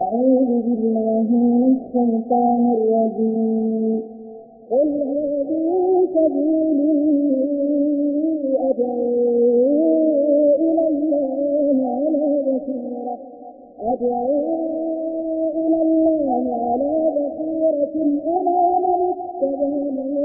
أعوذ بالله من الشيطان الرجيم. قل هذه سبيلي أدعو إلى الله على بصيرة أنا ومن اتبعني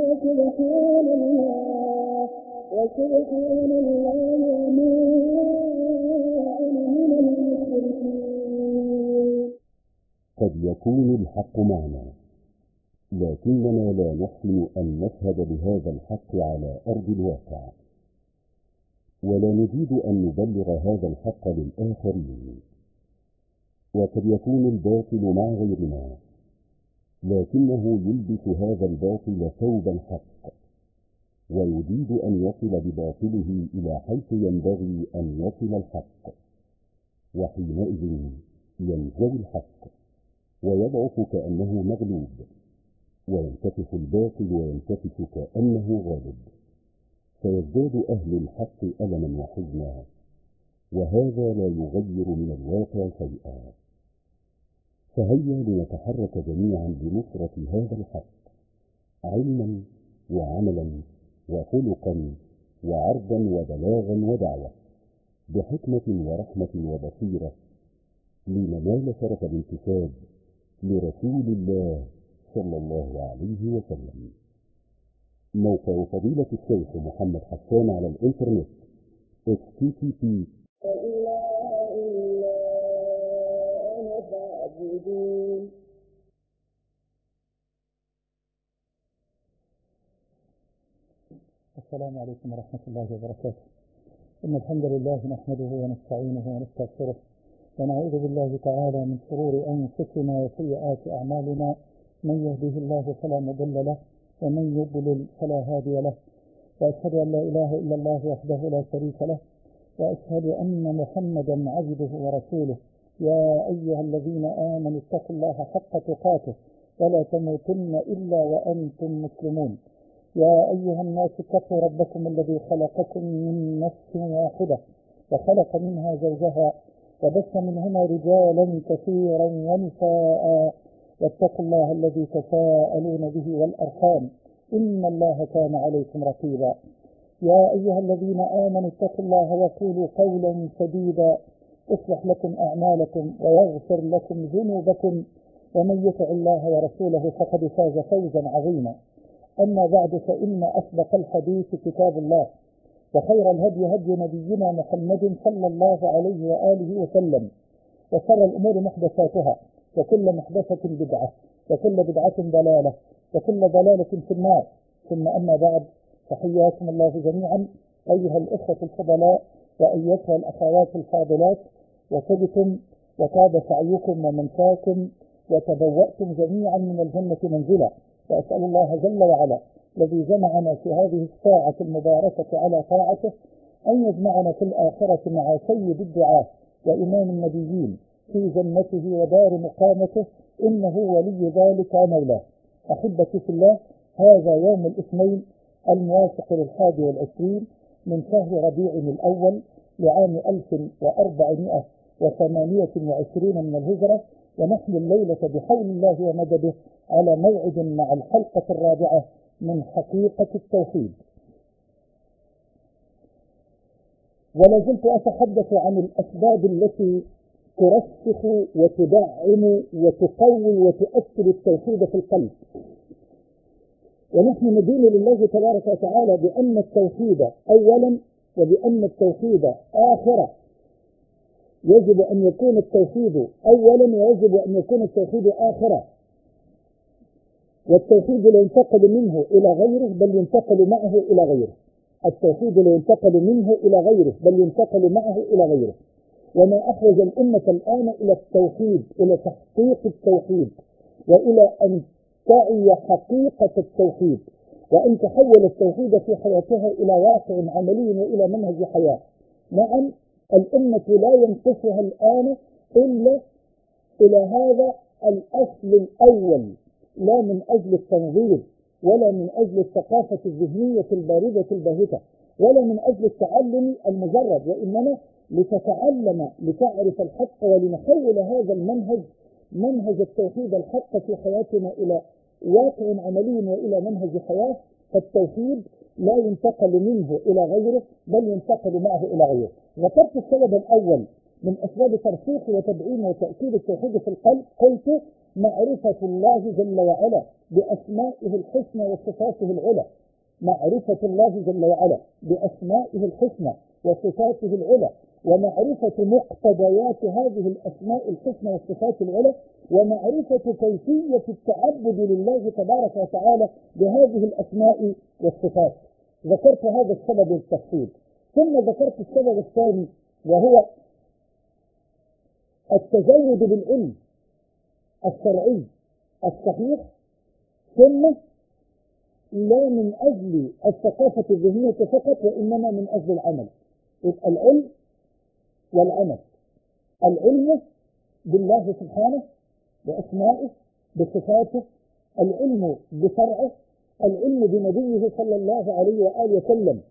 وسبحان الله وما أنا من المشركين. قد يكون الحق معنا، لكننا لا نحسن أن نشهد بهذا الحق على أرض الواقع، ولا نريد أن نبلغ هذا الحق للآخرين. وقد يكون الباطل مع غيرنا، لكنه يلبس هذا الباطل ثوب الحق، ويريد أن يصل بباطله إلى حيث ينبغي أن يصل الحق، وحينئذ ينزوي الحق ويضعف كأنه مغلوب، وينتفخ الباطل وينتفخ كأنه غالب، فيزداد أهل الحق ألما وحزنا، وهذا لا يغير من الواقع شيئا. فهيا لنتحرك جميعا لنصرة هذا الحق، علما وعملا وخلقا وعرضا وبلاغا ودعوة، بحكمة ورحمة وبصيرة، لننال شرف الانتساب لرسول الله صلى الله عليه وسلم. موقع فضيلة الشيخ محمد حسان على الانترنت http السلام عليكم ورحمة الله وبركاته. إن الحمد لله نحمده ونستعينه ونستغفره، ونعوذ بالله تعالى من شرور أنفسنا وسيئات أعمالنا، من يهده الله فلا مضل له، ومن يضلل فلا هادي له، وأشهد أن لا إله إلا الله وحده لا شريك له، وأشهد أن محمدا عبده ورسوله. يا أيها الذين آمنوا اتقوا الله حق تقاته ولا تموتن إلا وأنتم مسلمون. يا أيها الناس اتقوا ربكم الذي خلقكم من نفس واحدة وخلق منها زوجها وبث منهما رجالا كثيرا ونساء، واتقوا الله الذي تساءلون به والأرحام، إن الله كان عليكم رقيبا. يا أيها الذين آمنوا اتقوا الله وقولوا قولا سديدا يصلح لكم أعمالكم ويغفر لكم ذنوبكم، ومن يطع الله ورسوله فقد فاز فوزا عظيما. أما بعد، فإن أصدق الحديث كتاب الله، وخير الهدي هدي نبينا محمد صلى الله عليه وآله وسلم، وشر الأمور محدثاتها، وكل محدثة بدعة، وكل بدعة ضلالة، وكل ضلالة في النار. ثم أما بعد، فحياكم الله جميعا أيها الأخوة الفضلاء وأيتها الأخوات الفاضلات، وطبتم وطاب سعيكم ومنشاكم وتبوأتم جميعا من الجنة منزلا. وأسأل الله جل وعلا الذي جمعنا في هذه الساعة المباركة على طاعته أن يجمعنا في الآخرة مع سيد الدعاة وإمام النبيين في جنته ودار مقامته، إنه ولي ذلك مولاه. أحبتي في الله، هذا يوم الاثنين الموافق 21 من شهر ربيع الأول لعام 1428 من الهجرة، ونحن الليلة بحول الله ومدده على موعد مع الحلقة الرابعة من حقيقة التوحيد. ولا زلت أتحدث عن الأسباب التي ترسخ وتدعم وتقوي وتؤثر التوحيد في القلب، ونحن ندين لله تبارك وتعالى بأن التوحيد أولا وبأن التوحيد آخرة. يجب أن يكون التوحيد أولا ويجب أن يكون التوحيد آخرة، والتوحيد لا ينتقل منه إلى غيره بل ينتقل معه إلى غيره. التوحيد لا ينتقل منه إلى غيره بل ينتقل معه إلى غيره. وما أحوج الأمة الآن إلى التوحيد، إلى تحقيق التوحيد، وإلى أن تعي حقيقة التوحيد، وأن تحول التوحيد في حياتها إلى واقع عملي وإلى منهج حياة. نعم، الأمة لا ينقصها الآن إلا إلى هذا الأصل الأول، لا من أجل التنظير ولا من أجل الثقافة الذهنية الباردة الباهتة ولا من أجل التعلم المجرد، وإنما لتتعلم لتعرف الحق ولنحول هذا المنهج منهج التوحيد الحق في حياتنا إلى واقع عملي وإلى منهج حياة، فالتوحيد لا ينتقل منه إلى غيره بل ينتقل معه إلى غيره. ذكرت السبب الأول من أسباب ترسيخ وتدعيم وتأكيد التوحيد في القلب، قلت معرفة الله جل وعلا بأسمائه الحسنى وصفاته العلى. معرفة الله جل وعلا بأسمائه الحسنى وصفاته العلى، ومعرفة مقتضيات هذه الأسماء الحسنى والصفات العلى، ومعرفة كيفية التعبد لله تبارك وتعالى بهذه الأسماء والصفات. ذكرت هذا السبب بالتفصيل، ثم ذكرت السبب الثاني وهو التزود بالعلم الشرعي الصحيح، ثم لا من أجل الثقافة الذهنية فقط وإنما من أجل العمل. العلم والعمل، العلم بالله سبحانه بأسمائه بصفاته، العلم بشرعه، العلم بنبيه صلى الله عليه وآله وسلم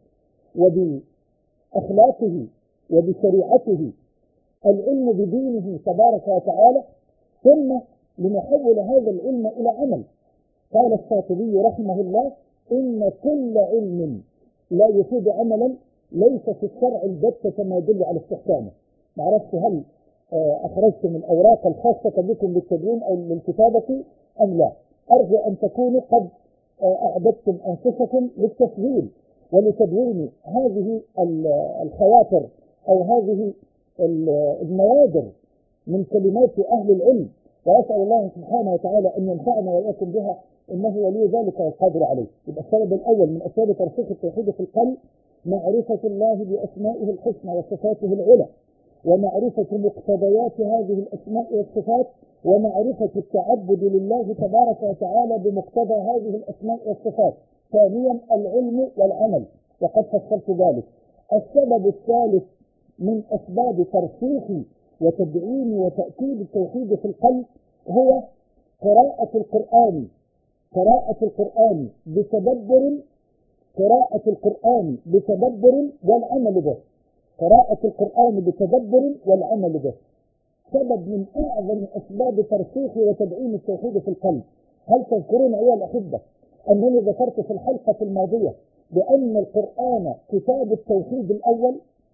وبأخلاقه وبشريعته، العلم بدينه تبارك وتعالى، ثم لنحول هذا العلم إلى عمل. قال الشاطبي رحمه الله: إن كل علم لا يفيد عملا ليس في الشرع البتة كما يدل على استحسانه. معرفت هل أخرجتم الأوراق الخاصة بكم للتدوين أو للكتابة أم لا؟ أرجو أن تكونوا قد أعددتم أنفسكم للتسجيل ولتدوين هذه الخواطر أو هذه النوادر من كلمات أهل العلم، وأسأل الله سبحانه وتعالى أن ينفعنا وإياكم بها إنه ولي ذلك والقادر عليه. يبقى السبب الأول من أسباب ترسيخ التوحيد في القلب معرفة الله بأسمائه الحسنى وصفاته العلى، ومعرفة مقتضيات هذه الأسماء والصفات، ومعرفة التعبد لله تبارك وتعالى بمقتضى هذه الأسماء والصفات. ثانيا العلم والعمل، وقد فصلت ذلك. السبب الثالث من أسباب ترسيخ وتدعيم وتأكيد التوحيد في القلب هو قراءة القرآن، قراءة القرآن بتدبر، قراءة القرآن بتدبر والعمل به، قراءة القرآن بتدبر والعمل به. سبب من أعظم أسباب ترسيخ وتدعيم التوحيد في القلب. هل تذكرون أيها الأحبة أنني ذكرت في الحلقة الماضية بأن القرآن كتاب التوحيد الأول؟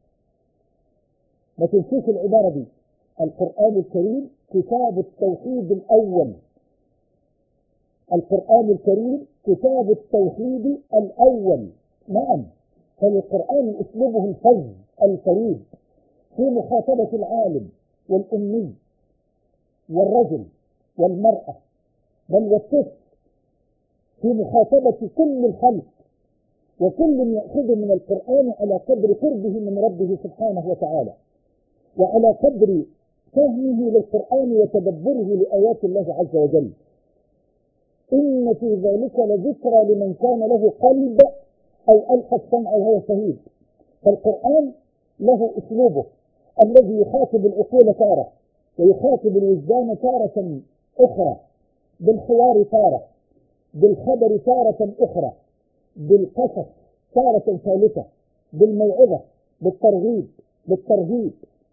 ما تنسوش العبارة دي، القرآن الكريم كتاب التوحيد الأول. القرآن الكريم كتاب التوحيد الأول. نعم، فالقرآن أسلوبه الفظ الفريد في مخاطبة العالم والأمي والرجل والمرأة بل والطفل، في مخاطبة كل الخلق، وكل يأخذ من القرآن على قدر قربه من ربه سبحانه وتعالى، وعلى قدر فهمه للقرآن وتدبره لآيات الله عز وجل. إن في ذلك لذكرى لمن كان له قلب أو ألقى السمع وهو شهيد. فالقرآن له أسلوبه الذي يخاطب العقول تارة، ويخاطب الوجدان تارة أخرى، بالحوار تارة، بالخبر تارة أخرى، بالقصص تارة ثالثة، بالموعظة، بالترغيب، بالترهيب.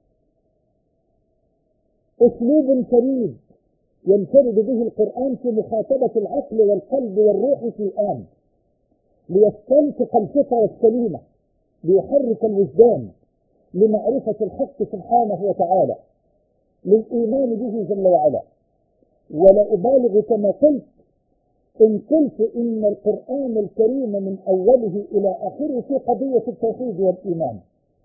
أسلوب فريد ينفرد به القرآن في مخاطبة العقل والقلب والروح في آن، ليستنطق الفطرة السليمة، ليحرك الوجدان لمعرفة الحق سبحانه وتعالى، للإيمان به جل وعلا. ولا أبالغ كما قلت إن قلت إن القرآن الكريم من أوله إلى آخره في قضية التوحيد والإيمان.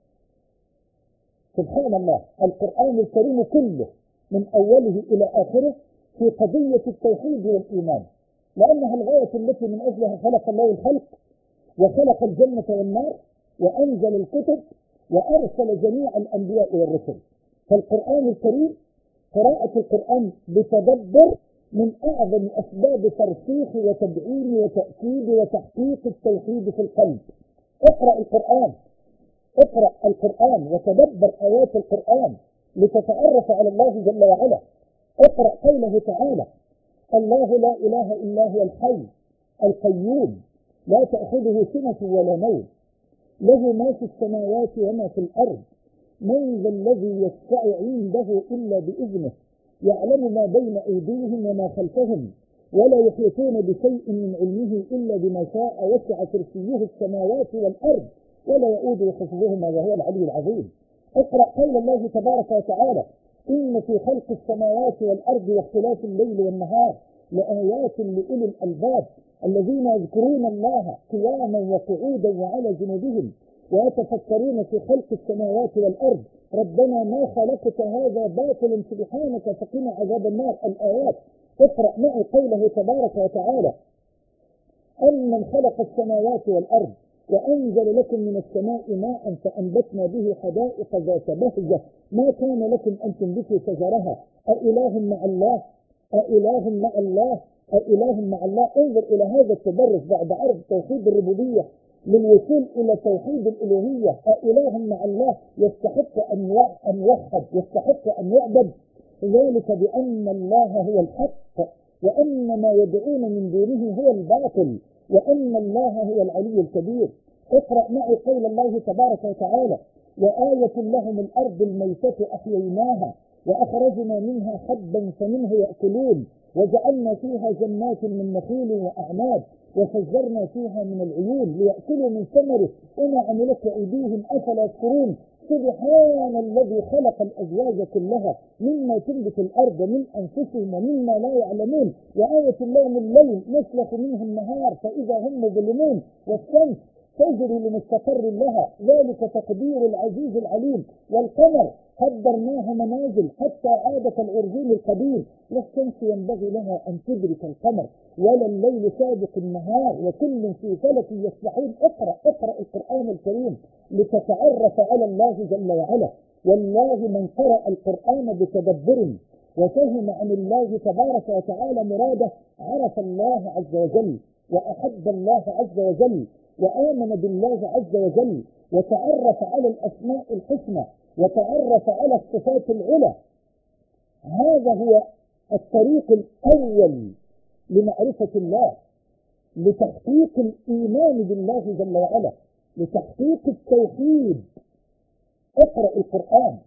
سبحان الله، القرآن الكريم كله من أوله إلى آخره في قضية التوحيد والإيمان، لأنها الغاية التي من أجلها خلق الله الخلق، وخلق الجنة والنار، وأنزل الكتب، وأرسل جميع الأنبياء والرسل. فالقرآن الكريم قراءة القرآن بتدبر من أعظم أسباب ترسيخ وتدعيم وتأكيد وتحقيق التوحيد في القلب. اقرأ القرآن، اقرأ القرآن وتدبر آيات القرآن لتتعرف على الله جل وعلا. اقرأ قوله تعالى: الله لا إله إلا هو الحي القيوم لا تأخذه سنة ولا نوم له ما في السماوات وما في الأرض من ذا الذي يشفع عنده إلا بإذنه يعلم ما بين أيديهم وما خلفهم ولا يحيطون بشيء من علمه إلا بما شاء وسع كرسيه السماوات والأرض ولا يؤوده حفظهما وهو العلي العظيم. اقرأ قول الله تبارك وتعالى إن في خلق السماوات والأرض واختلاف الليل والنهار لآيات لأولي الألباب الذين يذكرون الله قياما وقعودا وعلى جنوبهم ويتفكرون في خلق السماوات والأرض ربنا ما خلقت هذا باطلا سبحانك فقنا عذاب النار. الآيات. اقرأ معي قوله تبارك وتعالى أمن خلق السماوات والأرض وأنزل لكم من السماء ماء فأنبتنا به حدائق ذات بهجة ما كان لكم أن تنبتوا شجرها أإله مع الله أإله مع الله أإله مع الله. انظر إلى هذا التدرج بعد عرض توحيد الربوبية للوصول إلى توحيد الألوهية. أإله مع الله يستحق أن يوحد يستحق أن يعبد ذلك بأن الله هو الحق وأن ما يدعون من دونه هو الباطل وأن الله هو العلي الكبير. اقرأ معي قول الله تبارك وتعالى وآية لهم الأرض الميتة أحييناها وأخرجنا منها حبا فمنه يأكلون وجعلنا فيها جنات من نخيل وأعناب وفجرنا فيها من العيون ليأكلوا من ثمره وما عملت أيديهم أفلا يشكرون. سبحان الذي خلق الأزواج كلها مما تنبت الأرض من أنفسهم ومما لا يعلمون وآية لهم الليل نسلخ منه النهار فإذا هم مظلمون والشمس تجري لمستقر لها ذلك تقدير العزيز العليم. والقمر قدرناه منازل حتى عاد كالعرجون القديم لا الشمس ينبغي لها أن تدرك القمر ولا الليل سابق النهار وكل في فلك يسبحون. اقرأ القرآن الكريم لتتعرف على الله جل وعلا. والله من قرأ القرآن بتدبر وفهم عن الله تبارك وتعالى مراده عرف الله عز وجل وأحب الله عز وجل وآمن بالله عز وجل وتعرف على الأسماء الحسنى وتعرف على الصفات العلى. هذا هو الطريق الأول لمعرفة الله لتحقيق الإيمان بالله جل وعلا لتحقيق التوحيد. اقرأ القرآن.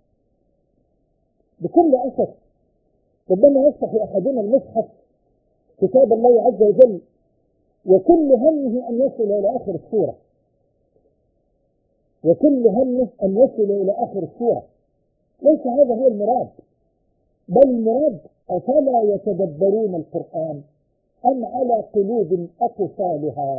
بكل أسف ربما يفتح أحدنا المصحف كتاب الله عز وجل وكل همه أن يصل إلى آخر السورة وكل همه أن يصل إلى آخر السورة. ليس هذا هو المراد بل المراد أفلا يتدبرون القرآن أم على قلوب أقفالها.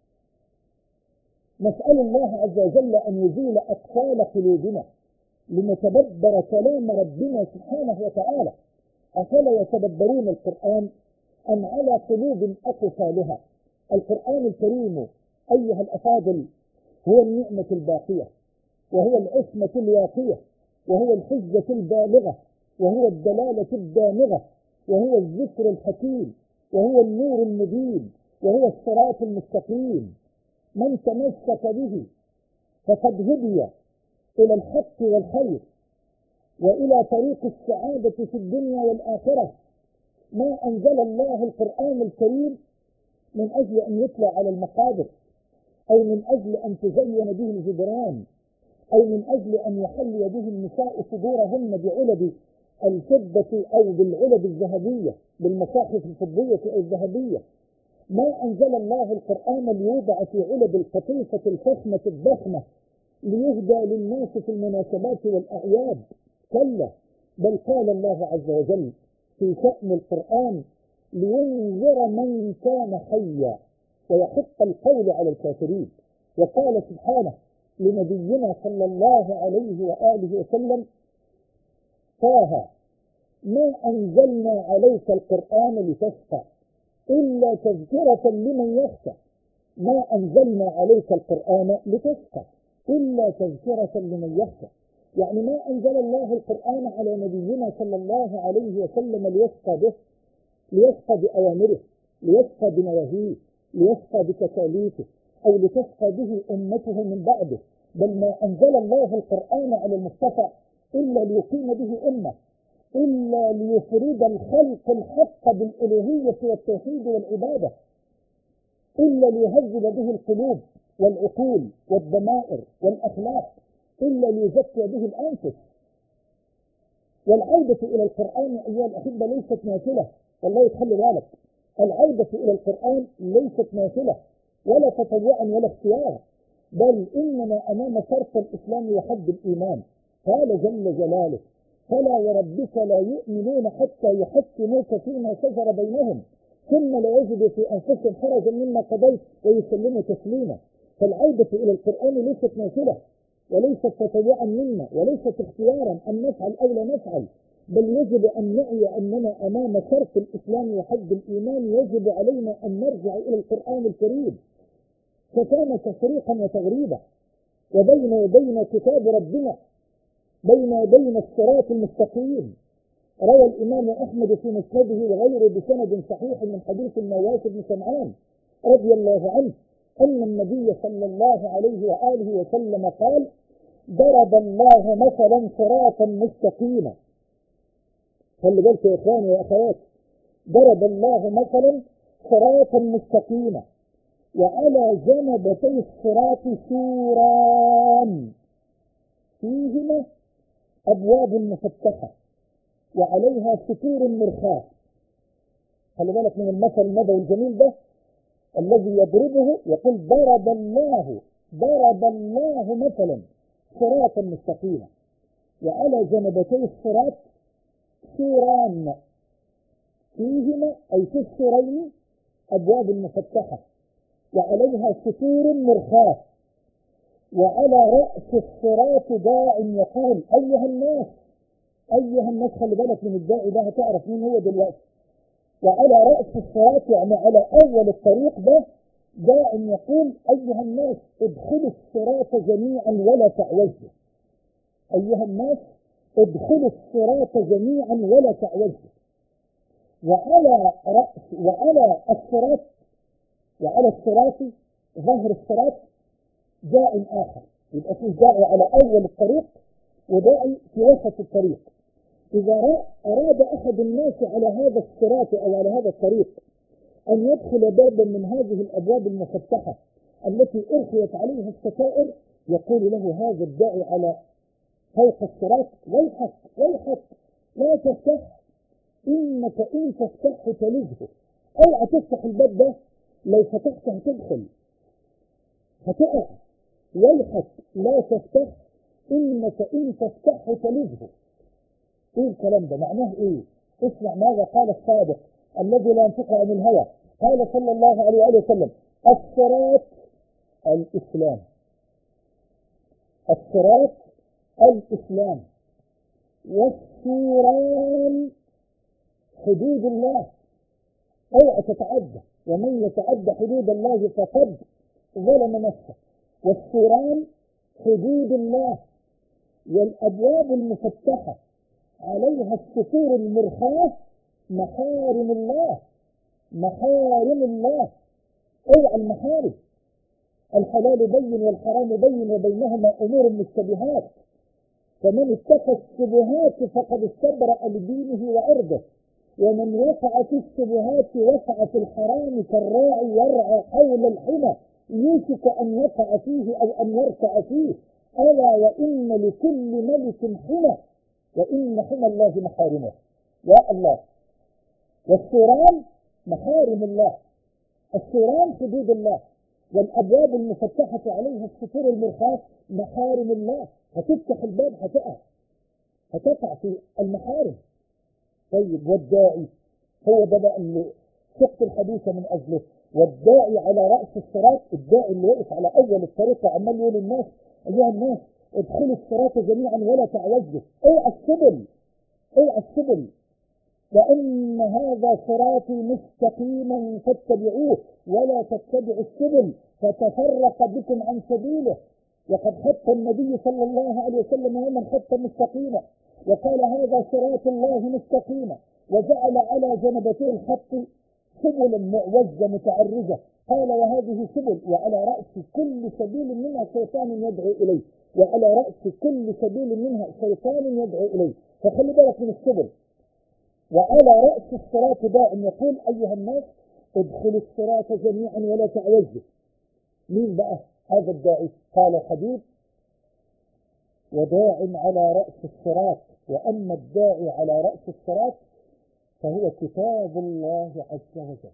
نسأل الله عز وجل أن يزيل أقفال قلوبنا لنتدبر كلام ربنا سبحانه وتعالى. أفلا يتدبرون القرآن أم على قلوب أقفالها. القرآن الكريم أيها الأفاضل هو النعمة الباقية وهو العصمة الواقية وهو الحجة البالغة وهو الدلالة الدامغة وهو الذكر الحكيم وهو النور المبين وهو الصراط المستقيم. من تمسك به فقد هدي إلى الحق والخير وإلى طريق السعادة في الدنيا والآخرة. ما أنزل الله القرآن الكريم من أجل أن يتلى على المقابر أو من أجل أن تزين به الجدران أو من أجل أن يحلي به النساء صدورهن بعلب الفضة أو بالعلب الذهبية بالمصاحف الفضية أو الذهبية. ما أنزل الله القرآن ليوضع في علب القطيفة الفخمة الضخمة ليهدى للناس في المناسبات والأعياد. كلا بل قال الله عز وجل في شأن القرآن لينذر من كان حيا ويحق القول على الكافرين. وقال سبحانه لنبينا صلى الله عليه وآله وسلم طه ما أنزلنا عليك القرآن لتشقى إلا تذكرة لمن يخشى. ما أنزلنا عليك القرآن لتشقى إلا تذكرة لمن يخشى. يعني ما أنزل الله القرآن على نبينا صلى الله عليه وسلم ليشقى به ليشقى بأوامره ليشقى بنواهيه ليشقى بتكاليفه أو لتشقى به أمته من بعده. بل ما أنزل الله القرآن على المصطفى إلا ليقيم به أمة إلا ليفرد الخلق الحق بالألوهية والتوحيد والعبادة إلا ليهذب به القلوب والعقول والضمائر والأخلاق إلا ليزكي به الأنفس. والعودة إلى القرآن أيها الأحبة ليست نافلة، والله تخلي بالك، العودة إلى القرآن ليست نافلة ولا تطوعا ولا اختيار، بل إننا أمام شرط الإسلام وحد الإيمان. قال جل جلاله: فلا وربك لا يؤمنون حتى يحكموك فيما شجر بينهم ثم لا يجدوا في أنفسهم حرجا مما قضيت ويسلموا تسليما. فالعودة إلى القرآن ليست نافلة وليست تطوعا منا وليست اختيارا أن نفعل أو لا نفعل، بل يجب أن نعي أننا أمام شرط الإسلام وحد الإيمان، يجب علينا أن نرجع إلى القرآن الكريم، فكان تفريقا وتغريبا وبين يدينا كتاب ربنا، بين يدينا الصراط المستقيم. روى الإمام أحمد في مسنده وغيره بسند صحيح من حديث النواس بن سمعان رضي الله عنه أن النبي صلى الله عليه وآله وسلم قال: ضرب الله مثلا صراطا مستقيما. خلي بالك يا إخواني وأخواتي، ضرب الله مثلا صراطا مستقيما وعلى جنبتي الصراط سوران فيهما أبواب مفتحة وعليها ستور مرخاة. خلي بالك من المثل النبوي الجميل ده الذي يضربه، يقول: ضرب الله مثلا صراطا مستقيما وعلى جنبتي الصراط سوران فيهما أي في السورين أبواب مفتحة وعليها ستور مرخاة وعلى رأس الصراط داع يقول: أيها الناس خلي بالك من الداعي ده، هتعرف مين هو دلوقتي. وعلى رأس الصراط يعني على أول الطريق ده داع يقول: أيها الناس ادخلوا الصراط جميعا ولا تعوجوا. أيها الناس ادخلوا الصراط جميعا ولا تعوجوا. وعلى الصراط ظهر الصراط داع آخر، يبقى فيه داعي على أول الطريق وداعي في وسط الطريق. إذا أراد أحد الناس على هذا الصراط أو على هذا الطريق أن يدخل بابا من هذه الأبواب المفتحة التي أرخيت عليها الستائر، يقول له هذا الداعي على فوق الصراط: ويحك لا تفتح، إنك إن تفتحه تلجه. أوعى تفتح الباب ده، لو فتحته هتدخل هتقع. ويحك لا تفتح، إنك إن تفتحه تلجه. ايه الكلام ده؟ معناه ايه؟ اسمع ماذا قال الصادق الذي لا ينطق عن الهوى. قال صلى الله عليه وآله وسلم: الصراط الإسلام، الصراط الإسلام، والسوران حدود الله، اوعى تتعدى، ومن يتعدى حدود الله فقد ظلم نفسه. والسوران حدود الله، والأبواب المفتحة عليها الستور المرخاة محارم الله. اوعى المحارم، الحلال بين والحرام بين وبينهما أمور مشتبهات، فمن اتقى الشبهات فقد استبرأ لدينه وعرضه، ومن وقع في الشبهات وقع في الحرام كالراعي يرعى حول الحمى يوشك أن يقع فيه أو أن يرتع فيه. ألا وإن لكل ملك حمى وإن حمى الله محارمه. يا الله! والسوران محارم الله، السوران حدود الله، والأبواب المفتحة عليها الستور المرخاة محارم الله. هتفتح الباب هتقع في المحارم. طيب والداعي هو ده بقى اللي شق الحديث من أجله. والداعي على رأس الصراط، الداعي اللي واقف على أول الطريق وعمال يقول للناس: أيها الناس ادخلوا الصراط جميعا ولا تعوجوا. اوعى السبل، وأن هذا صراطي مستقيما فاتبعوه ولا تتبعوا السبل فتفرق بكم عن سبيله. وقد خط النبي صلى الله عليه وسلم يوما خطا مستقيما وقال: هذا صراط الله مستقيما، وجعل على جنبتي الخط سبلا معوجة متعرجة، قال: وهذه سبل، وعلى رأس كل سبيل منها شيطان يدعو إليه، وعلى رأس كل سبيل منها شيطان يدعو إليه. فخلي بالك من السبل. وعلى رأس الصراط داع يقول: أيها الناس ادخلوا الصراط جميعا ولا تعوجوا. مين بقى هذا الداعي؟ قال الحديث: وداع على رأس الصراط وأما الداعي على رأس الصراط فهو كتاب الله عز وجل.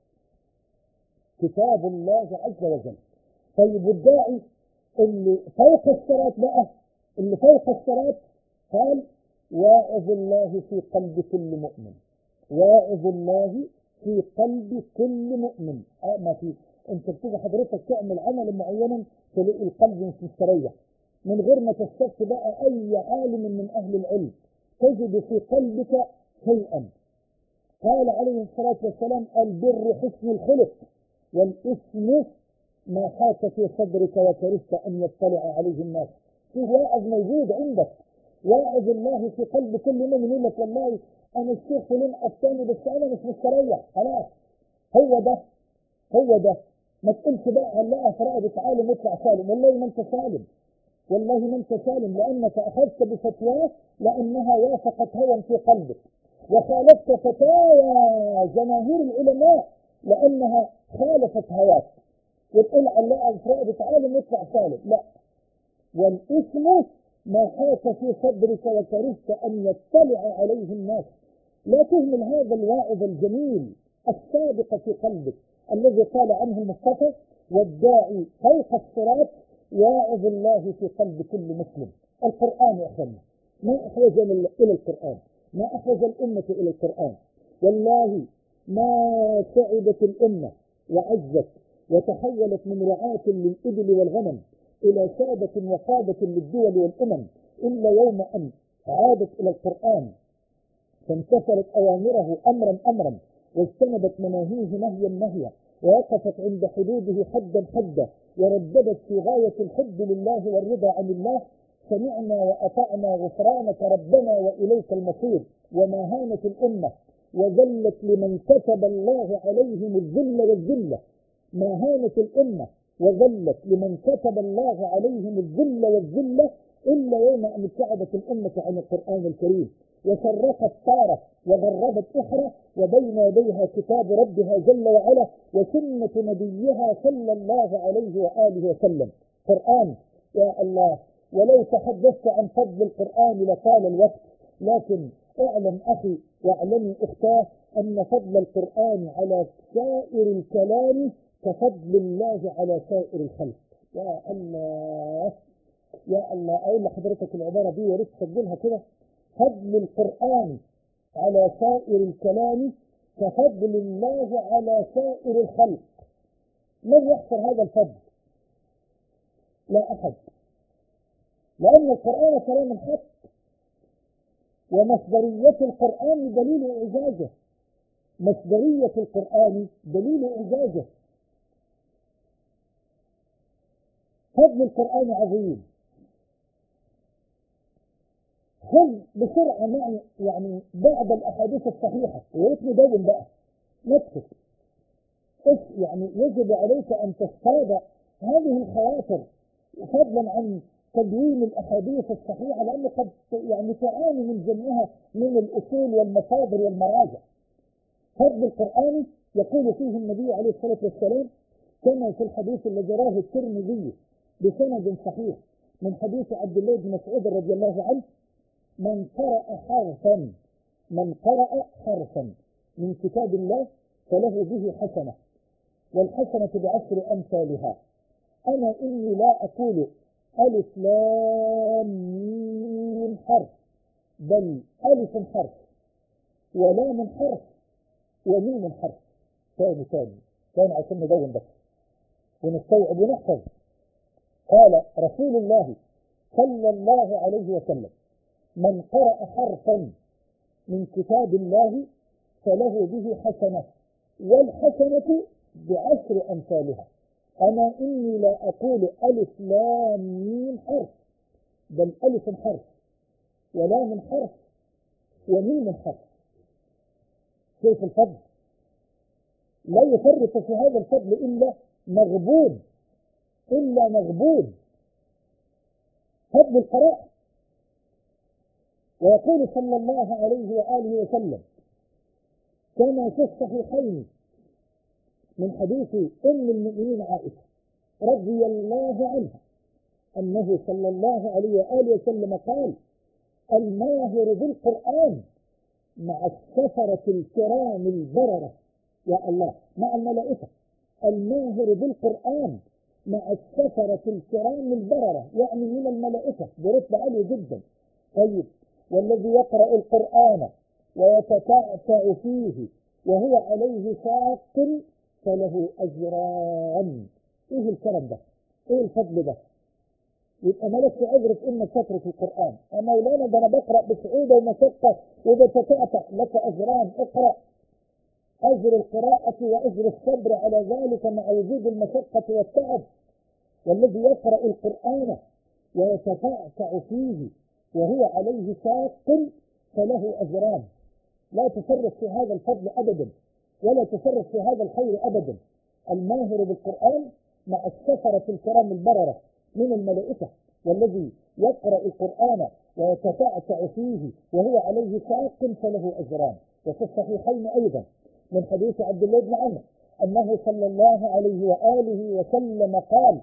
كتاب الله عز وجل. طيب والداعي اللي فوق الصراط بقى، اللي فوق الصراط، قال واعظ الله في قلب كل مؤمن. واعظ الله في قلب كل مؤمن. ما في انت بتيجي حضرتك تعمل عمل معين تلاقي القلب مش مستريح من غير ما تستفت بقى اي عالم من اهل العلم، تجد في قلبك شيئا. قال عليه الصلاة والسلام البر حسن الخلق والإثم ما حاك في صدرك وكرهت أن يطلع عليه الناس. في واعظ موجود عندك، واعظ الله في قلب كل من يقول لك والله أنا الشيخ فلان أفتاني بس أنا مش مستريح. خلاص هو ده، هو ده. ما تقولش بقى الله في رقبة عالم يطلع سالم. والله ما أنت سالم، والله ما أنت سالم، لأنك أخذت بفتواه لأنها وافقت هوى في قلبك، وخالفت فتاوى جماهير العلماء لأنها خالفت هواك، وتقول الله في رقبة عالم يطلع سالم. لا، والإثم ما حاك في صدرك وكرهت أن يطلع عليه الناس. لا تهمل هذا الواعظ الجميل الصادق في قلبك الذي قال عنه المصطفى والداعي فوق الصراط واعظ الله في قلب كل مسلم. القرآن يا أخوانا، ما أحوجنا إلى القرآن، ما أحوج الأمة إلى القرآن. والله ما سعدت الأمة وعزت وتحولت من رعاة للإبل والغنم إلى سادة وقادة للدول والأمم إلا يوم أن عادت إلى القرآن، فامتثلت أوامره أمرا أمرا، واجتنبت مناهيه نهيا نهيا، ووقفت عند حدوده حدا حدا، ورددت في غاية الحب لله والرضا عن الله. سمعنا وأطعنا غفرانك ربنا وإليك المصير. وما هانت الأمة وذلت لمن كتب الله عليهم الذل والذلة. ما هانت الأمة وذلت لمن كتب الله عليهم الذل والذلة إلا يوم أن ابتعدت الأمة عن القرآن الكريم، وشرقت طارة وغربت أخرى، وبين يديها كتاب ربها جل وعلا وسنة نبيها صلى الله عليه وآله وسلم. قرآن يا الله، ولو تحدثت عن فضل القرآن لطال الوقت، لكن اعلم أخي واعلمي أختاه أن فضل القرآن على سائر الكلام كفضل الله على سائر الخلق. يا الله يا الله، أقول لحضرتك العبارة دي يا ريت تسجلها كده. فضل القرآن على سائر الكلام كفضل الله على سائر الخلق. من يحصر هذا الفضل؟ لا أحد، لأن القرآن كلام الحق، ومصدرية القرآن دليل إعجازه. مصدرية القرآن دليل إعجازه. فضل القرآن عظيم. خذ بسرعة معي يعني بعض الأحاديث الصحيحة، ويت ندون بقى نكتب يعني يجب عليك أن تصطاد هذه الخواطر، فضلا عن تدوين الأحاديث الصحيحة، لأنه قد يعني تعاني من جمعها من الأصول والمصادر والمراجع. فضل القرآن يقول فيه النبي عليه الصلاة والسلام كما في الحديث الذي رواه الترمذي بسند صحيح من حديث عبد الله بن مسعود رضي الله عنه: من قرأ حرفا من كتاب الله فله به حسنة، والحسنة بعشر أمثالها. أنا إني لا أقول ألف لام ميم حرف، بل ألف حرف ولام حرف وميم حرف. ثاني عشان ندون بس ونستوعب ونحفظ. قال رسول الله صلى الله عليه وسلم: من قرأ حرفا من كتاب الله فله به حسنة، والحسنة بعشر أمثالها. أنا إني لا أقول ألف لام ميم حرف، بل ألف حرف ولام حرف وميم حرف. كيف الفضل؟ لا يفرط في هذا الفضل إلا مغبون. فضل القراءة. ويقول صلى الله عليه وآله وسلم كما في الصحيحين من حديث أم المؤمنين عائشة رضي الله عنها أنه صلى الله عليه وآله وسلم قال: الماهر بالقرآن مع السفرة الكرام البررة، يا الله، مع الملائكة. الماهر بالقرآن مع السفرة الكرام البررة، يعني من الملائكة برتبة عالية جدا. طيب، والذي يقرأ القرآن ويتتعتع فيه وهو عليه شاق فله أجران. إيه الكرم ده؟ إيه الفضل ده؟ يبقى مالكش أجر في إنك تترك القرآن. يا مولانا ده أنا بقرأ بصعوبة ومشقة وبتتعتع، لك أجران. اقرأ. أجر القراءة وأجر الصبر على ذلك مع وجود المشقة والتعب. والذي يقرأ القرآن ويتتعتع فيه وهو عليه شاق فله أجران. لا تفرط في هذا الفضل أبدا، ولا تفرط في هذا الخير أبدا. الماهر بالقرآن مع السفرة الكرام البررة من الملائكة، والذي يقرأ القرآن ويتتعتع فيه وهو عليه شاق فله أجران. وفي الصحيحين أيضا من حديث عبد الله بن عمرو أنه صلى الله عليه وآله وسلم قال،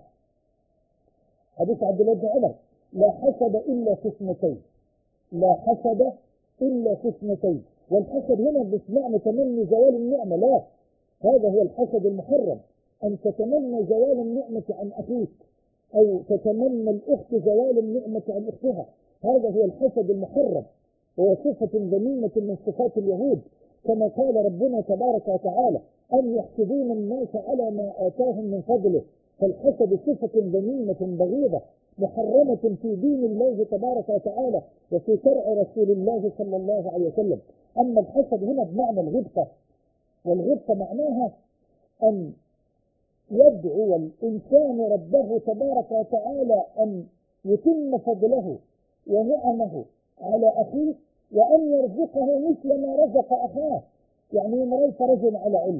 حديث عبد الله بن عمر: لا حسد إلا في اثنتين. لا حسد إلا في اثنتين. والحسد هنا مش معنى تمني زوال النعمة، لا، هذا هو الحسد المحرم، أن تتمنى زوال النعمة عن أخيك، أو تتمنى الأخت زوال النعمة عن أختها. هذا هو الحسد المحرم، هو صفة ذميمة من صفات اليهود، كما قال ربنا تبارك وتعالى: أن يحسدون الناس على ما آتاهم من فضله. فالحسد صفة ذميمة بغيضة محرمة في دين الله تبارك وتعالى وفي شرع رسول الله صلى الله عليه وسلم. أما الحسد هنا بمعنى الغبطة، والغبطة معناها أن يدعو الإنسان ربه تبارك وتعالى أن يتم فضله ونعمه على أخيه، وأن يرزقه مثل ما رزق أخاه. يعني إن رأيت رجل على علم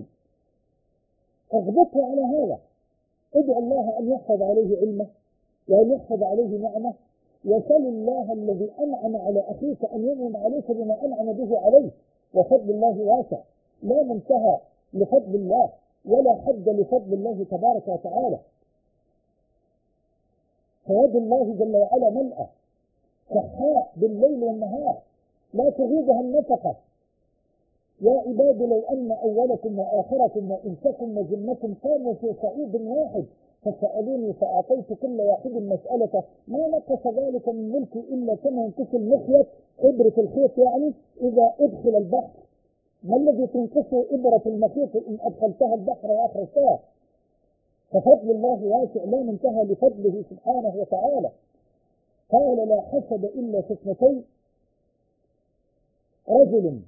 اغبطه على هذا، ادعو الله أن يحفظ عليه علمه وأن يحفظ عليه نعمه، وسل الله الذي أنعم على أخيك أن ينعم عليك بما أنعم به عليه. وفضل الله واسع، لا منتهى لفضل الله ولا حد لفضل الله تبارك وتعالى. فيد الله جل وعلا ملأة صحاء بالليل والنهار لا تغيضها النفقة. يا عباد لو أن أولكم وآخركم وإنسكم وجنكم قاموا في صعيد واحد فسألوني فأعطيت كل واحد مسألته ما نقص ذلك من ملكي إلا كما ينقص المخيط، إبرة الخيط يعني، إذا أدخل البحر. ما الذي تنقصه إبرة المخيط إن أدخلتها البحر وأخرجتها؟ ففضل الله واسع لا منتهى لفضله سبحانه وتعالى. قال: لا حسد إلا في اثنتين: رجل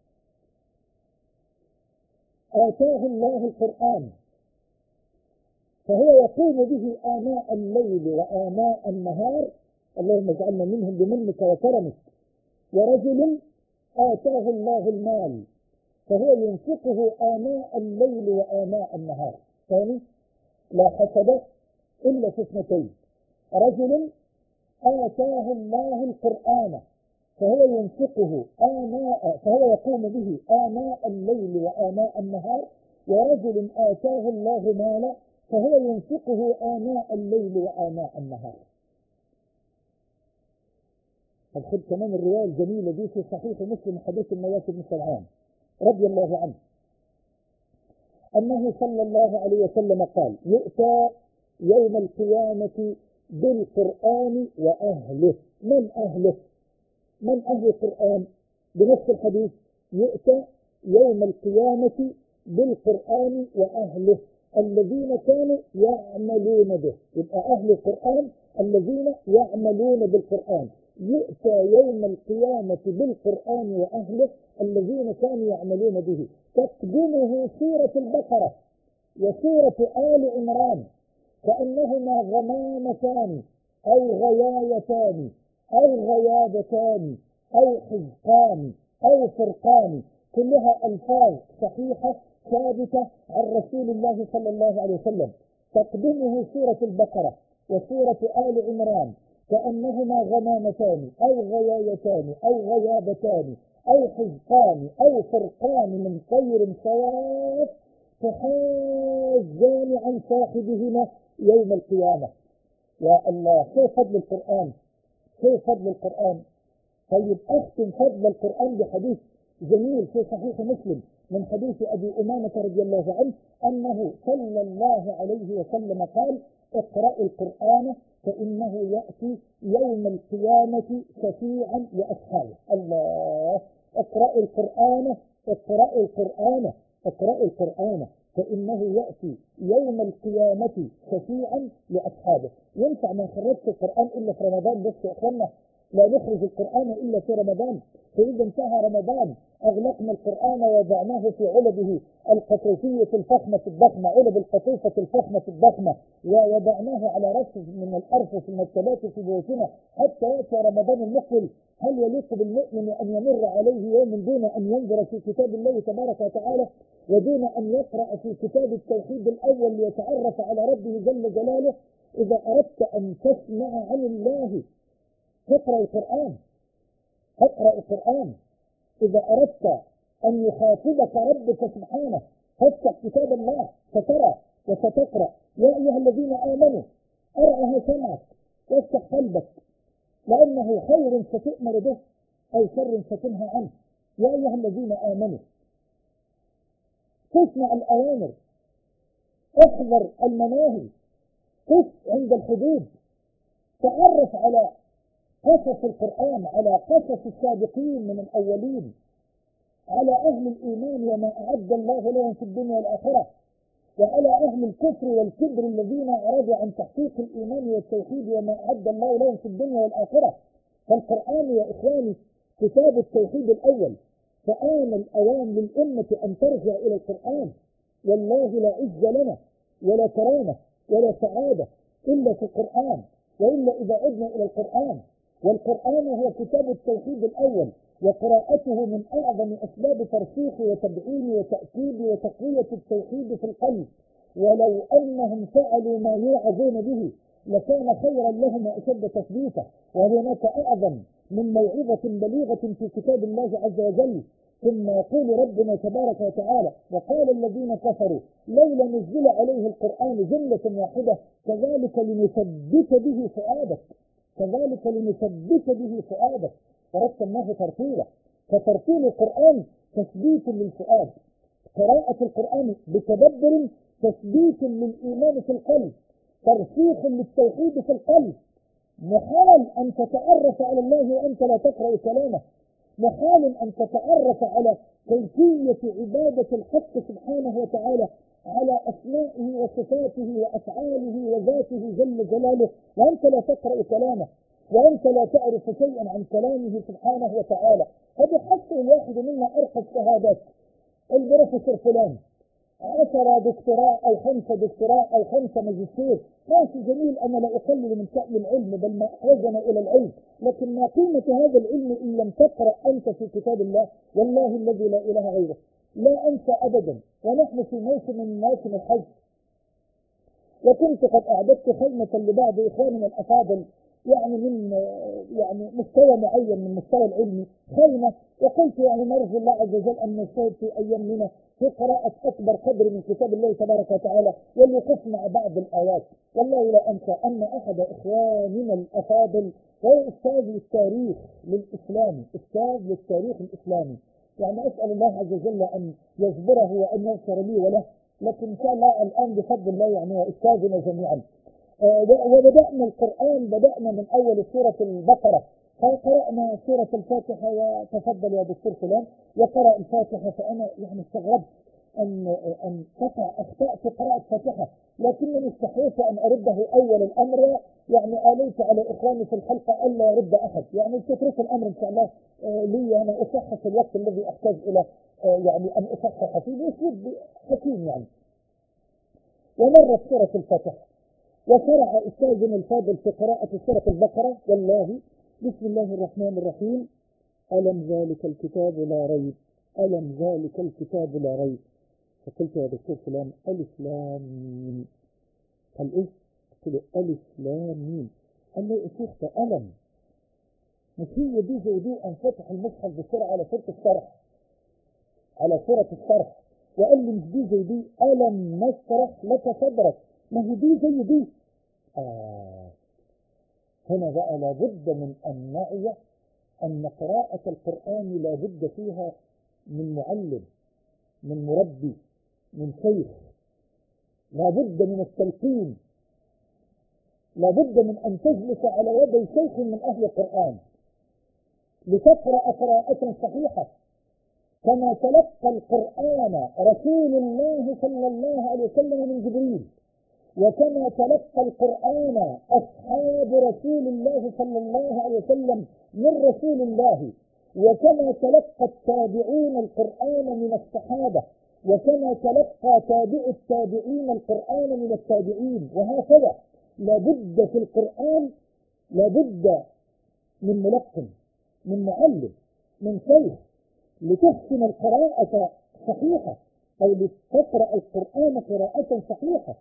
آتاه الله القرآن فهو يقوم به آناء الليل وآناء النهار، اللهم اجعلنا منهم بمنك وكرمك. ورجل آتاه الله المال فهو ينفقه آناء الليل وآناء النهار. ثاني: لا حسد إلا في اثنتين: رجل آتاه الله القرآن فهو ينفقه فهو يقوم به آناء الليل وآناء النهار. ورجل آتاه الله مالا فهو ينفقه آناء الليل وآناء النهار. خد كمان الرواية الجميلة دي في صحيح مسلم، حديث النواس بن سمعان رضي الله عنه أنه صلى الله عليه وسلم قال: يؤتى يوم القيامة بالقرآن وأهله. من أهله؟ من أهل القرآن؟ بنفس الحديث: يؤتى يوم القيامة بالقرآن وأهله الذين كانوا يعملون به. يبقى أهل القرآن الذين يعملون بالقرآن. يؤتى يوم القيامة بالقرآن وأهله الذين كانوا يعملون به. تقدمه سورة البقرة وسورة آل عمران كأنهما غمامتان أو غيايتان أو غيابتان أو حزقان أو فرقان، كلها ألفاظ صحيحة ثابتة عن رسول الله صلى الله عليه وسلم. تقدمه سورة البقرة وسورة آل عمران كأنهما غمامتان أو غيايتان أو غيابتان أو حزقان أو فرقان من طير صواف تحاجان عن صاحبهما يوم القيامة. يا الله، كيف فضل القرآن، كيف فضل القرآن. طيب أختم فضل القرآن بحديث جميل في صحيح مسلم من حديث أبي أمامة رضي الله عنه أنه صلى الله عليه وسلم قال: اقرأوا القرآن فإنه يأتي يوم القيامة شفيعا لأصحابه. الله! اقرأوا القرآن، اقرأوا القرآن، اقرأوا القرآن فإنه يأتي يوم القيامة شفيعا لأصحابه. ينفع ما نخرجش القرآن إلا في رمضان بس يا إخوانا؟ لا نخرج القرآن إلا في رمضان. فإذا انتهى رمضان أغلقنا القرآن ووضعناه في علبه القطوفية الفخمة الضخمة، علب القطوفة الفخمة الضخمة، ووضعناه على رف من الأرفف في المكتبات في بيوتنا حتى يأتي رمضان المقبل. هل يليق بالمؤمن أن يمر عليه يوم دون أن ينظر في كتاب الله تبارك وتعالى، ودون أن يقرأ في كتاب التوحيد الأول ليتعرف على ربه جل جلاله؟ إذا أردت أن تسمع عن الله اقرأ القرآن، اقرأ القرآن. إذا أردت أن يخاطبك ربك سبحانه فافتح كتاب الله فترى وستقرأ. يا أيها الذين آمنوا أرعها سمعك وافتح قلبك، لأنه خير ستؤمر به أو شر ستنهى عنه. يا أيها الذين آمنوا تسمع الأوامر، احذر المناهي، قف عند الحدود، تعرف على قصص القرآن، على قصص السابقين من الأولين، على أهل الإيمان وما أعد الله لهم في الدنيا والآخرة، وعلى أهل الكفر والكبر الذين أرادوا عن تحقيق الإيمان والتوحيد وما أعد الله لهم في الدنيا والآخرة. فالقرآن يا إخواني كتاب التوحيد الأول، فآن الأوان للأمة أن ترجع إلى القرآن. والله لا عز لنا ولا كرامة ولا سعادة إلا في القرآن، وإلا إذا عدنا إلى القرآن. والقرآن هو كتاب التوحيد الأول، وقراءته من أعظم أسباب ترسيخ وتدعيم وتأكيد وتقوية التوحيد في القلب. ولو أنهم فعلوا ما يوعظون به لكان خيرا لهم وأشد تثبيتا. وهناك أعظم من موعظة بليغة في كتاب الله عز وجل. ثم يقول ربنا تبارك وتعالى: وقال الذين كفروا لولا نزل عليه القرآن جملة واحدة كذلك لنثبت به فؤادك، كذلك لنثبت به فؤادك. فرتلناه ترتيلا. فترتيل القرآن تثبيت للفؤاد، قراءة القرآن بتدبر تثبيت للإيمان في القلب، ترسيخ للتوحيد في القلب. محال أن تتعرف على الله وأنت لا تقرأ كلامه، محال أن تتعرف على كيفية عبادة الحق سبحانه وتعالى، على أسمائه وصفاته وأفعاله وذاته جل جلاله وأنت لا تقرأ كلامه، وأنت لا تعرف شيئا عن كلامه سبحانه وتعالى. فبحسب الواحد منا أرقى الشهادات، البروفيسور فلان 10 دكتوراه أو 5 دكتوراه أو 5 ماجستير، ماشي جميل، أنا لا أقلل من شأن العلم بل ما أحوجنا إلى العلم، لكن ما قيمة هذا العلم إن لم تقرأ أنت في كتاب الله؟ والله الذي لا إله غيره لا أنسى أبدا ونحن في موسم من مواسم الحج، وكنت قد أعددت خيمة لبعض إخواننا الأفاضل يعني من مستوى معين من مستوى العلمي خيمة، وقلت نرجو الله عز وجل أن نجتهد في أيامنا في قراءة أكبر قدر من كتاب الله تبارك وتعالى والوقوف مع بعض الآيات. والله لا أنسى أن أحد إخواننا الأفاضل وهو أستاذ التاريخ للإسلام، أستاذ للتاريخ الإسلامي، أسأل الله عز وجل أن يجبره وأن يغفر لي وله، لكن إن شاء الله الآن بفضل الله هو أستاذنا جميعا. وبدأنا القرآن، بدأنا من أول سورة البقرة، فقرأنا سورة الفاتحة وتفضل يا دكتور فلان وقرأ الفاتحة. فأنا استغربت أن تقع أخطاء في قراءة الفاتحة، لكنني استحييت أن أرده أول الأمر، آليت على إخواني في الحلقة ألا يرد أحد، تترك الأمر إن شاء الله لي أنا أصحح الوقت الذي أحتاج إلى أن أصحح فيه بأسلوب حكيم ومرت سورة الفاتحة، وشرع أستاذنا الفاضل في قراءة سورة البقرة. والله بسم الله الرحمن الرحيم: ألم ذلك الكتاب لا ريب، ألم ذلك الكتاب لا ريب. فقلت يا دكتور فلان ألف لام ميم. قال إيه؟ قلت له ألف لام ميم. قال لي شيخ ألم، مش هي دي زي دي؟ أن فتح المصحف بسرعة على سورة الشرح، على سورة الشرح، وقال لي مش دي زي دي؟ ألم نشرح لك صدرك، ما هي دي زي دي. هنا بقى لابد من أن نعي أن قراءة القرآن لا بد فيها من معلم، من مربي، من شيخ، لا بد من التلقين، لا بد من أن تجلس على يدي شيخ من أهل القرآن لتقرأ قراءة صحيحة كما تلقى القرآن رسول الله صلى الله عليه وسلم من جبريل، وكما تلقى القرآن أصحاب رسول الله صلى الله عليه وسلم من رسول الله، وكما تلقى التابعون القرآن من الصحابة، وكما تلقى تابع التابعين القرآن من التابعين، وهكذا. لابد في القرآن لابد من ملقن، من معلم، من شيخ، لتحسن القراءة صحيحة أو لتقرأ القرآن قراءة صحيحة.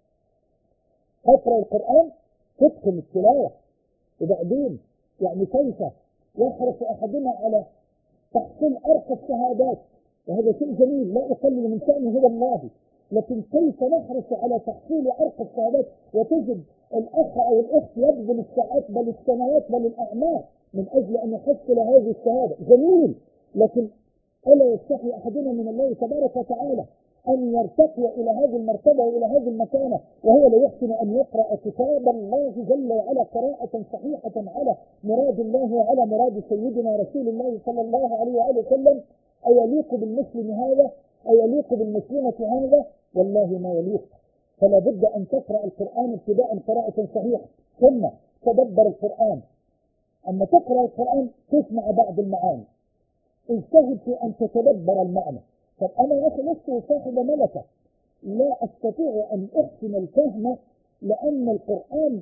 تقرأ القرآن تتقن التلاوة، وبعدين يعني كيف يحرص أحدنا على تحصيل أرقى الشهادات، وهذا شيء جميل لا أقلل من شأن هدى الله، لكن كيف نحرص على تحصيل أرقى الشهادات وتجد الأخ أو الأخت يبذل الساعات بل السنوات بل الأعمار من أجل أن يحصل هذه الشهادة. جميل، لكن ألا يستحي أحدنا من الله تبارك وتعالى أن يرتقي إلى هذه المرتبة وإلى هذه المكانة وهو لا يحسن أن يقرأ كتاب الله جل وعلا قراءة صحيحة على مراد الله وعلى مراد سيدنا رسول الله صلى الله عليه وآله وسلم؟ أيليق بالمسلم هذا؟ أيليق بالمسلمة هذا؟ والله ما يليق. فلا بد أن تقرأ القرآن ابتداء قراءة صحيحة، ثم تدبر القرآن. أما تقرأ القرآن تسمع بعض المعاني، اجتهد في أن تتدبر المعنى. طب أنا يا أخي لست صاحب ملكة، لا أستطيع أن أحسن الفهم لأن القرآن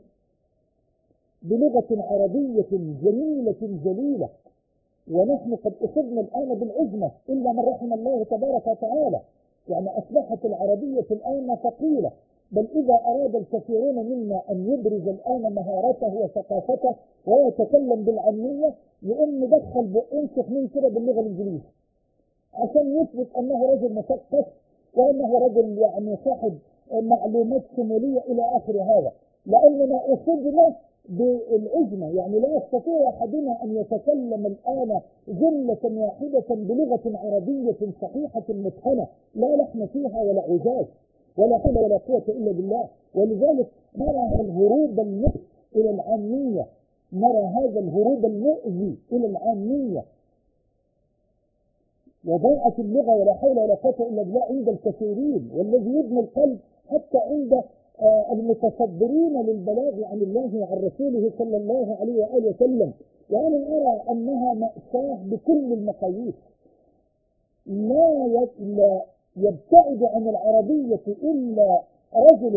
بلغة عربية جميلة جليلة، ونحن قد أخذنا الآن بالعزمة إلا من رحم الله تبارك وتعالى، يعني أصبحت العربية الآن ثقيلة، بل إذا أراد الكثيرون منا أن يبرز الآن مهارته وثقافته ويتكلم بالعامية يقوم يدخل بقين سخنين كده باللغة الإنجليزية عشان يثبت أنه رجل مثقف وأنه رجل يعني صاحب معلومات شمولية إلى آخر هذا، لأننا أخذنا بالعجمة، يعني لا يستطيع أحدنا أن يتكلم الآن جملة واحدة بلغة عربية صحيحة متقنة لا لحن فيها ولا عجاج ولا حول ولا قوة إلا بالله. ولذلك نرى الهروب المؤذي إلى العامية، نرى هذا الهروب المؤذي إلى العامية، وضاعت اللغة ولا حول ولا قوة إلا بالله عند الكثيرين، والذي يبني القلب حتى عند المتصدرين للبلاغ عن الله وعن رسوله صلى الله عليه وآله وسلم. وأنا أرى أنها مأساة بكل المقاييس. لا يبتعد عن العربية إلا رجل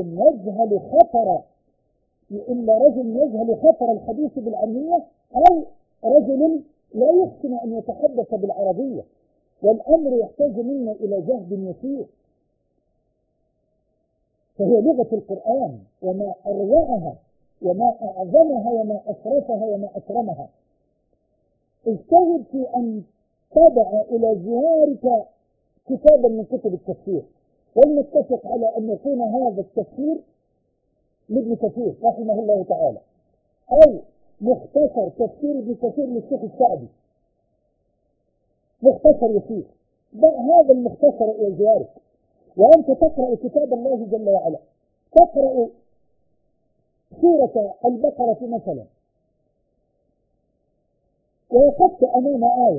يجهل خطر الحديث بالعامية، أو رجل لا يحسن أن يتحدث بالعربية، والأمر يحتاج منا إلى جهد يسير. فهي لغة القرآن، وما أروعها وما أعظمها وما أشرفها وما أكرمها. اجتهد في أن تضع إلى جوارك كتابا من كتب التفسير، ولنتفق على أن يكون هذا التفسير لابن كثير رحمه الله تعالى، أو مختصر تفسير ابن كثير للشيخ السعدي، مختصر يسير. ضع هذا المختصر إلى جوارك وأنت تقرأ كتاب الله جل وعلا، تقرأ سورة البقرة مثلا ووقفت أمام آية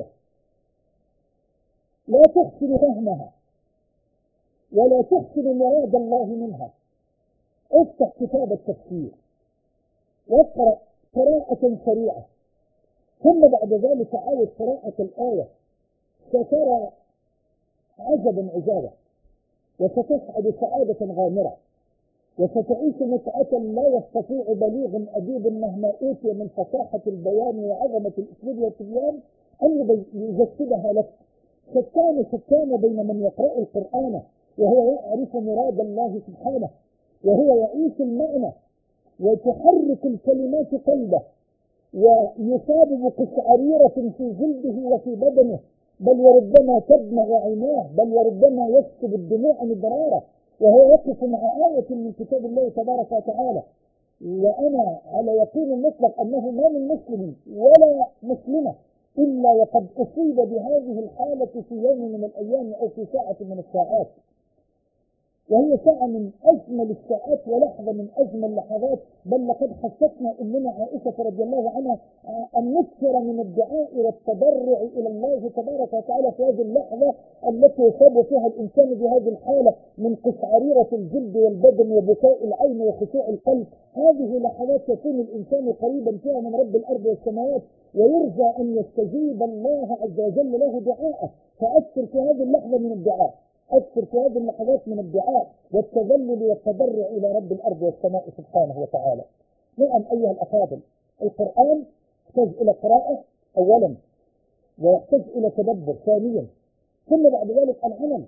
لا تحسن فهمها ولا تحسن مراد الله منها، افتح كتاب التفسير واقرأ قراءة سريعة، ثم بعد ذلك عاود قراءة الآية، سترى عجبا عجابا، وستسعد سعادة غامرة، وستعيش متعة لا يستطيع بليغ أديب مهما أوتي من فصاحة البيان وعظمة الأسلوب والتبيان أن يجسدها لك. شتان بين من يقرأ القرآن وهو يعرف مراد الله سبحانه وهو يعيش المعنى وتحرك الكلمات قلبه ويصاب بقشعريرة في جلده وفي بدنه، بل وربما تدمع عيناه، بل وربما يسكب الدموع مدرارا وهو يقف مع آية من كتاب الله تبارك وتعالى. وأنا على يقين مطلق أنه ما من مسلم ولا مسلمة إلا وقد أصيب بهذه الحالة في يوم من الأيام أو في ساعة من الساعات، وهي ساعة من أجمل الساعات ولحظة من أجمل اللحظات. بل لقد حثتنا أمنا عائشة رضي الله عنها أن نكثر من الدعاء والتضرع إلى الله تبارك وتعالى في هذه اللحظة التي يصاب فيها الإنسان بهذه الحالة من قشعريرة الجلد والبدن وبكاء العين وخشوع القلب. هذه لحظات يكون الإنسان قريبا فيها من رب الأرض والسماوات، ويرجى أن يستجيب الله عز وجل له دعاءه. فأكثر في هذه اللحظة من الدعاء، أكثر في هذه اللحظات من الدعاء والتذلل والتضرع إلى رب الأرض والسماء سبحانه وتعالى. نعم أيها الأفاضل، القرآن يحتاج إلى قراءة أولا، ويحتاج إلى تدبر ثانيا، ثم بعد ذلك العمل.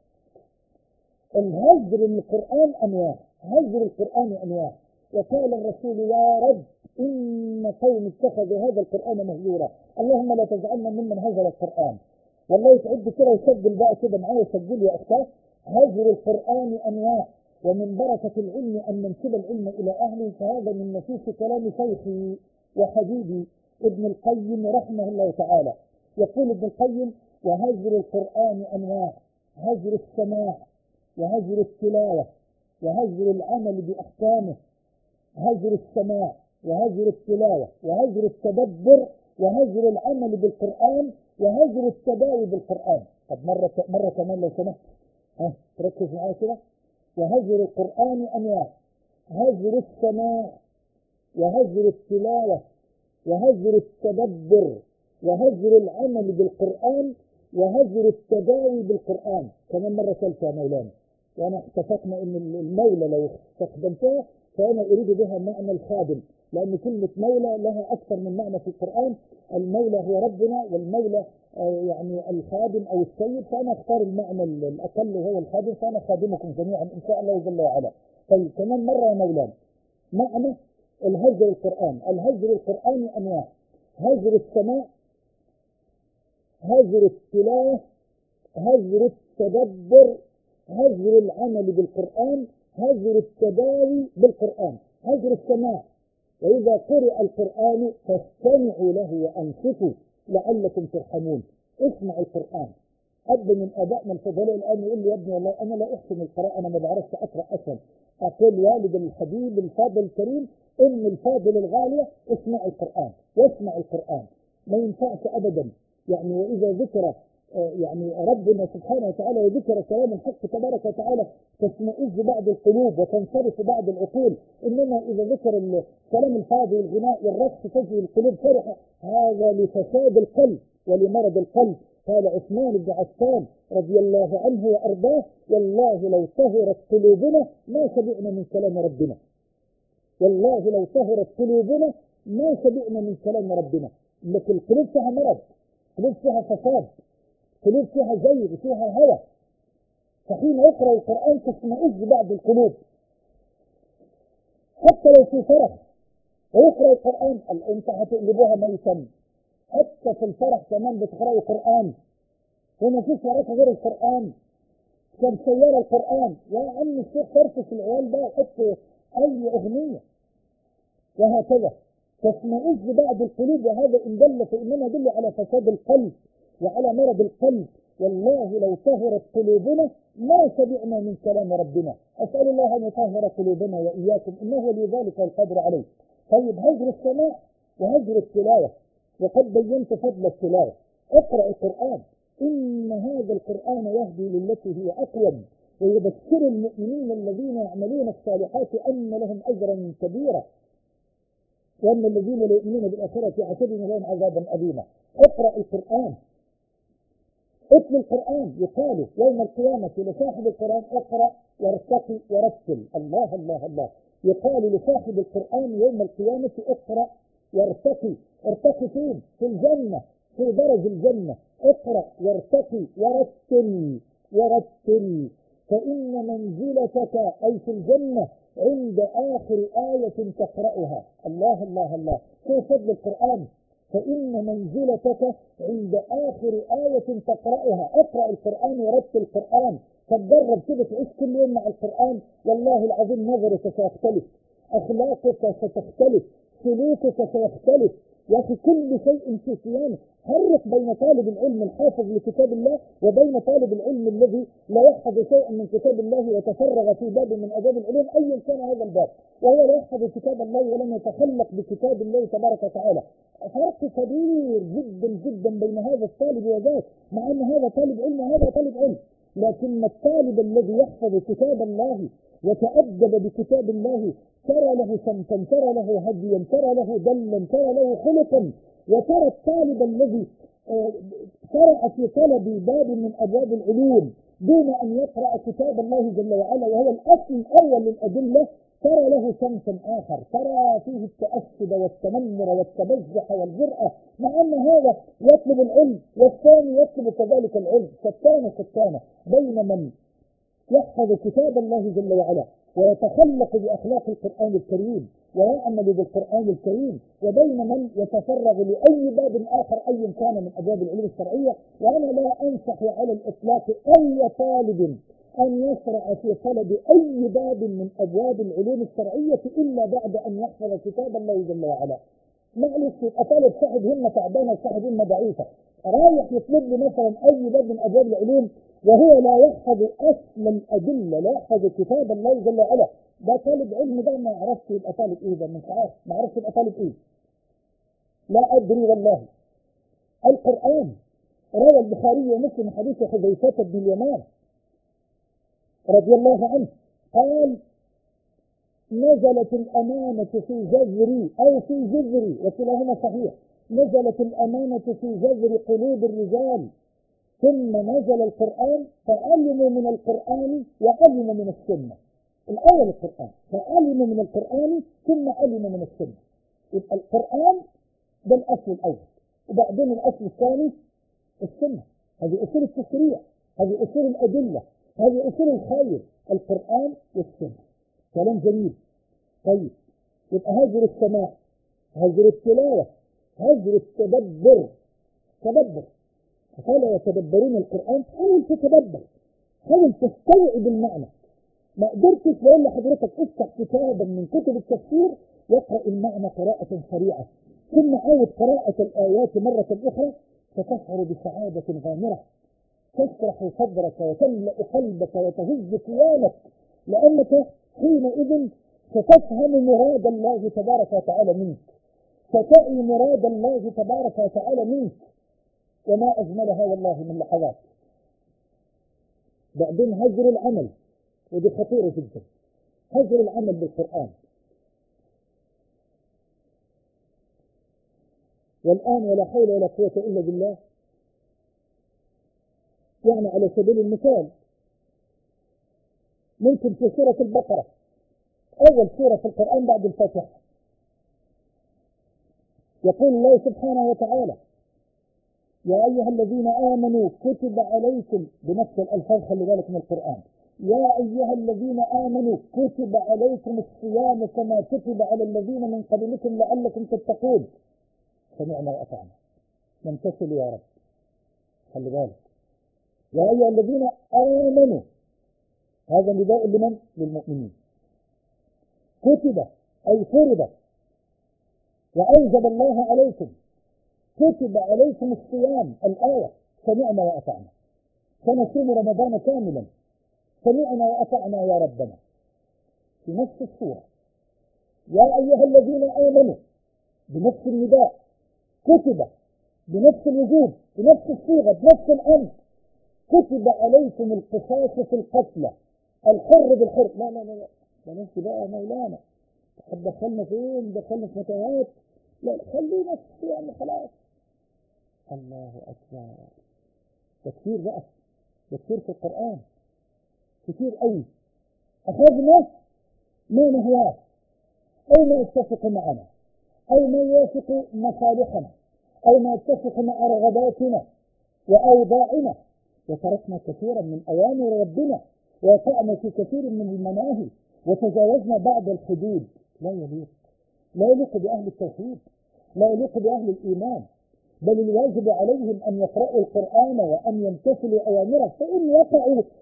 الهجر من القرآن أنواع، هجر القرآن أنواع. وقال الرسول: يا رب إن قوم اتخذوا هذا القرآن مهجورا، اللهم لا تجعلنا ممن هجر القرآن. والله تعد كده وسجل بقى كده معايا، سجل يا أختاه. هجر القرآن أنواع، ومن بركة العلم أن ننسب العلم إلى أهله، فهذا من نفيس كلام شيخي وحبيبي ابن القيم رحمه الله تعالى. يقول ابن القيم: وهجر القرآن أنواع: هجر السماع، وهجر التلاوة، وهجر العمل بأحكامه. هجر السماع، وهجر التلاوة، وهجر التدبر، وهجر العمل بالقرآن، وهجر التداوي بالقرآن. طب مرة كمان لو سمحت، تركز معايا كده. وهجر القرآن أنواع: هجر السماع، وهجر التلاوة، وهجر التدبر، وهجر العمل بالقرآن، وهجر التداوي بالقرآن. كمان مرة ثالثة يا مولانا، وأنا اتفقنا إن المولى لو استخدمتها فأنا أريد بها معنى الخادم، لأن كلمة مولى لها أكثر من معنى في القرآن. المولى هو ربنا، والمولى يعني الخادم أو السيد، فأنا أختار المعنى الأقل وهو الخادم، فأنا خادمكم جميعا إن شاء الله جل وعلا. طيب كمان مرة يا مولانا، معنى الهجر القرآن: الهجر القرآن أنواع: هجر السماع، هجر التلاوة، هجر التدبر، هجر العمل بالقرآن، هجر التداوي بالقرآن. هجر السماع: وإذا قرئ القرآن فاستمعوا له وأنصتوا لعلكم ترحمون. اسمع القرآن. أب من آبائنا الفضلاء الآن يقول لي: يا ابني والله أنا لا أحسن القراءة، أنا ما بعرفش أقرأ أصلا. أقول: والد الحبيب الفاضل الكريم، أم الفاضل الغالية، اسمع القرآن واسمع القرآن. ما ينفعش أبدا يعني. وإذا ذكر يعني ربنا سبحانه وتعالى وذكر كلام الحق تبارك وتعالى تشمئز بعض القلوب وتنصرف بعض العقول، انما اذا ذكر الكلام الفاضي والغناء والرقص تجري القلوب فرحه. هذا لفساد القلب ولمرض القلب. قال عثمان بن عفان رضي الله عنه وارضاه: والله لو طهرت قلوبنا ما شبعنا من كلام ربنا. والله لو طهرت قلوبنا ما شبعنا من كلام ربنا. لكن القلوب فيها مرض، قلوب فيها فساد، قلوب فيها زيغ، فيها هوى. فحين يقرأ القرآن تشمئز بعض القلوب، حتى لو في فرح ويقرأ القرآن انت هتقلبوها ميتا. حتى في الفرح كمان بتقرأوا القرآن، وما فيش وراك غير القرآن. كان سيارة القرآن، يا عم الشيخ فرفش العيال ده وحط أي أغنية، وهكذا تشمئز بعض القلوب. وهذا إن دل فإنما يدل على فساد القلب وعلى مرض القلب. والله لو طهرت قلوبنا ما شبعنا من كلام ربنا. أسأل الله أن يطهر قلوبنا وإياكم، إنه ولي ذلك والقدر عليه. طيب هجر السماع وهجر التلاوة، وقد بينت فضل التلاوة. اقرأ القرآن، إن هذا القرآن يهدي للتي هي أقوم، ويبشر المؤمنين الذين يعملون الصالحات أن لهم أجرا كبيرا، وأن الذين لا يؤمنون بالآخرة يعتبرون لهم عذابا أليما. اقرأ القرآن، اتل القرآن. يقال يوم القيامة لصاحب القرآن: اقرأ وارتقي ورتل. الله الله الله. يقال لصاحب القرآن يوم القيامة: اقرأ وارتقي. ارتقي فين؟ في الجنة، في درج الجنة. اقرأ وارتقي ورتل ورتل، فإن منزلتك أي في الجنة عند آخر آية تقرأها. الله الله الله. في فضل القرآن: فإن منزلتك عند آخر آية تقرأها. اقرأ القرآن ورتل القرآن. فتجرب كده تعيش كل يوم مع القرآن، والله العظيم نظرك سيختلف، أخلاقك ستختلف، سلوكك سيختلف، يا أخي كل شيء في صيانة. فرق بين طالب العلم الحافظ لكتاب الله وبين طالب العلم الذي لا يحفظ شيئا من كتاب الله وتفرغ في باب من أبواب العلوم أيا كان هذا الباب، وهو لا يحفظ كتاب الله ولم يتخلق بكتاب الله تبارك وتعالى. فرق كبير جدا جدا بين هذا الطالب وذاك، مع أن هذا طالب علم وهذا طالب علم. لكن الطالب الذي يحفظ كتاب الله وتأدب بكتاب الله ترى له سمتا، ترى له هديا، ترى له دلا، ترى له خلقا. وترى الطالب الذي شرع في طلب باب من أبواب العلوم دون أن يقرأ كتاب الله جل وعلا وهو الأصل الأول للأدلة، ترى له سمتا آخر، ترى فيه التأسد والتنمر والتبجح والجرأة، مع أن هذا يطلب العلم والثاني يطلب كذلك العلم. شتان بين من يحفظ كتاب الله جل وعلا ويتخلق بأخلاق القرآن الكريم ويعمل بالقرآن الكريم، وبين من يتفرغ لأي باب آخر أيا كان من أبواب العلوم الشرعية. وأنا لا أنصح على الإطلاق أي طالب أن يشرع في طلب أي باب من أبواب العلوم الشرعية إلا بعد أن يحفظ كتاب الله جل وعلا. معلش يبقى طالب صاحب همة تعبانة وصاحب همة ضعيفة رايح يطلب لي مثلا أي باب من أبواب العلوم وهو لا يحفظ أصل الأدلة، لا يحفظ كتاب الله جل وعلا، ده طالب علم، ده ما عرفش يبقى طالب إيه، ده مش عارف ما عرفش يبقى طالب إيه. لا أدري والله. القرآن روى البخاري ومسلم حديث حذيفة بن اليمان رضي الله عنه قال: نزلت الأمانة في جذري أو في جذري، وكلاهما صحيح، نزلت الأمانة في جذر قلوب الرجال ثم نزل القرآن فعلموا من القرآن وعلموا من السنة. الأول القرآن، فعلموا من القرآن ثم علموا من السنة. يبقى القرآن ده الأصل الأول، وبعدين الأصل الثاني السنة. هذه أصول التشريع، هذه أصول الأدلة، هذه أصول الخير، القرآن والسنة. كلام جميل. طيب يبقى هجر السماع، هجر التلاوة، هجر التدبر. تدبر، فلا يتدبرون القرآن، حاول تتدبر، حاول تستوعب المعنى. ما قدرتش بقول لحضرتك افتح كتابا من كتب التفسير واقرأ المعنى قراءة سريعة، ثم عاود قراءة الآيات مرة أخرى فتشعر بسعادة غامرة تشرح صدرك وتملأ قلبك وتهز كيانك، لأنك حينئذ ستفهم مراد الله تبارك وتعالى منك، ستعي مراد الله تبارك وتعالى منك، وما أجملها والله من لحظات. بعدين هجر العمل، ودي خطيرة جدا، هجر العمل بالقرآن. والآن ولا حول ولا قوة إلا بالله، يعني على سبيل المثال ممكن في سورة البقرة أول سورة في القرآن بعد الفاتحة يقول الله سبحانه وتعالى: يا أيها الذين آمنوا كتب عليكم، بنفس الألفاظ خلي بالك من القرآن، يا أيها الذين آمنوا كتب عليكم الصيام كما كتب على الذين من قبلكم لعلكم تتقون. سمعنا وأطعنا، نمتثل يا رب. خلي بالك، يا أيها الذين آمنوا، هذا نداء لمن؟ للمؤمنين. كتب أي فرض وأوجب الله عليكم، كتب عليكم الصيام، الآية سمعنا وأطعنا، سنصوم رمضان كاملا، سمعنا وأطعنا يا ربنا. في نفس السورة يا أيها الذين آمنوا بنفس النداء، كتب بنفس الوجوب، بنفس الصيغة، بنفس الأمر، كتب عليكم القصاص في القتلى، الحر بالحر. لا لا لا لا نفسي بقى مولانا، قد دخلنا فين؟ دخلنا في متاهات. لا خلينا في الصيام خلاص. الله أكبر، كثير بقى، كثير في القرآن، كثير قوي. أخذنا ما نهواه أو ما يتفق معنا أو ما يوافق مصالحنا أو ما يتفق مع رغباتنا وأوضاعنا، وتركنا كثيرا من أوامر ربنا، ووقعنا في كثير من المناهي، وتجاوزنا بعض الحدود. لا يليق، لا يليق بأهل التوحيد، لا يليق بأهل الإيمان، بل الواجب عليهم أن يقرأوا القرآن وأن يمتثلوا أوامره، فإن وقعوا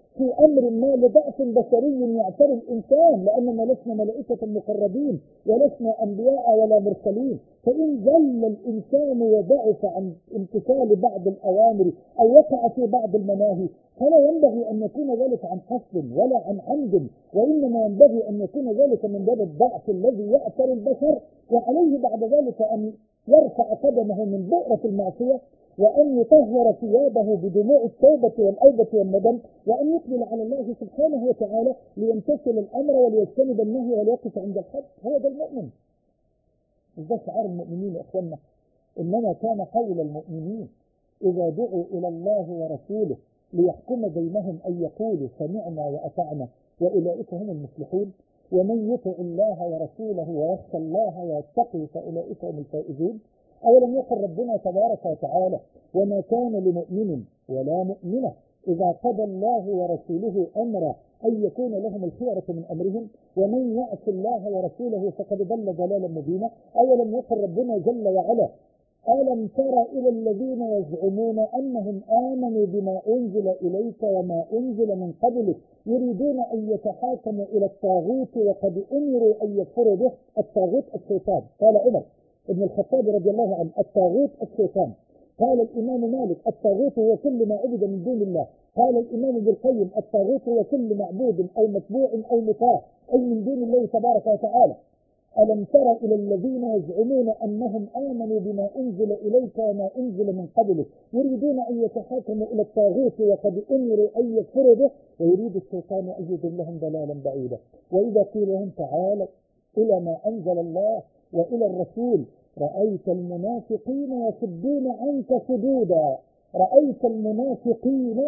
في أمر ما لضعف بشري يعتري الإنسان، لأننا لسنا ملائكة مقربين ولسنا أنبياء ولا مرسلين. فإن زل الإنسان وضعف عن امتثال بعض الأوامر أو وقع في بعض المناهي فلا ينبغي أن يكون ذلك عن قصد ولا عن عمد، وإنما ينبغي أن يكون ذلك من باب الضعف الذي يعتري البشر، وعليه بعد ذلك أن يرفع قدمه من بؤرة المعصية، وأن يطهر ثيابه بدموع التوبة والأوبة والندم، وأن يقبل على الله سبحانه وتعالى ليمتثل الأمر وليجتنب النهي وليقف عند الحد. هو ده المؤمن. ده شعار المؤمنين يا إخوانا. إنما كان قول المؤمنين إذا دعوا إلى الله ورسوله ليحكم بينهم أن يقولوا سمعنا وأطعنا وأولئك هم المفلحون، ومن يطع الله ورسوله ويخشى الله ويتقي فأولئك هم الفائزون. أولم يقل ربنا تبارك وتعالى وما كان لمؤمن ولا مؤمنة إذا قضى الله ورسوله أمرا أن يكون لهم الخيرة من أمرهم ومن يعص الله ورسوله فقد ضل ضلالا مبينا. أولم يقل ربنا جل وعلا ألم تر إلى الذين يزعمون أنهم آمنوا بما أنزل إليك وما أنزل من قبلك يريدون أن يتحاكموا إلى الطاغوت وقد أمروا أن يكفروا به. الطاغوت الشيطان. قال عمر ابن الخطاب رضي الله عنه الطاغوت الشيطان. قال الإمام مالك الطاغوت هو كل ما عبد من دون الله. قال الإمام ابن القيم الطاغوت هو كل معبود أو متبوع أو مطاع أي من دون الله تبارك وتعالى. ألم تر إلى الذين يزعمون أنهم آمنوا بما أنزل إليك وما أنزل من قبلك يريدون أن يتحاكموا إلى الطاغوت وقد أمروا أن يكفروا به ويريد الشيطان أن يضلهم ضلالا بعيدا. وإذا قيل لهم تعالوا إلى ما أنزل الله وإلى الرسول رأيت المنافقين يصدون عنك صدودا. رأيت المنافقين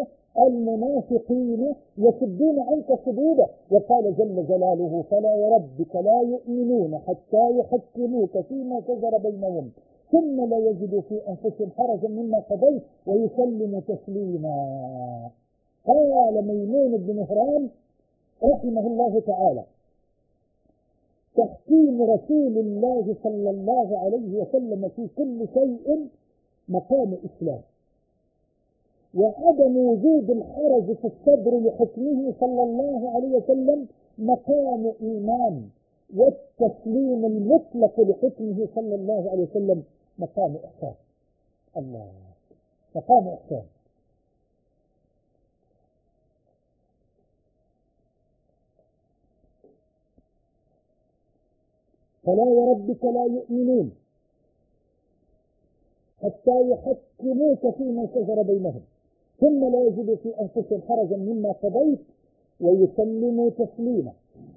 يصدون عنك صدودا. وقال جل جلاله فلا وربك لا يؤمنون حتى يحكموك فيما شجر بينهم ثم لا يجدوا في أنفسهم حرجا مما قضيت ويسلموا تسليما. قال ميمون بن مهران رحمه الله تعالى تحكيم رسول الله صلى الله عليه وسلم في كل شيء مقام إسلام، وعدم وجود الحرج في الصدر لحكمه صلى الله عليه وسلم مقام إيمان، والتسليم المطلق لحكمه صلى الله عليه وسلم مقام إحسان. الله، مقام إحسان. فلا وربك لا يؤمنون حتى يحكموك فيما شجر بينهم ثم لا يجدوا في أنفسهم حرجا مما قضيت ويسلموا تسليما.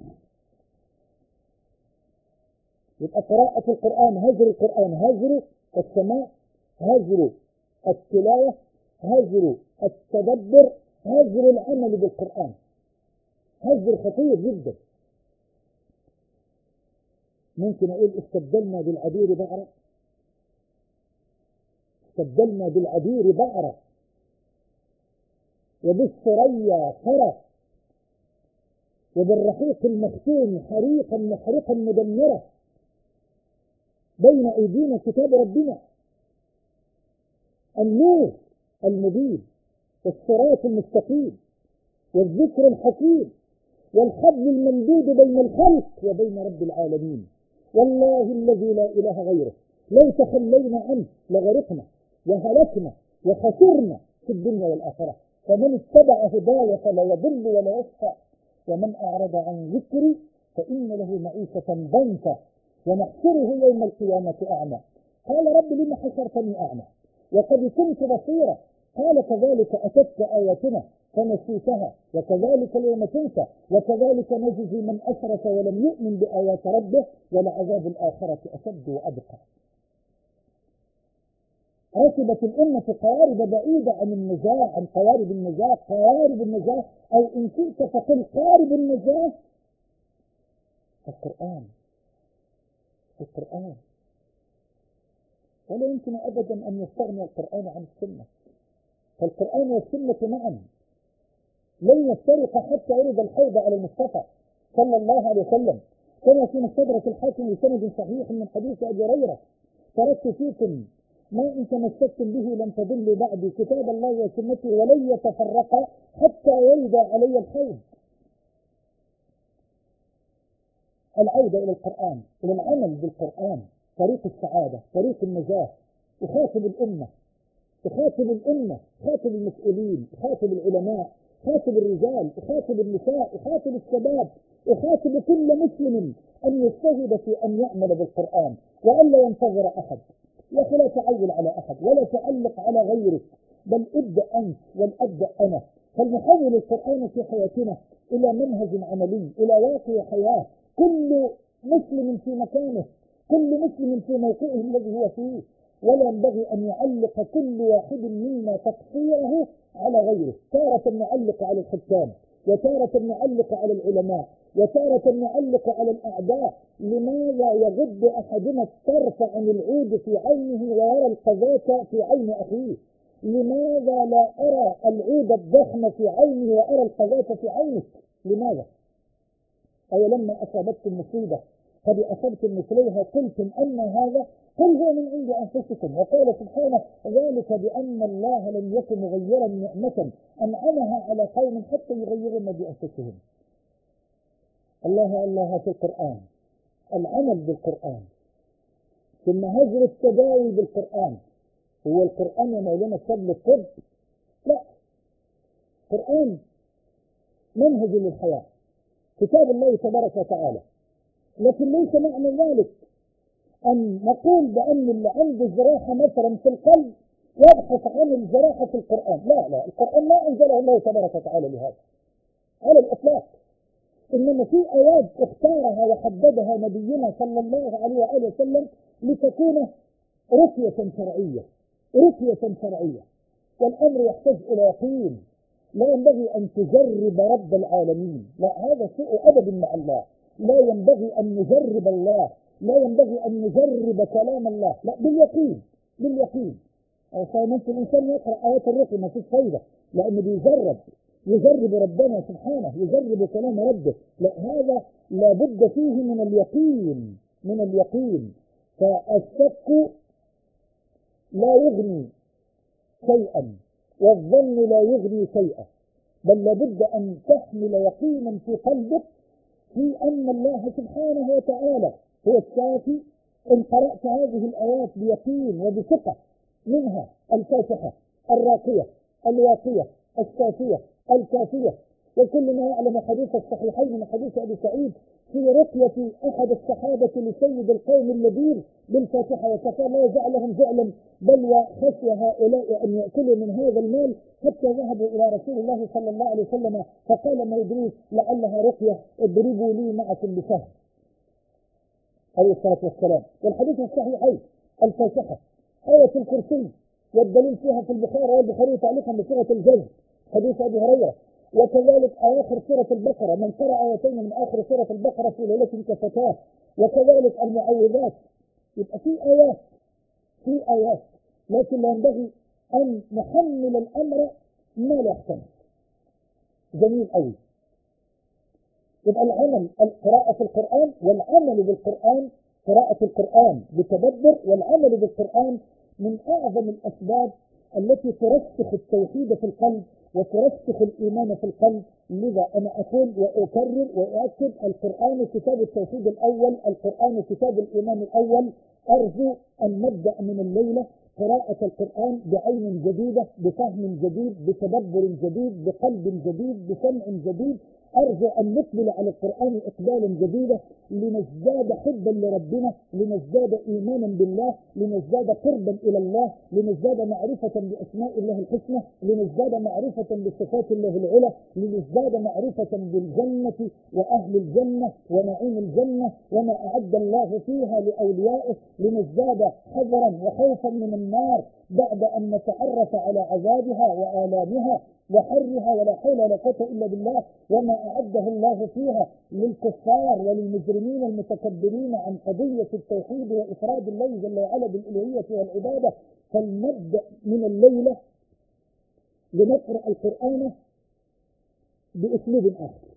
يبقى قراءة القرآن هجر القرآن، هجر السماع، هجر التلاوة، هجر التدبر، هجر العمل بالقرآن. هجر خطير جدا. ممكن أقول استبدلنا بالعبير بعرة، استبدلنا بالعبير بعرة وبالثريا ثرى وبالرحيق المختوم حريقا محرقا مدمرة. بين أيدينا كتاب ربنا النور المبين والصراط المستقيم والذكر الحكيم والحبل الممدود بين الخلق وبين رب العالمين. والله الذي لا إله غيره لو تخلينا عنه لغرقنا وهلكنا وخسرنا في الدنيا والآخرة. فمن اتبع هداي فلا يضل ولا يشقى ومن أعرض عن ذكري فإن له معيشة ضنكا ونحشره يوم القيامة أعمى. قال رب لما حشرتني أعمى وقد كنت بصيرا. قال كذلك أتتك آياتنا فنسيتها وكذلك اليوم تنسى وكذلك نجزي من أسرف ولم يؤمن بآيات ربه ولعذاب الآخرة أشد وأبقى. ركبت الأمة قوارب بعيدة عن النجاة، عن قوارب النجاة، قوارب النجاة أو إن شئت فقل قارب النجاة القرآن. القرآن ولا يمكن أبدا أن يستغني القرآن عن السنة. فالقرآن والسنة معا لن يفترق حتى يرد الحوض على المصطفى صلى الله عليه وسلم، كما في مستدرك الحاكم بسند صحيح من حديث أبي هريرة تركت فيكم ما إن تمسكتم به لن تضلوا بعدي كتاب الله وسنتي ولن يتفرقا حتى يرد علي الحوض. العودة إلى القرآن، إلى العمل بالقرآن، طريق السعادة، طريق النجاة. يخاطب الأمة، يخاطب الأمة، يخاطب المسؤولين، يخاطب العلماء، يخاطب الرجال، يخاطب النساء، يخاطب الشباب، يخاطب كل مسلم أن يجتهد في أن يعمل بالقرآن وألا ينتظر أحد. يا أخي لا تعول على أحد ولا تعلق على غيرك، بل ابدأ أنت ولأبدأ أنا. فلنحول القرآن في حياتنا إلى منهج عملي، إلى واقع حياة. كل مسلم في مكانه، كل مسلم في موقعه الذي هو فيه، ولا ينبغي أن يعلق كل واحد منا تقصيره على غيره. تارة نعلق على الحكام، وتارة نعلق على العلماء، وتارة نعلق على الأعداء. لماذا يغض أحدنا الطرف عن العود في عينه ويرى القذاة في عين أخيه؟ لماذا لا أرى العود الضخم في عيني وأرى القذاة في عينك؟ لماذا؟ أو لما أصابتكم مصيبة قد أصبتم مثليها قلتم أن هذا، قل هو من عند أنفسكم. وقال سبحانه ذلك بأن الله لم يكن مغيرا نعمة أنعمها على قوم حتى يغيروا ما بأنفسهم. الله في القرآن، العمل بالقرآن، ثم هجر التداوي بالقرآن. هو القرآن يا مولانا كتاب الطب؟ لا، القرآن منهج للحياة، كتاب الله تبارك وتعالى. لكن ليس معنى ذلك أن نقول بأن اللي عنده جراحة مثلا في القلب يبحث عن الجراحة في القرآن. لا، القرآن ما أنزله الله تبارك وتعالى لهذا على الإطلاق. إنما في آيات اختارها وحددها نبينا صلى الله عليه وآله وسلم لتكون رقية شرعية، رقية شرعية. والأمر يحتاج إلى يقين. لا ينبغي أن تجرب رب العالمين، لا، هذا سوء أدب مع الله. لا ينبغي أن نجرب الله، لا ينبغي أن نجرب كلام الله، لا، باليقين، باليقين. ممكن الإنسان يقرأ آيات الرقي ما فيش فايدة، لأنه يجرب ربنا سبحانه، يجرب كلام ربه. لا، هذا لابد فيه من اليقين، من اليقين. فالشك لا يغني شيئا، والظن لا يغني شيئا، بل لابد أن تحمل يقينا في قلبك في أن الله سبحانه وتعالى هو الشافي. إن قرأت هذه الآيات بيقين وبثقة، منها الفاتحة، الراقية، الواقية، الشافية، الكافية، وكل ما يعلم حديث الصحيحين من حديث أبي سعيد في رقية أحد الصحابة لسيد القوم الذين بالفاتحة، وكفى لا يجعل لهم جعلا، بل وخشي هؤلاء أن يأكلوا من هذا المال، حتى ذهبوا إلى رسول الله صلى الله عليه وسلم فقال ما يدريك لعلها رقية، اضربوا لي معكم بسهم عليه الصلاة والسلام. والحديث الصحيحين الفاتحة، آية الكرسي، والدليل فيها في البخاري والبخاري تعليقا بصيغة الجزم حديث أبي هريرة. وكذلك آخر سورة البقرة، من قرأ آيتين من آخر سورة البقرة في ليلة كفتاه. وكذلك المعوذات. يبقى في آيات، لكن لا ينبغي أن نحمل الأمر ما لا يحتمل. جميل قوي. يبقى العمل قراءة القرآن، والعمل بالقرآن، قراءة القرآن بتدبر والعمل بالقرآن من أعظم الأسباب التي ترسخ التوحيد في القلب وترسخ الإيمان في القلب. لذا أنا أقول وأكرر وأؤكد: القرآن كتاب التوحيد الأول، القرآن كتاب الإيمان الأول. أرجو أن نبدأ من الليلة قراءة القرآن بعين جديدة، بفهم جديد، بتدبر جديد، بقلب جديد، بسمع جديد. أرجو أن نقبل على القرآن إقبالا جديدا، لنزداد حبا لربنا، لنزداد إيمانا بالله، لنزداد قربا إلى الله، لنزداد معرفة بأسماء الله الحسنى، لنزداد معرفة بصفات الله العلى، لنزداد معرفة بالجنة وأهل الجنة ونعيم الجنة وما أعد الله فيها لأوليائه، لنزداد حذرا وخوفا من النار بعد أن نتعرف على عذابها وآلامها وحرها، ولا حول ولا قوة إلا بالله، وما أعده الله فيها للكفار وللمجرمين المتكبرين عن قضية التوحيد وإفراد الله جل وعلا بالألوهية والعبادة. فلنبدأ من الليلة لنقرأ القرآن بأسلوب آخر،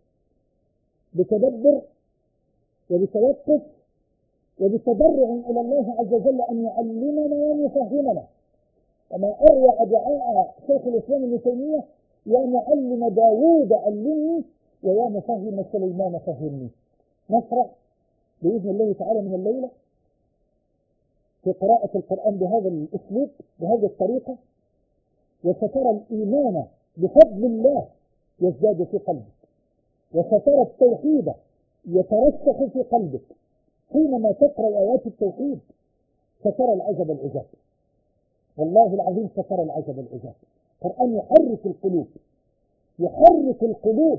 بتدبر وبتوقف وبتضرع إلى الله عز وجل أن يعلمنا ويفهمنا. وما أروع دعاء شيخ الإسلام ابن تيمية يا معلم داوود علمني، ويا مفهم سليمان فهمني. نشرع بإذن الله تعالى من الليلة في قراءة القرآن بهذا الأسلوب بهذه الطريقة، وسترى الإيمان بفضل الله يزداد في قلبك، وسترى التوحيد يترسخ في قلبك. حينما تقرأ آيات التوحيد سترى العجب العجاب، والله العظيم سترى العجب العجاب. القرآن يحرك القلوب، يحرك القلوب.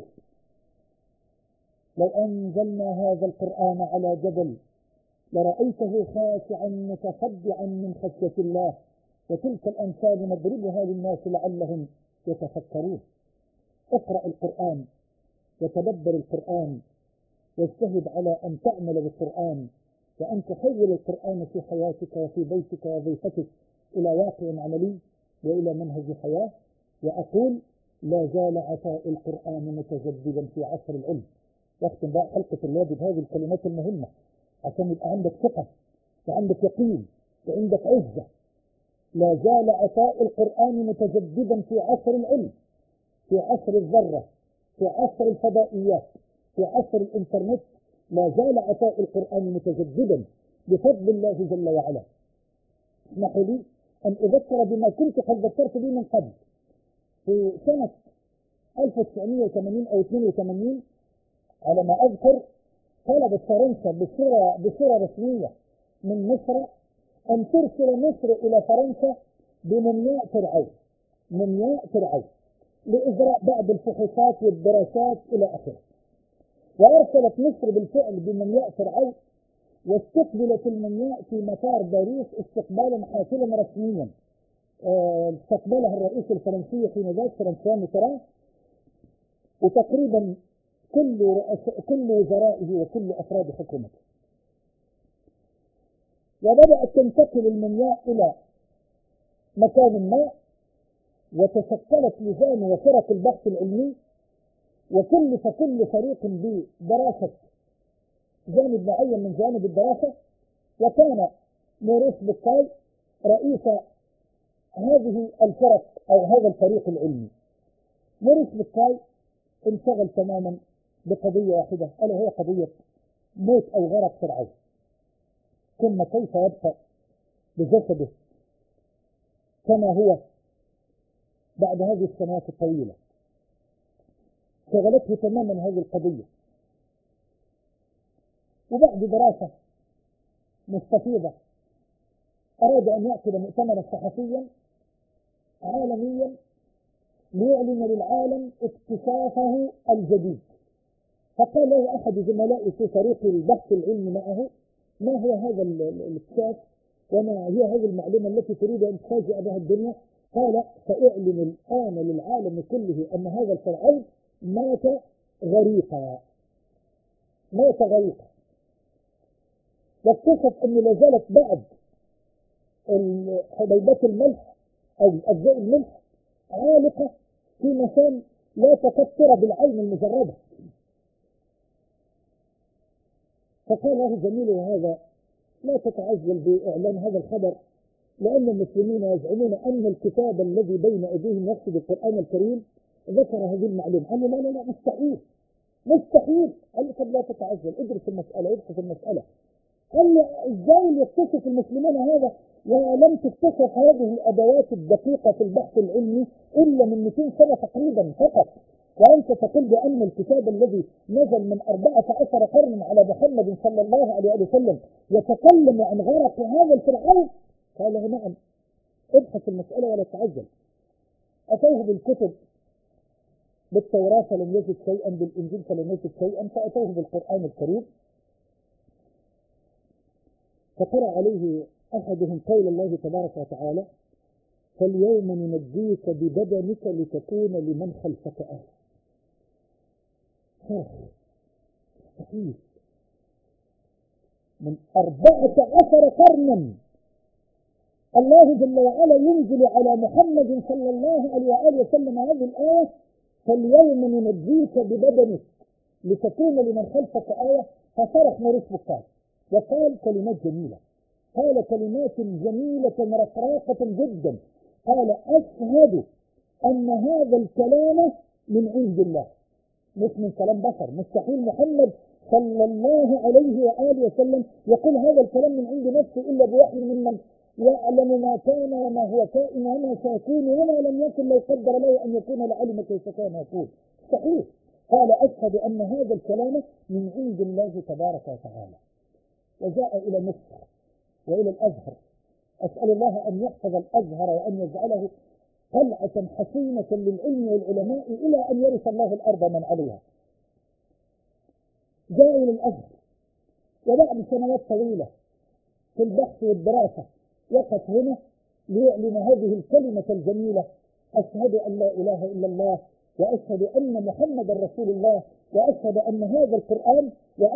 لو أنزلنا هذا القرآن على جبل لرأيته خاشعا متصدعا من خشية الله. وتلك الأمثال نضربها للناس لعلهم يتفكرون. اقرأ القرآن وتدبر القرآن، واجتهد على أن تعمل بالقرآن، وأن تحول القرآن في حياتك وفي بيتك ووظيفتك إلى واقع عملي وإلى منهج حياة. وأقول لا زال عطاء القرآن متجددا في عصر العلم. واختم بقى حلقة الليلة بهذه الكلمات المهمة عشان يبقى عندك ثقة وعندك يقين وعندك عزة. لا زال عطاء القرآن متجددا في عصر العلم، في عصر الذرة، في عصر الفضائيات، في عصر الإنترنت. لا زال عطاء القرآن متجددا بفضل الله جل وعلا. اسمحوا لي أن أذكر بما كنت قد ذكرت به من قبل. في سنة 1980 أو 82 على ما أذكر طلبت فرنسا بصورة رسمية من مصر أن ترسل مصر إلى فرنسا بمومياء فرعون، مومياء فرعون، لإجراء بعض الفحوصات والدراسات إلى آخره. وأرسلت مصر بالفعل بمومياء فرعون، واستقبلت المومياء في مطار باريس استقبالا حافلا رسميا. استقبلها الرئيس الفرنسي حينذاك فرانسوا ميتران، وتقريبا كل وزرائه وكل أفراد حكومته. وبدأت تنتقل المومياء إلى مكان ما، وتشكلت لجان وفرق البحث العلمي، وكلف كل فريق بدراسة جانب معين من جانب الدراسة. وكان موريس بوكاي رئيس هذه الفرق أو هذا الفريق العلمي. موريس بوكاي انشغل تماما بقضية واحدة، ألا هي قضية موت أو غرق فرعون، ثم كيف يبقى بجسده كما هو بعد هذه السنوات الطويلة. شغلته تماما هذه القضية. وبعد دراسة مستفيضة أراد أن يعقد مؤتمرا صحفيا عالميا ليعلن للعالم اكتشافه الجديد. فقال له أحد زملائه في فريق البحث العلمي معه: ما هو هذا الاكتشاف وما هي هذه المعلومة التي تريد أن تفاجئ بها الدنيا؟ قال: سأعلن الآن للعالم كله أن هذا الفرعون مات غريقا، مات غريقا. واكتشف أن لازالت بعض حبيبات الملح أو أجزاء الملح عالقة في مكان لا تكثر بالعين المجردة. فقال له زميله هذا: لا تتعجل بإعلان هذا الخبر، لأن المسلمين يزعمون أن الكتاب الذي بين أيديهم يقصد القرآن الكريم ذكر هذه المعلومة. قال له: لا مستحيل مستحيل. قال له: طب لا تتعجل، ادرس المسألة، ابحث المسألة. قال له: ازاي يكتشف المسلمون هذا ولم تكتشف هذه الأدوات الدقيقة في البحث العلمي إلا من 200 سنة تقريبا فقط، وأنت تقول بأن الكتاب الذي نزل من 14 قرن على محمد صلى الله عليه وسلم يتكلم عن غرق هذا الفرعون؟ قال له: نعم، ابحث المسألة ولا تعجل. أتوه بالكتب، بالتوراة فلم يجد شيئا، بالإنجيل فلم يجد شيئا، فأتوه بالقرآن الكريم. فقرأ عليه أحدهم قول الله تبارك وتعالى: فاليوم ننجيك ببدنك لتكون لمن خلفك آية. مستحيل من 14 قرنا الله جل وعلا ينزل على محمد صلى الله عليه وآله وسلم هذه الآية: فاليوم ننجيك ببدنك لتكون لمن خلفك آية. فصرخ موريس بوكاي وقال كلمات جميلة، قال كلمات جميلة رقراقة جدا. قال: أشهد أن هذا الكلام من عند الله مش من كلام بشر. مستحيل محمد صلى الله عليه وآله وسلم يقول هذا الكلام من عند نفسه إلا بوحي ممن يعلم ما كان وما هو كائن وما سيكون وما لم يكن لو قدر له أن يكون لعلم كيف كان يكون. مستحيل. قال أشهد أن هذا الكلام من عند الله تبارك وتعالى. وجاء إلى مصر وإلى الأزهر. أسأل الله أن يحفظ الأزهر وأن يجعله قلعة حصينة للعلم والعلماء إلى أن يرث الله الأرض من عليها. جاء إلى الأزهر وبعد سنوات طويلة في البحث والدراسة وقف هنا ليعلن هذه الكلمة الجميلة: أشهد أن لا إله إلا الله وأشهد أن محمد رسول الله وأشهد أن هذا القرآن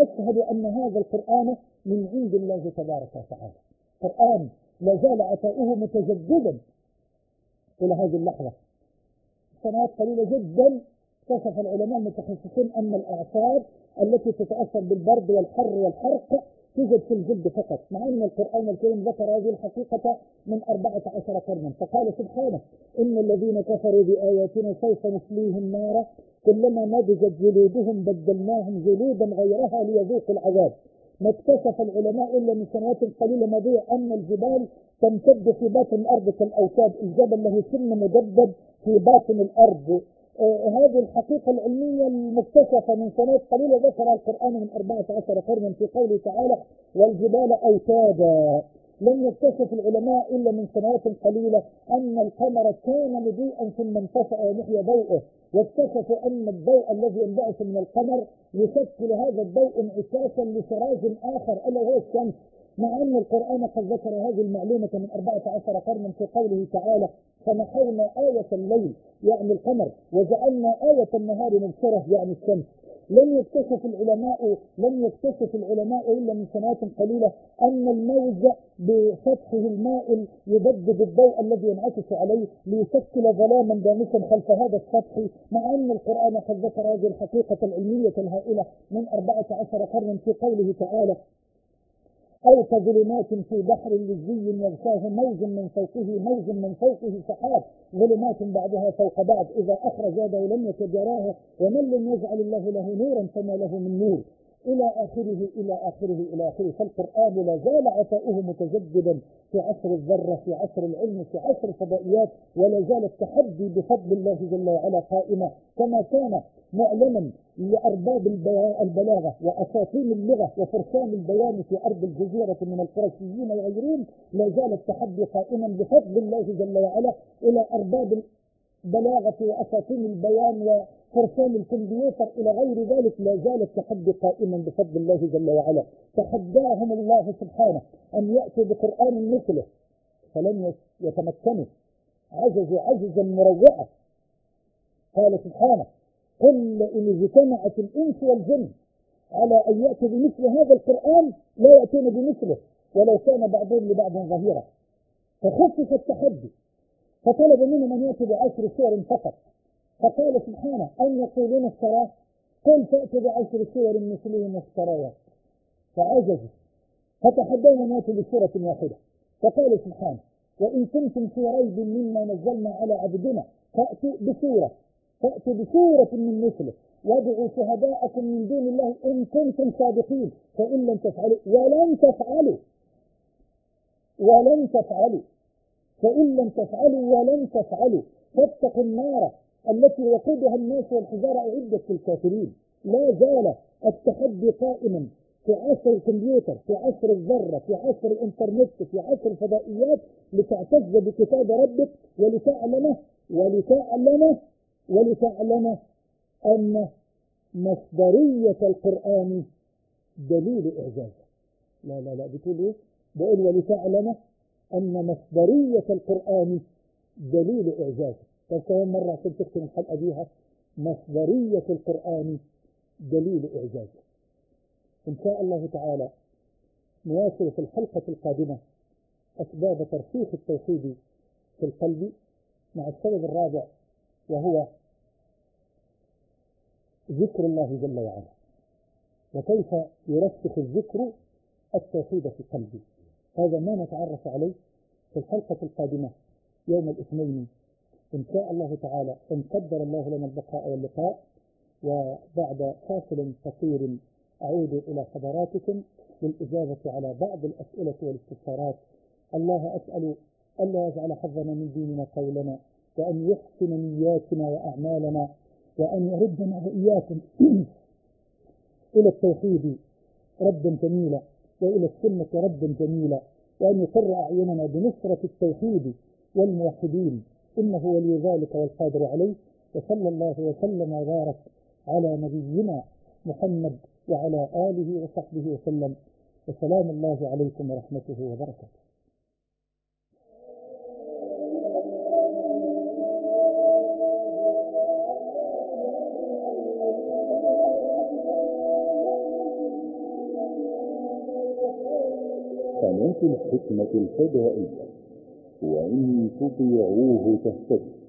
من عند الله تبارك وتعالى. قرآن لا زال عطاؤه متجددا إلى هذه اللحظة. سنوات قليلة جدا كشف العلماء المتخصصين أن الأعصاب التي تتأثر بالبرد والحر والحرق توجد في الجلد فقط، مع أن القرآن الكريم ذكر هذه الحقيقة من 14 قرنا. فقال سبحانه: إن الذين كفروا بآياتنا سوف نصليهم نارا كلما نضجت جلودهم بدلناهم جلودا غيرها ليذوقوا العذاب. ما اكتشف العلماء إلا من سنوات قليلة ماضية أن الجبال تمتد في باطن الأرض كالأوتاد، الجبل له سن مجدد في باطن الأرض. هذه الحقيقة العلمية المكتشفة من سنوات قليلة ذكرها القرآن من 14 قرنا في قوله تعالى: والجبال أوتادا. لم يكتشف العلماء إلا من سنوات قليلة أن القمر كان مضيئا ثم انطفأ ومحي ضوءه، واكتشفوا أن الضوء الذي ينبعث من القمر يشكل هذا الضوء انعكاسا لسراج آخر ألا هو الشمس، مع أن القرآن قد ذكر هذه المعلومة من 14 قرنا في قوله تعالى: فمحونا آية الليل يعني القمر وجعلنا آية النهار مبصرة يعني الشمس. لم يكتشف العلماء إلا من سنوات قليلة أن الموج بسطحه المائل يبدد الضوء الذي ينعكس عليه ليشكل ظلاما دامسا خلف هذا السطح، مع أن القرآن قد ذكر هذه الحقيقة العلمية الهائلة من 14 قرنا في قوله تعالى: أو كظلمات في بحر لجي يغشاه موج من فوقه سحاب ظلمات بعضها فوق بعض إذا أخرج يده لم يتجراه ومن لم يجعل الله له نورا فما له من نور إلى آخره. فالقرآن لا زال عطاؤه متجددا في عصر الذرة، في عصر العلم، في عصر الفضائيات، ولا زال التحدي بفضل الله جل وعلا قائما كما كان معلما لأرباب البلاغة وأساطين اللغة وفرسان البيان في أرض الجزيرة من القرشيين وغيرهم. لا زال التحدي قائما بفضل الله جل وعلا إلى أرباب البلاغة وأساطين البيان وفرسان الكمبيوتر إلى غير ذلك. لا زال التحدي قائما بفضل الله جل وعلا. تحداهم الله سبحانه أن يأتوا بقرآن مثله فلم يتمكنوا، عجزوا عجزا مروعا. قال سبحانه: قل إن اجتمعت الإنس والجن على أن يأتوا بمثل هذا القرآن لا يأتون بمثله ولو كان بعضهم لبعض ظهيرا. فخفف التحدي فطلب منهم أن يأتوا ب10 سور فقط. فقال سبحانه: أن يقولون افتراه قل فأتوا ب10 سور مثله مفتريات. فعجزوا فتحداهم أن يأتوا بسورة واحدة. فقال سبحانه: وإن كنتم في ريب مما نزلنا على عبدنا فأتوا بسورة من مثله وادعوا شهداءكم من دون الله إن كنتم صادقين فإن لم تفعلوا ولن تفعلوا فاتقوا النار التي وقودها الناس والحجارة أعدت للكافرين. لا زال التحدي قائما في عصر الكمبيوتر، في عصر الذرة، في عصر الإنترنت، في عصر الفضائيات، لتعتز بكتاب ربك ولتعلم أن مصدرية القرآن دليل إعجازه. لا بتقول إيه؟ بقول ولتعلم أن مصدرية القرآن دليل إعجازه. طب كمان مرة عشان تختم الحلقة بيها: مصدرية القرآن دليل إعجازه. إن شاء الله تعالى نواصل في الحلقة القادمة أسباب ترسيخ التوحيد في القلب مع السبب الرابع وهو ذكر الله جل وعلا، وكيف يرسخ الذكر التوحيد في قلبي. هذا ما نتعرف عليه في الحلقة القادمة يوم الاثنين إن شاء الله تعالى، إن قدر الله لنا البقاء واللقاء. وبعد فاصل قصير أعود إلى حضراتكم للإجابة على بعض الأسئلة والاستفسارات. الله أسأل ألا يجعل حظنا من ديننا قولنا، وأن يحسن نياتنا وأعمالنا، وأن يردنا وإياكم إلى التوحيد ردا جميلا، وإلى السنة ردا جميلا، وأن يقر أعيننا بنصرة التوحيد والموحدين، إنه ولي ذلك والقادر عليه. وصلى الله وسلم وبارك على نبينا محمد وعلى آله وصحبه وسلم، وسلام الله عليكم ورحمته وبركاته. قناة الحكمة الفضائية، وإن تطيعوه تهتدوا.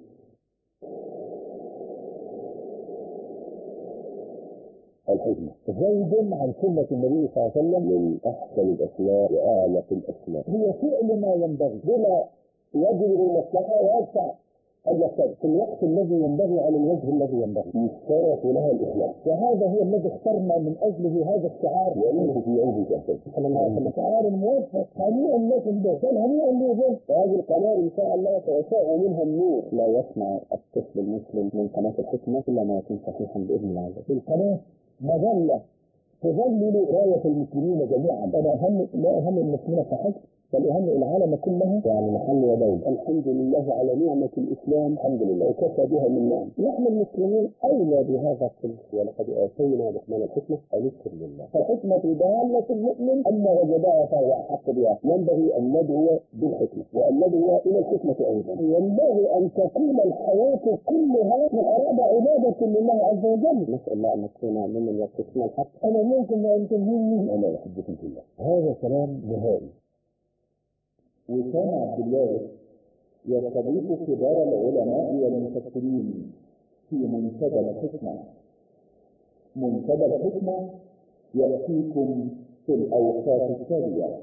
الحكمة زيد عن سنة النبي صلى الله عليه وسلم من أحسن الأخلاق وأعلق الأخلاق، هي فعل ما ينبغي بما يجري المصلحة ويدفع اليسار في الوقت الذي ينبغي على الوجه الذي ينبغي، يشترط لها الإخلاص، وهذا هو الذي اخترنا من أجله هذا الشعار وإنه في يوم تهتدوا صلى الله عليه وسلم. شعار موفق هنيئا لكم به، قال هنيئا لكم. هذه القناة إن شاء الله سيشاع منها النور. لا يسمع الطفل المسلم من قناة الحكمة إلا ما يكون صحيحا بإذن الله. القناة مظلة تظلل راية المسلمين جميعا. أنا لا أهم المسلمين فحسب، بل أهم العالم كله، يعني محل ودولة. الحمد لله على نعمة الإسلام، الحمد لله وكفى بها من نعم. نحن المسلمين أولى بهذا كله، ولقد آتينا لقمان الحكمة أن يشكر لله. فالحكمة دالة المؤمن أن وجدها فهو أحق بها. ينبغي أن ندعو بالحكمة وأن ندعو إلى الحكمة أيضا. ينبغي أن تكون الحياة كلها من أراد عبادة لله عز وجل. نسأل الله أن نكون ممن يتقون الحق. أنا ممكن أن تنهيني، أنا أحبكم في الله. هذا كلام نهائي. وسام عبد الله يستضيف كبار العلماء والمفكرين في منتدى الحكمة. منتدى الحكمة يأتيكم في الأوقات التالية: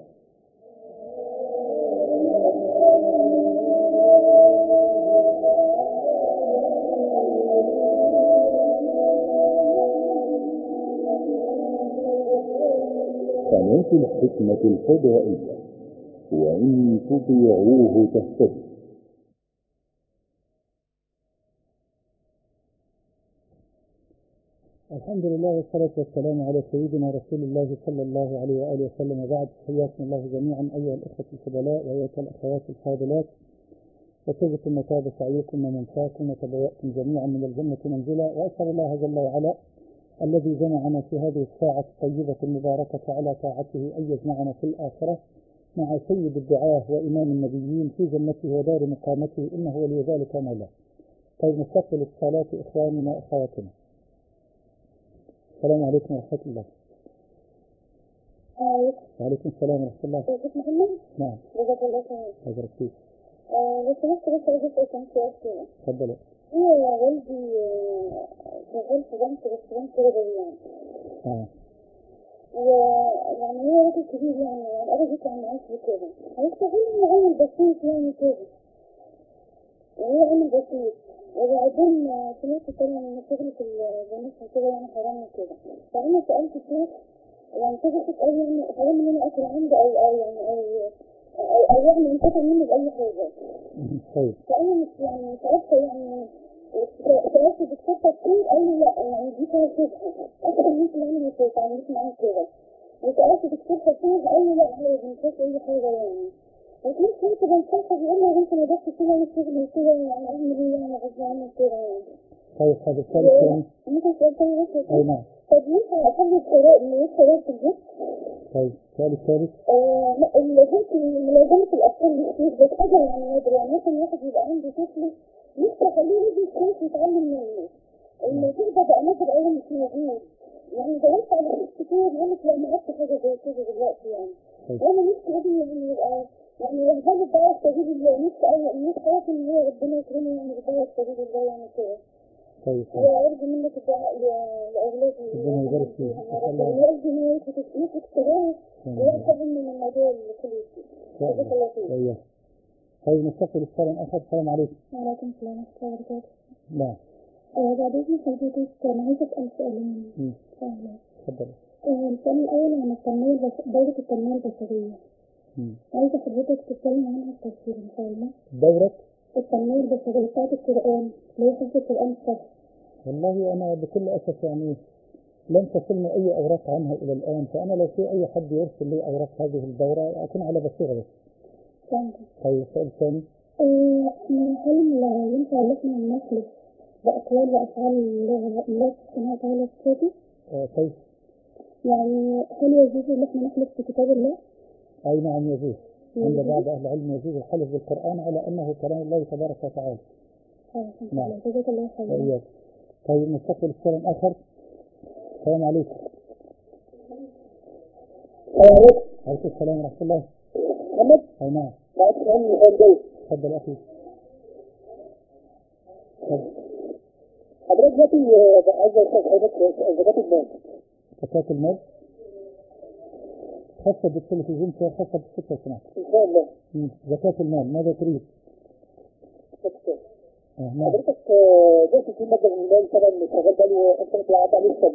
قناة الحكمة الفضائية، وإن تطيعوه تهتدوا. الحمد لله والصلاة والسلام على سيدنا رسول الله صلى الله عليه وآله وسلم، وبعد. حياكم الله جميعا أيها الأخوة الفضلاء وأيها الأخوات الفاضلات، وطبتم وطاب سعيكم ومنساكم وتبوأتم جميعا من الجنة منزلا. وأسأل الله جل وعلا الذي جمعنا في هذه الساعة الطيبة المباركة على طاعته أن يجمعنا في الآخرة مع سيد الدعاة وإمام النبيين في جنته ودار مقامته، إنه ولي ذلك مولاه. طيب نستقبل الصلاة إخواننا وأخواتنا. السلام عليكم ورحمة الله. وعليكم السلام ورحمة الله. ازيك محمد؟ نعم. جزاك الله خير. حضرتك فيك. لو سمحت بس عايزة أسأل كام سؤال كده. اتفضل. هو والدي شغال في بنك، بس بنك ربوي يعني. ويعني هو راجل كبير يعني قرب يطلع معاش وكده. هيشتغل عامل بسيط يعني كده. وهو عامل بسيط. وبعدين سمعت كلام ان شغل في البنوك وكده يعني حرام وكده. فأنا سألت شيخ يعني كده تسأل يعني حرام ان انا اكل عنده او يعني او يعني انتفع منه بأي حاجة. فأنا مش يعني سألت يعني سألت دكتور تفكير قال لي لا يعني دي فيها شبهة أكثر ممكن أنا ما تتعاملش معاه كده. وسألت دكتور تفكير قال لي لا عادي مفيش أي حاجة يعني. لكن كنت بنصحه بيقول لي انت ما دخلت كده من الشغل وكده يعني أعمل ايه يعني غصب عنك كده يعني. طيب هذا السؤال الثاني. ممكن سؤال ثاني بس؟ أي نعم. طب ينفع أخلي الشراء في الجسم؟ طيب السؤال الثالث. ملازمة الأطفال مش بتحاجة يعني نادرة، يعني مثلا واحد يبقى عنده طفل لسه خليه يجي كويس يتعلم منه. الموضوع ده بقى نادر أوي مش موجود. يعني دورت على ناس كتير يقول لك لا ما عرفت حاجة زي كده دلوقتي يعني. وأنا نفسي أبي يعني يبقى يعني يهتم بالدعوة السبيل الله، نفسي خايف إن هو ربنا يكرمه يعني بالدعوة السبيل الله يعني كده. طيب وأرجو منك الدعاء لأولادي. ربنا يبارك فيك. وأرجو إن هي تسميك السلام ويحفظ من الموضوع الكليسي. جزاك الله خير. طيب نستقبل السلام آخر. السلام عليكم. وعليكم السلام ورحمة الله وبركاته. نعم. بعد إذن حضرتك أنا عايزة أسأل سؤالين. سهلة. تفضل. السؤال الأول عن دورة التنمية البشرية. عايزة حضرتك تتكلم عنها بتفصيل إن شاء الله. دورة التنمية البشرية بتاعت القرآن، اللي هي حفظ القرآن الصح. والله أنا بكل أسف يعني لم تصلني أي أوراق عنها إلى الآن، فأنا لو في أي حد يرسل لي أوراق هذه الدورة أكون على بصيرة بس. طيب السؤال الثاني. هل ينفع إن إحنا نخلف بأقوال وأفعال الله سبحانه وتعالى الصادق؟ كيف؟ يعني هل يجوز إن إحنا نخلف في كتاب الله؟ أي نعم يجوز. عند بعض أهل العلم يجوز الحلف بالقرآن على أنه كلام الله تبارك وتعالى. نعم. جزاك الله خيرا. طيب نستقبل السلام آخر. السلام عليكم. عليكم السلام ورحمة الله. محمد؟ أي نعم. تفضل يا أخي. حضرتك دلوقتي عايز حضرتك زكاة المال. زكاة المال خاصة بالتلفزيون فيها خاصة بالستة سنوات. إن شاء الله. زكاة المال ماذا تريد؟ حضرتك دلوقتي في مبلغ من المال طبعا شغال بقاله أكثر من عليه سنة.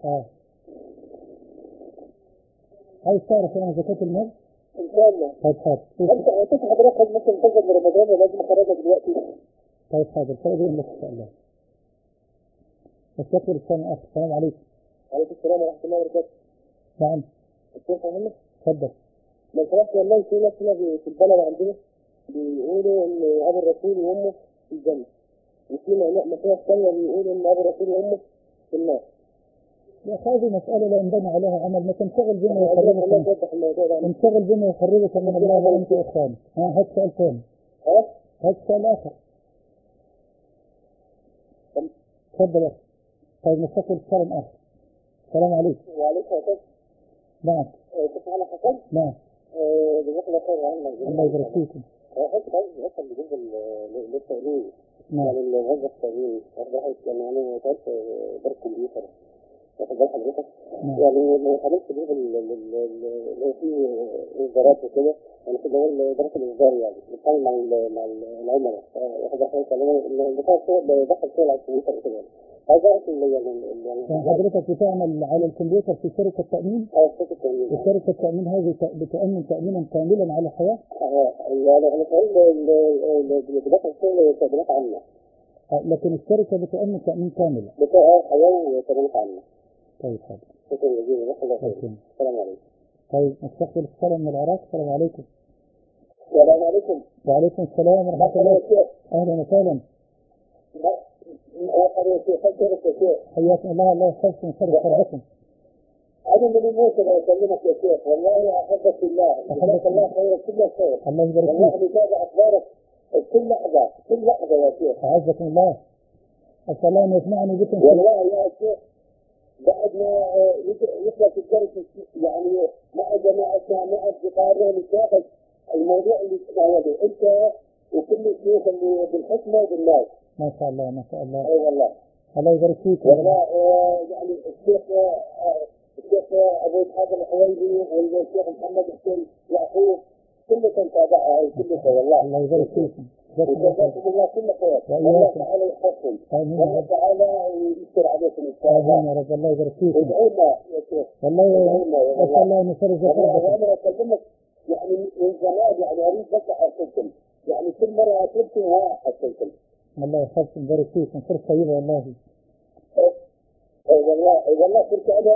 عايز تعرف أنا زكاة المال؟ إن شاء الله. طيب حاضر. أنت حضرتك مثلا تنزل من رمضان ولازم أخرجها دلوقتي. طيب حاضر. فأذن لك إن شاء الله. نستقبل السلام آخر. السلام عليكم. وعليكم السلام ورحمة الله وبركاته. نعم. الشيخ محمد. تفضل. لو سمحت والله في ناس هنا في البلد عندنا بيقولوا إن أبو الرسول وأمه في الجنة. وفي مشايخ ثانية بيقولوا إن أبو الرسول وأمه في النار. يا أخي هذه مسألة لا ينبني عليها عمل، ما تنشغل بما يقربك تنشغل بما يقربك من الله وأنت إخوان. هات سؤال ثاني. هات سؤال آخر. تفضل يا أخي. طيب نستقبل السلام آخر. السلام عليكم. وعليكم السلام. نعم. كيف حالك حسن؟ نعم. جزاك الله خير عنك. الله يبارك فيكم. كنت عايز أسأل بالنسبة للتأمين. نعم. يعني الوظيفة التأمين يعني أنا تعبت درس كمبيوتر. واخد بال حضرتك؟ يعني ما حضرتش بالنسبة اللي فيه إصدارات وكده، يعني كده هو درس الإصدار يعني بتعامل مع العملاء. واخد بال حضرتك؟ اللي بتاع الشغل دخل شغل على الكمبيوتر وكده. عايز أعرف يعني حضرتك بتعمل على الكمبيوتر في شركة تأمين؟ شركة تأمين. وشركة التأمين هذه بتأمن تأمينا كاملا على الحياة؟ أنا سؤال اللي بدخل شغل تأمينات عامة. لكن الشركة بتأمن تأمين كامل. حياة وتأمينات عامة. طيب حاضر. شكرا جزيلا. السلام عليكم. طيب نستقبل السلام من العراق. السلام عليكم. السلام عليكم. وعليكم السلام ورحمة الله. أهلا وسهلا. حياكم الله. الله يحفظكم ويشرف فرحكم. أنا من الموسى أكلمك يا شيخ، والله أحبك في الله. جزاك الله خير كل خير. الله يبارك فيك. والله متابع أخبارك كل لحظة كل لحظة يا شيخ. أعزكم الله. أسأل الله أن يسمعني بكم. والله يا شيخ بعد ما يخلص الدرس يعني مع جماعتنا مع أصدقائنا نتناقش الموضوع اللي تسمعه أنت وكل الشيوخ اللي بالحكمة وبالناس. ما شاء الله ما شاء الله. أي والله. الله يبارك فيك. والله يعني الشيخ أبو إسحاق الحويني والشيخ محمد حسين يعقوب كلكم تابعها كلكم والله. الله يبارك فيكم. جزاكم الله كل خير. والله تعالى يحفظكم. والله تعالى يستر عليكم إن شاء الله. آمين يا رب. الله يبارك فيكم. ادعونا يا شيخ. والله أسأل الله أن يفرج كربكم. والله أنا أكلمك يعني من زمان يعني أريد بس أحسنكم. يعني كل مرة أكلمكم أحسنكم. الله يحفظكم ويبارك فيكم. فرصة طيبة والله. والله كنت أنا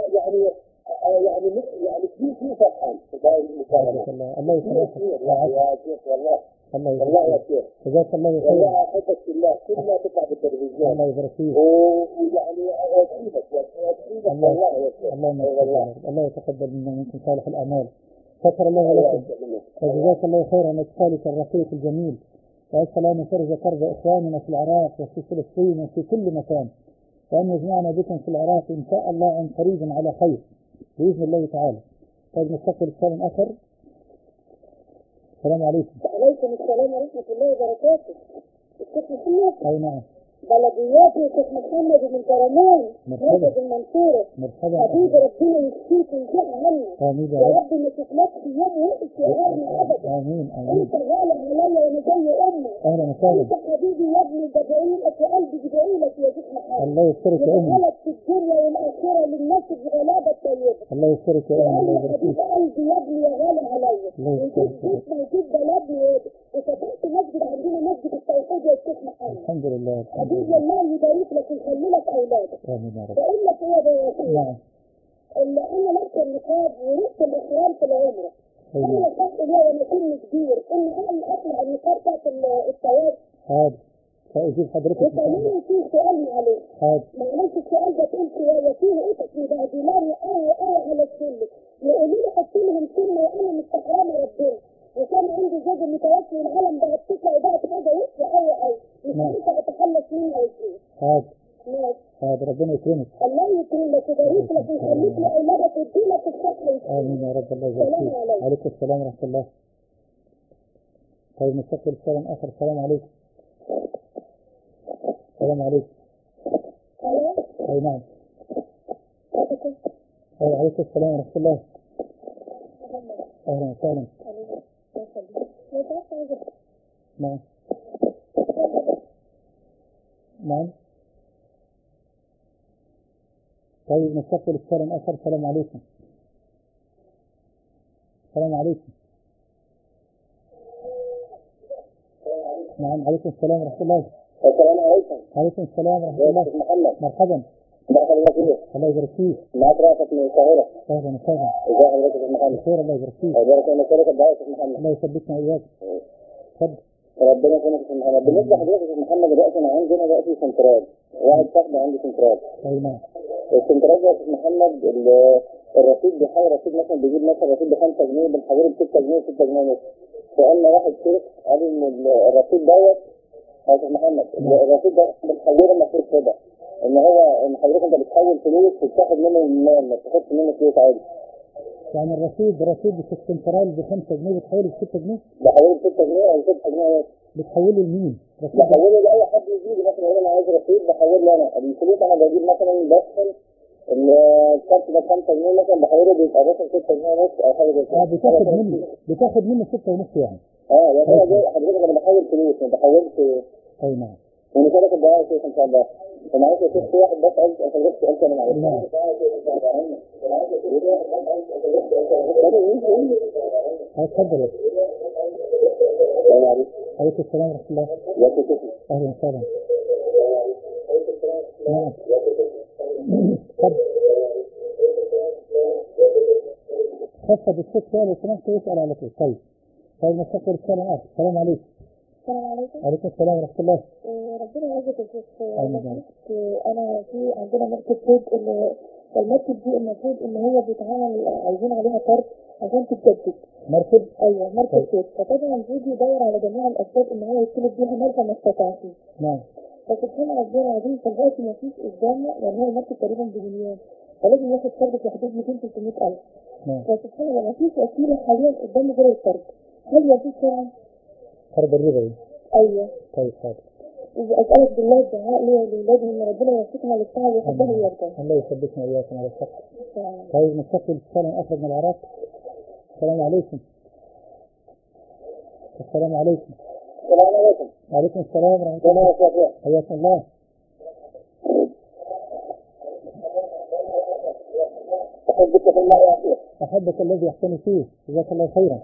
يعني كثير فرحان بهذه المكالمة. الله يسلمك يا شيخ والله. الله يا شيخ. جزاك الله خير. والله أحبك في الله كل ما تطلع بالتلفزيون. الله يبارك فيك. ويعني أسعدك والله يا شيخ. الله يتقبل منا ومنكم صالح الأعمال. شكر الله لكم وجزاك الله خيرا عن سؤالك الرقيق الجميل. وأسأل الله أن يفرج كرب إخواننا في العراق وفي فلسطين وفي كل مكان، وأن يجمعنا بكم في العراق إن شاء الله عن قريب على خير بإذن الله تعالى. طيب نستقبل السلام آخر. السلام عليكم. وعليكم السلام ورحمة الله وبركاته. الشيخ محمد. أي نعم. بلديات وشيخ محمد بن كرمان مرحبا. مركز المنصورة. مرحبا. حبيبي ربنا يشفيك ويشفي عنك. آمين يا يا رب. رب ما تخلقش يوم وقت يا غالي ابدا. آمين آمين. انت غالي عليا وانا زي امك. أهلا وسهلا. انت حبيبي يا ابني بدعيلك وقلبي بدعيلك يا شيخ محمد. الله يسترك يا أمي. يجعلك في الدنيا والاخره للناس الغلابه الطيبه. الله يسترك يا أمي. الله يا يبارك حبيب فيك. قلبي يا ابني يا غالي عليا. الله يسترك يا وجيت أمي. موجود بلدني وفتحت مسجد عندنا مسجد التوحيد يا شيخ محمد. الحمد لله. الحمد حبيبي لله. الله يبارك لك ويخلي لك اولادك. آمين يا رب. بقول لك ايه يا وسيم؟ نعم. اللي انا لابسه النقاب ولبس الاحرام في العمره. أيوة. انا خدت ليه وانا سن كبير ان انا اطلع النقاب بتاعت التوابع. حاضر. سأجيب حضرتك إن شاء الله. وكمان في سؤال معلش. حاضر. معلش السؤال ده تقول شويه فيه قطط مبهدلاني قوي على السلم. يقولوا لي حط لهم سلم وانا مستحرمه ربنا. وكان عندي زوج متوفي والعالم بقت تطلع وبقت حاجه وحشه قوي. مش نعم. عارفه اتخلص منها ازاي. حاضر. ماشي. حاضر. ربنا يكرمك. الله يكرمك ويبارك لك ويخليك لاولادك ويديلك الصحه والسلامه. آمين يا رب. الله يبارك السلام فيك. عليكم. عليكم السلام ورحمة الله. طيب نستقبل السلام آخر. السلام عليكم. السلام عليكم. الو. أي نعم. أي عليكم السلام ورحمة الله. أهلا وسهلا. نعم. نعم. طيب نستقبل السلام آخر. السلام عليكم. السلام عليكم. نعم. عليكم السلام ورحمة الله. السلام عليكم. عليكم السلام ورحمة الله. شيخ محمد. مرحبا. مرحبا بك. الله يبارك فيك. معك رافت من القاهرة. أهلا وسهلا. ازي حضرتك يا شيخ محمد؟ بخير. الله يبارك فيك. بارك الله فيك الدعاء يا شيخ محمد. الله يثبتنا وإياك. اتفضل. ربنا يكرمك يا شيخ محمد. بالنسبة لحضرتك يا شيخ محمد دلوقتي انا عندنا دلوقتي سنترال. واحد صاحبي عنده سنترال. أي نعم. السنترال ده يا شيخ محمد الرصيد بيحاول رصيد مثلا بيجيب مثلا رصيد ب 5 جنيه بنحوله ب 6 جنيه 6 جنيه ونص. سألنا واحد شيخ قال ان الرصيد دوت يا شيخ محمد الرصيد ده بنحوله المفروض كده ان هو ان حضرتك انت بتحول فلوس وتاخد منه المال ما تاخدش منه فلوس عادي. يعني رصيد في السنترال ب 5 جنيه بتحوله ب 6 جنيه؟ بحوله ب 6 جنيه او 6 جنيه ونص. بتحوله لمين؟ بحوله لاي حد يجي لي مثلا يقول انا عايز رصيد بحوله انا الفلوس انا بجيب مثلا بدخل الكارت ده 5 جنيه مثلا بحوله بيبقى مثلا 6 جنيه ونص او حاجه زي كده. بتاخد منه 6 ونص يعني. يعني انا جاي حضرتك انا بحول فلوس ما بحولش. اي نعم. ونشارك الدعاء يا شيخ ان شاء الله. انا عايز اشوف في واحد بس عايز حضرتك سؤال كمان عليه. نعم. اتفضل. السلام عليكم. عليكم السلام ورحمة الله. يا شيخ. أهلا وسهلا. نعم. اتفضل. خفض الصوت شوية لو سمحت واسأل على طول. طيب نستقبل السلام آخر. السلام عليكم. السلام عليكم. عليكم السلام ورحمة الله. ربنا يعزك يا شيخ. آمين. انا في عندنا مركز صيد المركز دي المفروض ان هو بيتعمل عايزين عليها قرض عشان تتجدد. مركز؟ ايوه مركز صيد. فطبعا بيجي يدور على جميع الاسباب ان هو يطلب بيها مركز ما استطاعش. نعم. فسبحان ربنا العظيم دلوقتي ما فيش قدامنا يعني هو المركز تقريبا بمليون فلازم ياخد قرض في حدود 200-300 ألف. نعم. فسبحان الله ما فيش وسيله حاليا قدامي غير القرض. هل يجوز شرعا؟ قرض الربوي. ايوه. طيب حاضر. أسألك بالله الدعاء لي ولولادي إن ربنا يوفقنا للسعي ويحبه ويرضى. الله يثبتنا وإياكم على الحق. طيب نستقبل السلام آخر من العراق. السلام عليكم. السلام عليكم. السلام عليكم. وعليكم السلام ورحمة الله. حياكم الله. أحبك في الله يا أخي. أحبك الذي أحسن فيه. جزاك الله خيرا.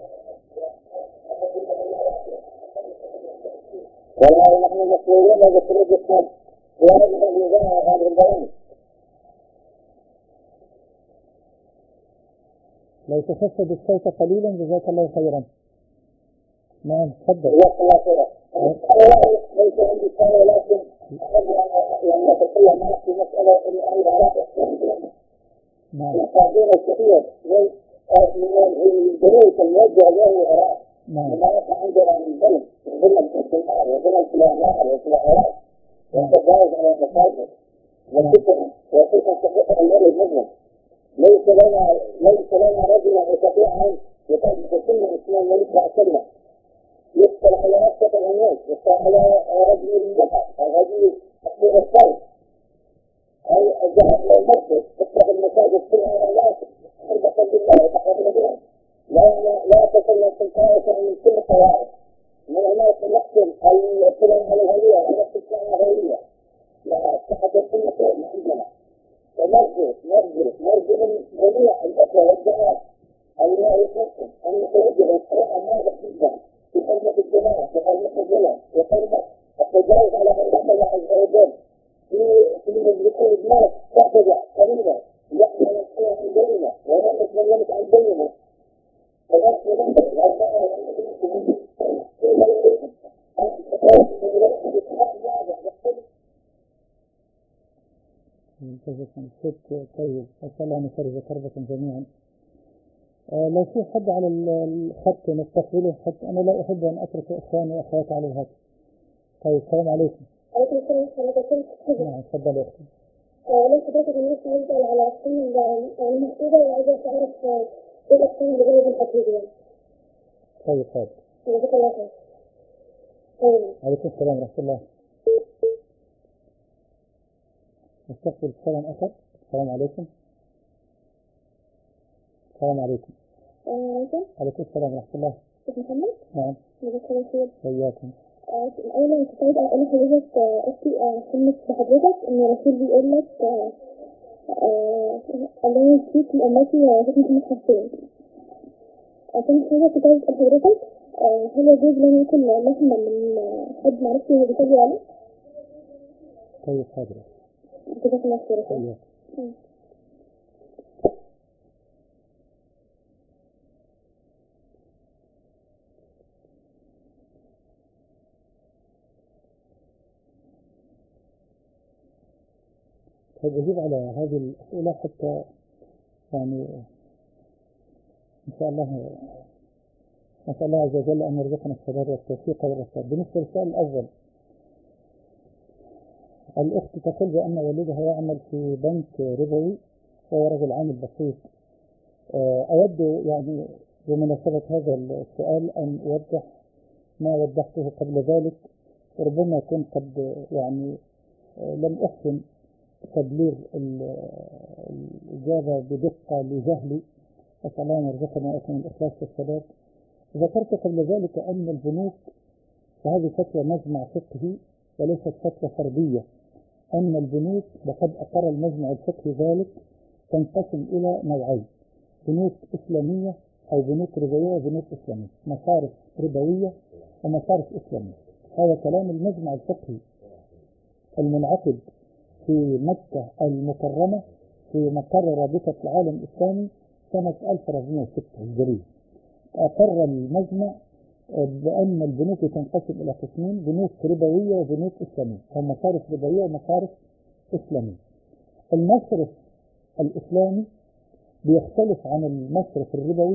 والله نحن مسؤولين بخروج الصوت وهذه الإذاعة هذه البرامج. لو تخفض الصوت قليلا جزاك الله خيرا. نعم تفضل. جزاك الله خيرا. ليس عندي سؤال ولكن يعني أتكلم معك في مسألة العلاقة. نعم. يحتاجون الكثير من الدروس الموجهة له العراق. نعم. لما يكون عندنا من البلد ضمن الاستثمار وضمن السلاحات والسلاحات والتجاوز على المصادر والفتن تحقق الليل المظلم. ليس لنا رجل يستطيع ان يطبق كل الاسلام ويتبع كلمه. يقتل على نفسه العنوان، يقتل على رجل المتعه، رجل في الصيف أي الذهاب إلى المسجد تفتح المساجد كلها لا حربة بالله تقرب بها لا تكون سلطانة من كل الطوائف من الناس نقسم السنن الهوية على السلطان الهوية لا تحدث كل شيء عندنا ونرجو من جميع الأخوة والدعاء أن يكون أن يتوجهوا الصراحة هذا جدا في حرمة الجماعة في حرمة الظلم في حرمة التجاوز على حرمة الله عز وجل في مجلسين الناس تحتجع قريبا نحن نسأل عن بيننا ونحن نتكلمت عن بيننا فنحن نحن طيب أسأل الله أن يفرج كربكم جميعا. لو في حد على الخط نستقبله حتى أنا لا أحب أن أترك إخواني وأخواتي على الهاتف. طيب السلام عليكم. عليكم السلام ورحمة الله. نعم تفضل يا أختي. لو حضرتك الناس هيسأل على أقسام المحدودة وعايزة تعرف إيه الأقسام اللي جاية بالتقليدية. طيب حاضر. جزاك الله خير. طيب. عليكم السلام ورحمة الله. نستقبل السلام أخر. السلام عليكم. السلام عليكم. عليكم السلام ورحمة الله. شيخ محمد؟ نعم. جزاك الله خير. وإياكم. أولا كنت عايزة أقول لحضرتك أختي سمت بحضرتك إن الرسول بيقول لك الله يشفيك لأمتي وشيخ محمد حسين. عشان حاجة كنت عايزة أسأل حضرتك هل يجوز لنا ناكل لحمة من حد معرفش هو بيصلي عليه؟ طيب حاضر. جزاك الله خير. وإياكم. أجيب على هذه الأسئلة حتى يعني إن شاء الله نسأل الله عز وجل أن يرزقنا السداد والتوفيق والرشاد. بالنسبة للسؤال الأول، الأخت تقول بأن والدها يعمل في بنك ربوي وهو رجل عامل بسيط. أود يعني بمناسبة هذا السؤال أن أوضح ما وضحته قبل ذلك، وربما يكون قد يعني لم أحسن تبليغ الإجابة بدقة لجهلي، أسأل الله أن يرزقنا وإياكم الإخلاص والسداد. ذكرت قبل ذلك أن البنوك، وهذه فتوى مجمع فقهي وليست فتوى فردية، أن البنوك وقد أقر المجمع الفقهي ذلك تنقسم إلى نوعين: بنوك إسلامية أو بنوك ربوية وبنوك إسلامية، مصارف ربوية ومصارف إسلامية. هذا كلام المجمع الفقهي المنعقد في مكة المكرمة في مقر رابطة العالم الإسلامي سنة 1406 هجرية. أقر المجمع بأن البنوك تنقسم إلى قسمين: بنوك ربوية وبنوك إسلامية، أو مصارف ربوية ومصارف إسلامية. المصرف الإسلامي بيختلف عن المصرف الربوي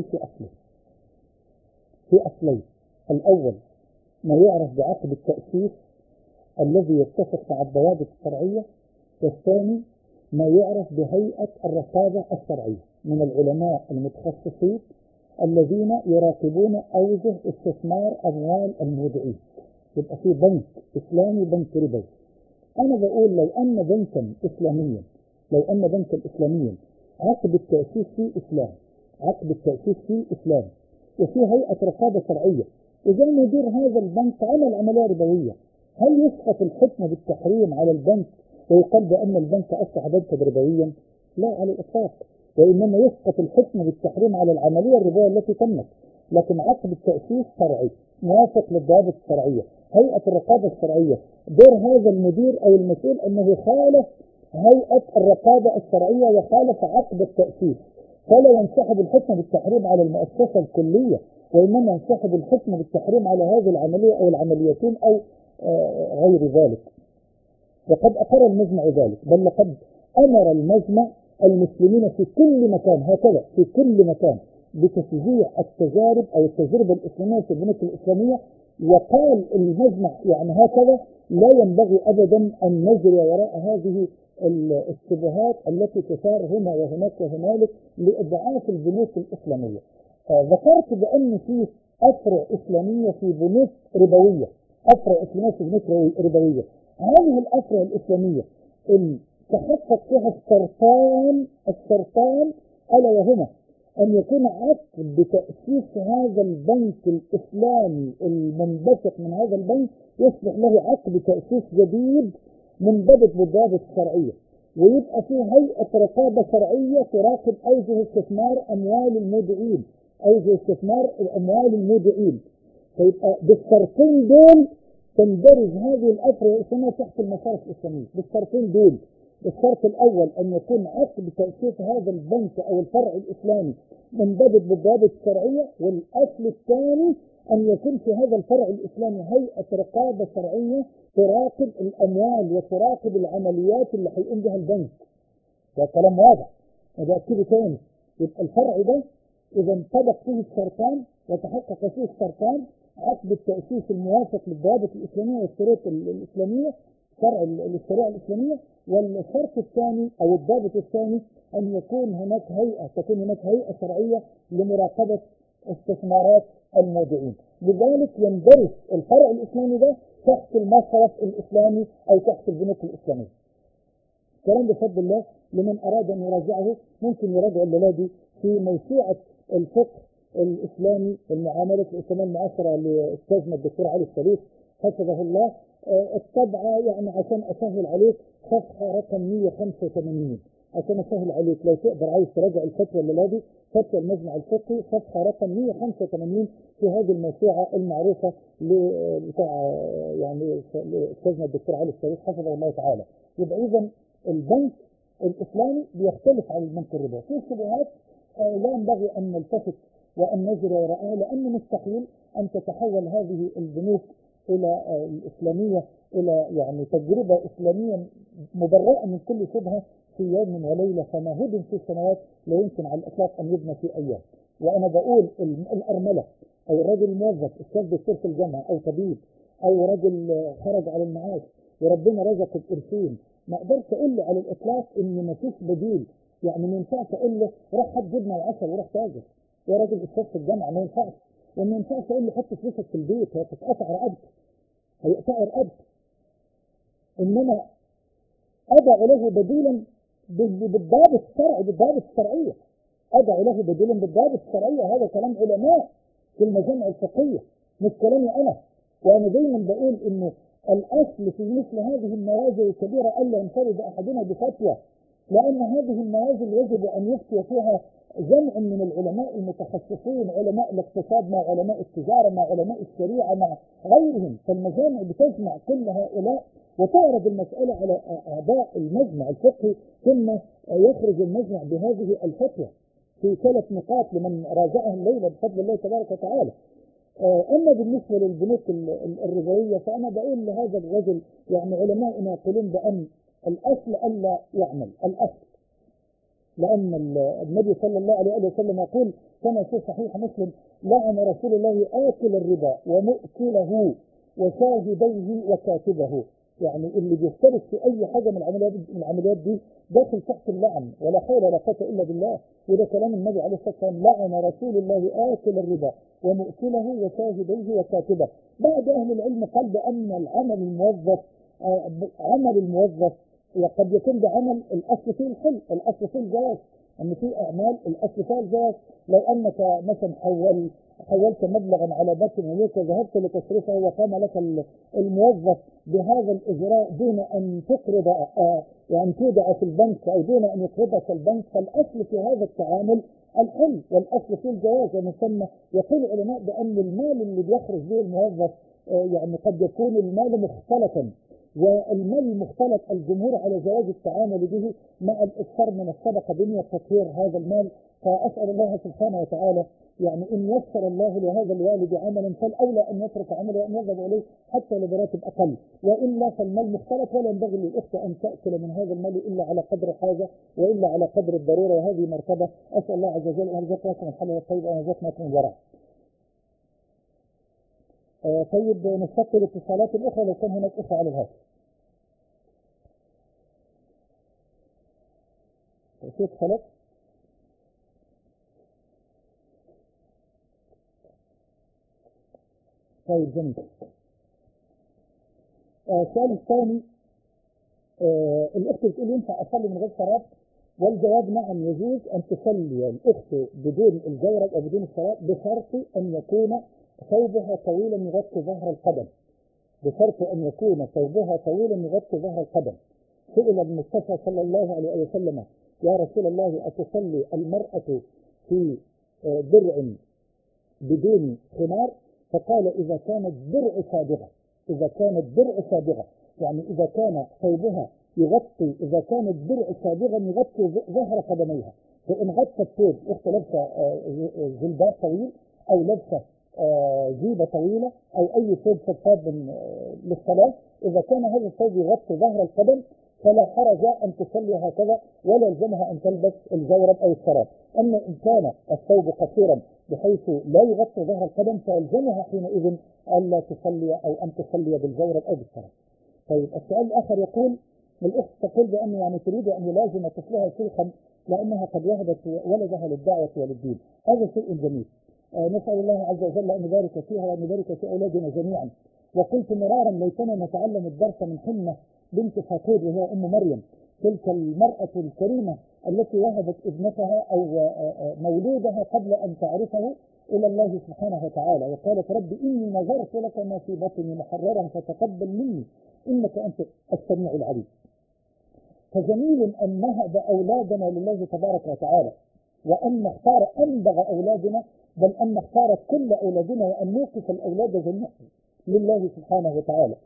في أصلين: الأول ما يعرف بعقد التأسيس الذي يتفق مع الضوابط الشرعية، والثاني ما يعرف بهيئة الرقابة الشرعية من العلماء المتخصصين الذين يراقبون أوجه استثمار أموال المودعين. يبقى في بنك إسلامي بنك ربوي. أنا بقول لو أن بنكا إسلاميا عقد التأسيس فيه إسلام وفي هيئة رقابة شرعية، إذا مدير هذا البنك عمل عملية ربوية، هل يسقط الحكم بالتحريم على البنك ويقال بأن البنك أصبح بنكا ربويا؟ لا على الإطلاق، وإنما يسقط الحكم بالتحريم على العملية الربوية التي تمت. لكن عقد التأسيس شرعي موافق للضوابط الشرعية، هيئة الرقابة الشرعية، دور هذا المدير أو المسؤول أنه خالف هيئة الرقابة الشرعية وخالف عقد التأسيس، فلا ينسحب الحكم بالتحريم على المؤسسة الكلية، وإنما ينسحب الحكم بالتحريم على هذه العملية أو العمليتين أو غير ذلك. وقد أقر المجمع ذلك، بل لقد أمر المجمع المسلمين في كل مكان هكذا، في كل مكان، بتشجيع التجارب أو التجربة الإسلامية في البنوك الإسلامية. وقال المجمع يعني هكذا: لا ينبغي أبدا أن نجري وراء هذه الشبهات التي تثار هنا وهناك وهنالك لإضعاف البنوك الإسلامية. ذكرت بأن في أفرع إسلامية في بنوك ربوية، أفرع إسلامية في بنوك ربوية، هذه الأسرة الإسلامية اللي تحقق فيها الشرطان ألا وهما أن يكون عقد بتأسيس هذا البنك الإسلامي المنبثق من هذا البنك يصبح له عقد تأسيس جديد منضبط بالضوابط الشرعية، ويبقى فيه هيئة رقابة شرعية تراقب أوجه استثمار أموال المودعين، أوجه استثمار أموال المودعين. فيبقى بالشرطين دول تندرج هذه الأسرة الإسلامية تحت المصارف الإسلامية، بالشرطين دول. الشرط الأول أن يكون عقد تأسيس هذا البنك أو الفرع الإسلامي منضبط بالضوابط الشرعية، والأصل الثاني أن يكون في هذا الفرع الإسلامي هيئة رقابة شرعية تراقب الأموال وتراقب العمليات اللي هيقوم بها البنك. ده كلام واضح. وده أكيد تاني، يبقى الفرع ده إذا انطبق فيه الشرطان وتحقق فيه الشرطان، عقد التأسيس الموافق للضوابط الإسلامية والشروط الإسلامية، شرع الشريعة الإسلامية. والشرط الثاني أو الضابط الثاني أن تكون هناك هيئة شرعية لمراقبة استثمارات المودعين. لذلك يندرج الفرع الإسلامي ده تحت المصرف الإسلامي أو تحت البنوك الإسلامية. الكلام بفضل الله لمن أراد أن يراجعه ممكن يراجع الليلة دي في موسوعة الفقه الإسلامي المعاملات الإسلامية المعاصرة لأستاذنا الدكتور علي الشريف حفظه الله. الطبعة يعني عشان أسهل عليك صفحة رقم 185، عشان أسهل عليك لو تقدر عايز تراجع الفتوى الليلة دي، فتوى المجمع الفقهي صفحة رقم 185 في هذه الموسوعة المعروفة بتاع يعني أستاذنا الدكتور علي الشريف حفظه الله تعالى. يبقى إذا البنك الإسلامي بيختلف عن البنك الربوي في شبهات لا ينبغي أن نلتفت وأن نجري وراءها، لأنه مستحيل أن تتحول هذه البنوك إلى الإسلامية إلى يعني تجربة إسلامية مبرئة من كل شبهة في يوم وليلة، فما هدم في سنوات لا يمكن على الإطلاق أن يبنى في أيام. وأنا بقول الأرملة أو الرجل الموظف أستاذ دكتور في الجامعة أو طبيب أو رجل خرج على المعاش وربنا رزقه بقرشين، ما اقدرش اقول له على الاطلاق ان ما فيش بديل. يعني ما ينفعش اقول له روح هات جبنه وعسل وروح تاجر يا راجل استاذ في الجامعه، ما ينفعش. وما ينفعش اقول له حط فلوسك في البيت هتتقطع رقبته، هيقطع رقبته. انما ادع له بديلا بالضابط الشرعي، بالضابط الشرعيه. ادع له بديلا بالضابط الشرعيه. هذا كلام علماء في المجامع الفقهيه مش كلامي انا. وانا دايما بقول انه الأصل في مثل هذه النوازل الكبيرة ألا ينفرد أحدنا بفتوى، لأن هذه النوازل يجب أن يفتي فيها جمع من العلماء المتخصصين، علماء الاقتصاد مع علماء التجارة مع علماء الشريعة مع غيرهم. فالمجامع بتجمع كل هؤلاء وتعرض المسألة على أعضاء المجمع الفقهي، ثم يخرج المجمع بهذه الفتوى في 3 نقاط لمن راجعها الليلة بفضل الله تبارك وتعالى. أما بالنسبة للبنوك الربوية فأنا بقول لهذا الرجل يعني علماؤنا يقولون بأن الأصل ألا يعمل، الأصل، لأن النبي صلى الله عليه وسلم يقول كما في صحيح مسلم لعن رسول الله آكل الربا ومؤكله وشاهديه وكاتبه. يعني اللي بيشترك في أي حاجة من العمليات دي داخل تحت اللعن، ولا حول ولا قوة إلا بالله. وده كلام النبي عليه الصلاة والسلام لعن رسول الله آكل الربا ومؤكله وشاهديه وكاتبه. بعض أهل العلم قال بأن عمل الموظف قد يكون بعمل الأصل فيه الحل، الأصل فيه الجواز، أن في أعمال الأصل فيها الجواز. لو أنك مثلا حولت مبلغا على بنك مليك وذهبت لتصرفه وقام لك الموظف بهذا الإجراء دون أن تقرض يعني تودع في البنك أو دون أن يقرضك البنك، فالأصل في هذا التعامل الحل والأصل فيه الجواز. ومن ثم يقول العلماء بأن المال اللي بيخرج به الموظف يعني قد يكون المال مختلطا، والمال المختلط الجمهور على جواز التعامل به مع الإكثار من الصدقة بنية تطهير هذا المال. فأسأل الله سبحانه وتعالى يعني إن يسر الله لهذا الوالد عملا فالأولى أن يترك عمله وأن يذهب إليه حتى لبراتب أقل، وإلا فالمال مختلط ولا ينبغي للأخت أن تأكل من هذا المال إلا على قدر حاجة وإلا على قدر الضرورة، وهذه مرتبة. أسأل الله عز وجل أن يرزقكم الحلال والطيب وأن يرزقكم الورع. طيب نستقبل الاتصالات الأخرى لو كان هناك أخرى على الهاتف. في اتصالات؟ طيب جميل. السؤال الثاني، الأخت بتقول ينفع أصلي من غير شراب؟ والجواب نعم، يجوز أن تصلي الأخت بدون الجورب أو بدون الشراب، بشرط أن يكون ثوبها طويلا يغطي ظهر القدم، بشرط أن يكون ثوبها طويلا يغطي ظهر القدم. سئل المصطفى صلى الله عليه وسلم: يا رسول الله، أتصلي المرأة في درع بدون خمار؟ فقال: إذا كانت درع سابغة، إذا كانت درع سابغة، يعني إذا كان ثوبها يغطي، إذا كانت درع سابغا يغطي ظهر قدميها، فإن غطى الثوب أخت لابسة جلباب طويل أو لابسة جيبة طويلة أو أي ثوب شفاف للصلاة، إذا كان هذا الثوب يغطي ظهر القدم فلا حرج أن تصلي هكذا، ولا يلزمها أن تلبس الجورب أو الشراب. أما إن كان الثوب قصيرا بحيث لا يغطي ظهر القدم فيلزمها حينئذ ألا تصلي أو أن تصلي بالجورب أو بالشراب. طيب، السؤال الآخر يقول: الأخت تقول بأن يعني تريد أن يلازم طفلها شيخا لأنها قد وهبت ولدها للدعوة وللدين. هذا شيء جميل، نسأل الله عز وجل أن يبارك فيها وأن يبارك في أولادنا جميعا. وقلت مرارا: ليتنا نتعلم الدرس من حنة بنت فاطمة وهي أم مريم، تلك المرأة الكريمة التي وهبت ابنتها أو مولودها قبل أن تعرفه إلى الله سبحانه وتعالى، وقالت: رب إني نذرت لك ما في بطني محررا فتقبل مني إنك أنت السميع العليم. فجميل أن نهب أولادنا لله تبارك وتعالى، وأن نختار أنبغ أولادنا، بل أن نختار كل أولادنا، وأن نوقف الأولاد جميعا لله سبحانه وتعالى.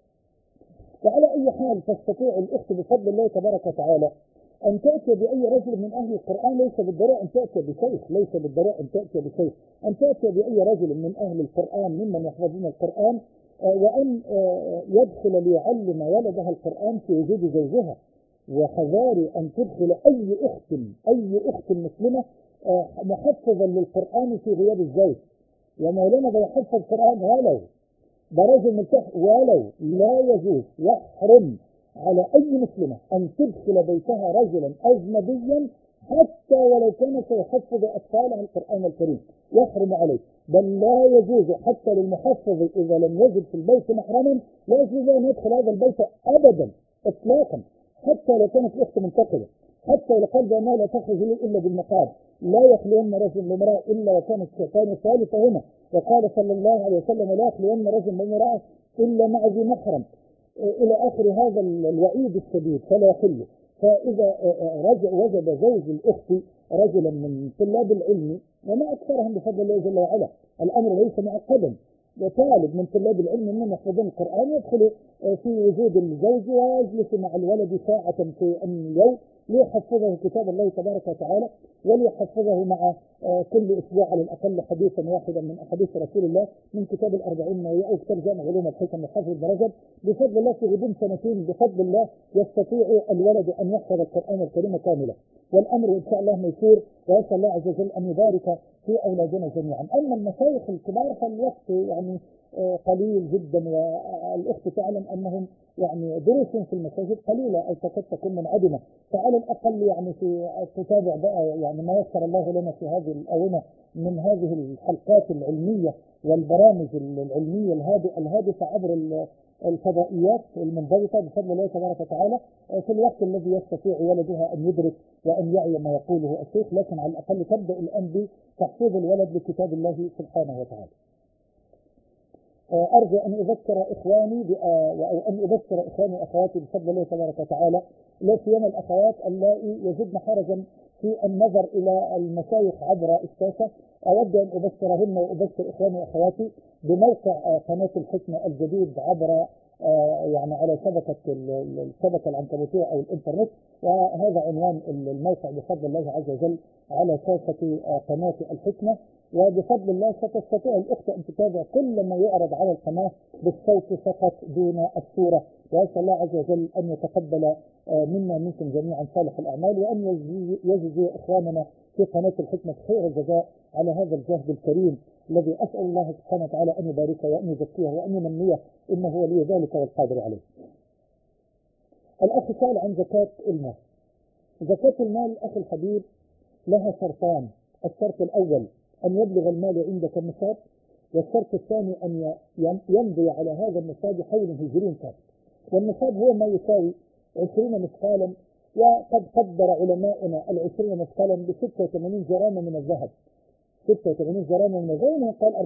وعلى أي حال تستطيع الأخت بفضل الله تبارك وتعالى أن تأتي بأي رجل من أهل القرآن، ليس بالضرورة أن تأتي بشيخ، ليس بالضرورة أن تأتي بشيخ، أن تأتي بأي رجل من أهل القرآن ممن يحفظون القرآن، وأن يدخل ليعلم ولدها القرآن في وجود زوجها. وحذاري أن تدخل أي أخت مسلمة محفظا للقرآن في غياب الزوج. ومولانا ده يحفظ القرآن ولو ده رجل مرتاح، ولو لا يجوز، يحرم على أي مسلمة أن تدخل بيتها رجلا أجنبيا حتى ولو كان سيحفظ أطفالها القرآن الكريم، يحرم عليه. بل لا يجوز حتى للمحفظ إذا لم يجد في البيت محرما، لا يجوز أن يدخل هذا البيت أبدا إطلاقا، حتى لو كانت الأخت منتقبة، حتى لو قال بأنها لا تخرج إلا بالنقاب. لا يخلون رجل بامرأة إلا وكان الشيطان ثالثهما، وقال صلى الله عليه وسلم: لا يخلون رجل بامرأة إلا مع ذي محرم، إلى آخر هذا الوعيد الشديد، فلا يخل. فإذا وجد زوج الأخت رجلا من طلاب العلم، وما أكثرهم بفضل الله جل وعلا، الأمر ليس معقدا، وطالب من طلاب العلم من يحفظون القرآن يدخل في وجود الزوج ويجلس مع الولد ساعة في اليوم ليحفظه كتاب الله تبارك وتعالى، وليحفظه مع كل أسبوع على الأقل حديثا واحدا من أحاديث رسول الله من كتاب الأربعين النووية أو كتاب جامع علوم الحكم لحافظ بن رجب. بفضل الله في غضون سنتين بفضل الله يستطيع الولد أن يحفظ القرآن الكريم كاملا، والأمر إن شاء الله ميسور، وأسأل الله عز وجل أن يبارك في أولادنا جميعا. أما المشايخ الكبار فالوقت يعني قليل جدا، والأخت تعلم أنهم يعني دروس في المساجد قليلة أو تكاد تكون منعدمة، فعلى الأقل يعني في تتابع بقى يعني ما يسر الله لنا في هذه الآونة من هذه الحلقات العلمية والبرامج العلمية الهادفة عبر الفضائيات المنضبطة بفضل الله تبارك وتعالى في الوقت الذي يستطيع ولدها أن يدرك وأن يعي ما يقوله الشيخ، لكن على الأقل تبدأ الآن بتحفيظ الولد لكتاب الله سبحانه وتعالى. أرجو أن أذكر إخواني أو أن أذكر إخواني وأخواتي بفضل الله تبارك وتعالى، لا سيما الأخوات اللائي يجدن حرجا في النظر إلى المشايخ عبر الشاشة. أود أن أذكرهن وأذكر إخواني وأخواتي بموقع قناة الحكمة الجديد عبر يعني على الشبكة العنكبوتية أو الإنترنت، وهذا عنوان الموقع بفضل الله عز وجل على شاشة قناة الحكمة. وبفضل الله ستستطيع الأخت أن تتابع كل ما يعرض على القناة بالصوت فقط دون الصورة، وأسأل الله عز وجل أن يتقبل منا منكم جميعا صالح الأعمال، وأن يجزي إخواننا في قناة الحكمة خير الجزاء على هذا الجهد الكريم الذي أسأل الله سبحانه وتعالى أن يباركه وأن يزكيه وأن ينميه، إنه ولي ذلك والقادر عليه. الأخ سأل عن زكاة المال. زكاة المال أخي الحبيب لها شرطان: الشرط الأول أن يبلغ المال عندك النصاب، والشرط الثاني أن يمضي على هذا النصاب حول هجري كامل. والنصاب هو ما يساوي 20 مثقالا، وقد قدر علماؤنا 20 مثقالا ب 86 جرام من الذهب. 86 جرام من الذهب، قال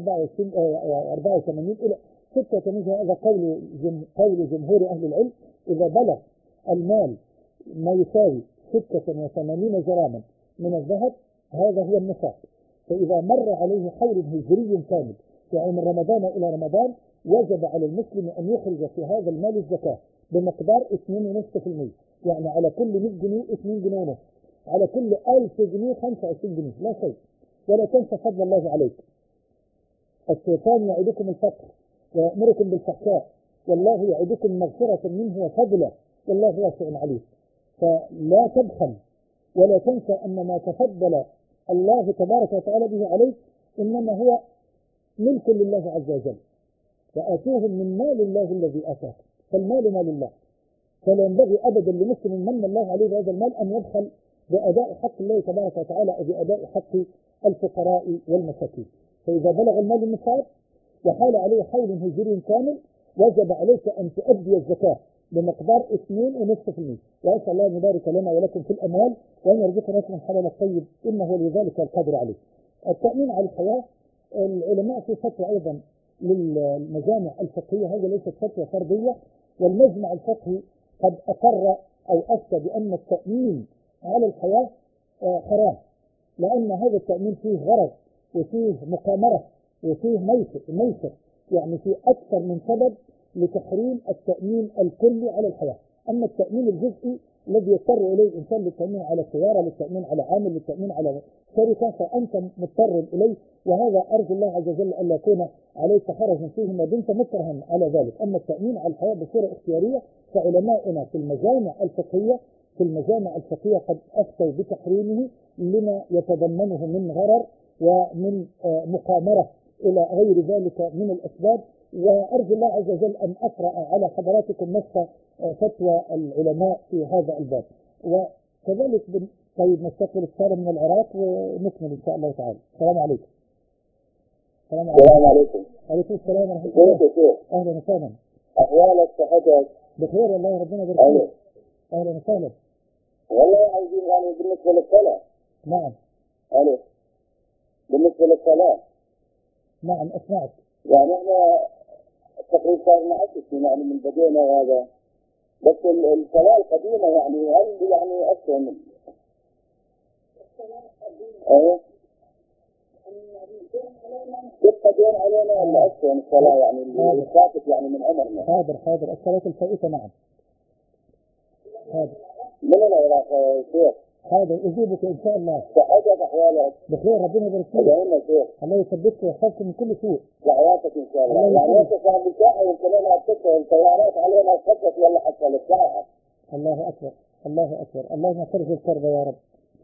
84 إلى 86 جرام. هذا قول جمهور أهل العلم. إذا بلغ المال ما يساوي 86 جراما من الذهب هذا هو النصاب. فإذا مر عليه حول هجري كامل، يعني من رمضان إلى رمضان، وجب على المسلم أن يخرج في هذا المال الزكاة بمقدار 2.5%، يعني على كل 100 جنيه 2 جنيه ونص، على كل 1000 جنيه 25 جنيه، لا شيء. ولا تنسى فضل الله عليك. الشيطان يعدكم الفقر ويأمركم بالفحشاء، والله يعدكم مغفرة منه وفضلا، والله واسع عليم. فلا تبخل، ولا تنسى أن ما تفضل الله تبارك وتعالى به عليك إنما هو ملك لله عز وجل. وآتوهم من مال الله الذي آتاكم، فالمال مال الله. فلا ينبغي أبدا لمسلم من الله عليه بهذا المال أن يبخل بأداء حق الله تبارك وتعالى أو بأداء حق الفقراء والمساكين. فإذا بلغ المال النصاب وحال عليه حول هجري كامل، وجب عليك أن تؤدي الزكاة بمقدار 2.5%. وأسأل الله أن يبارك لنا ولكم في الأموال، وأن يرزقنا من حلال الطيب، إنه لذلك القادر عليه. التأمين على الحياة، العلماء في فتوى أيضا للمجامع الفقهية، هذا ليست فتوى فردية، والمجمع الفقهي قد أقر أو أفتى بأن التأمين على الحياة حرام، لأن هذا التأمين فيه غرض وفيه مقامرة وفيه ميسر، يعني فيه أكثر من سبب لتحريم التأمين الكلي على الحياة. أما التأمين الجزئي الذي يضطر إليه الإنسان للتأمين على سيارة، للتأمين على عامل، للتأمين على شركة، فأنت مضطر إليه، وهذا أرجو الله عز وجل أن لا يكون عليك حرج فيه ما دمت مكرها على ذلك. أما التأمين على الحياة بصورة اختيارية فعلماؤنا في المجامع الفقهية قد أفتوا بتحريمه لما يتضمنه من غرر ومن مقامرة إلى غير ذلك من الأسباب. وأرجو الله عز وجل أن أقرأ على حضراتكم نص فتوى العلماء في هذا الباب. وكذلك طيب نستقبل السؤال من العراق ونكمل إن شاء الله تعالى. السلام عليكم. السلام عليكم. عليكم السلام ورحمة الله. أهلا وسهلا. أحوالك صحتك؟ بخير والله، ربنا يبارك فيك. أهلا وسهلا. والله عايزين يعني بالنسبة للصلاة. نعم. ألو. بالنسبة للصلاة. نعم أسمعك. يعني احنا تقريبا صار لنا 10 سنين يعني من بدينا هذا، بس الصلاة القديمة يعني هل يعني أكثر من ايه؟ تبقى دين علينا ولا أكثر من الصلاة يعني اللي فاتت يعني من عمرنا؟ حاضر الصلاة الفائتة. نعم حاضر. من العراق يا شيخ؟ حاضر أجيبك إن شاء الله. صحتك أحوالك؟ بخير ربنا يبارك فيك. ادعينا شيخ. الله يثبتك ويحفظك من كل سوء. دعواتك إن شاء الله. يعني أنت صار بساعة يمكن أنا أتذكر الطيارات علينا تخطط ولا حتى للساعة. الله أكبر الله أكبر. اللهم فرج الكرب يا رب.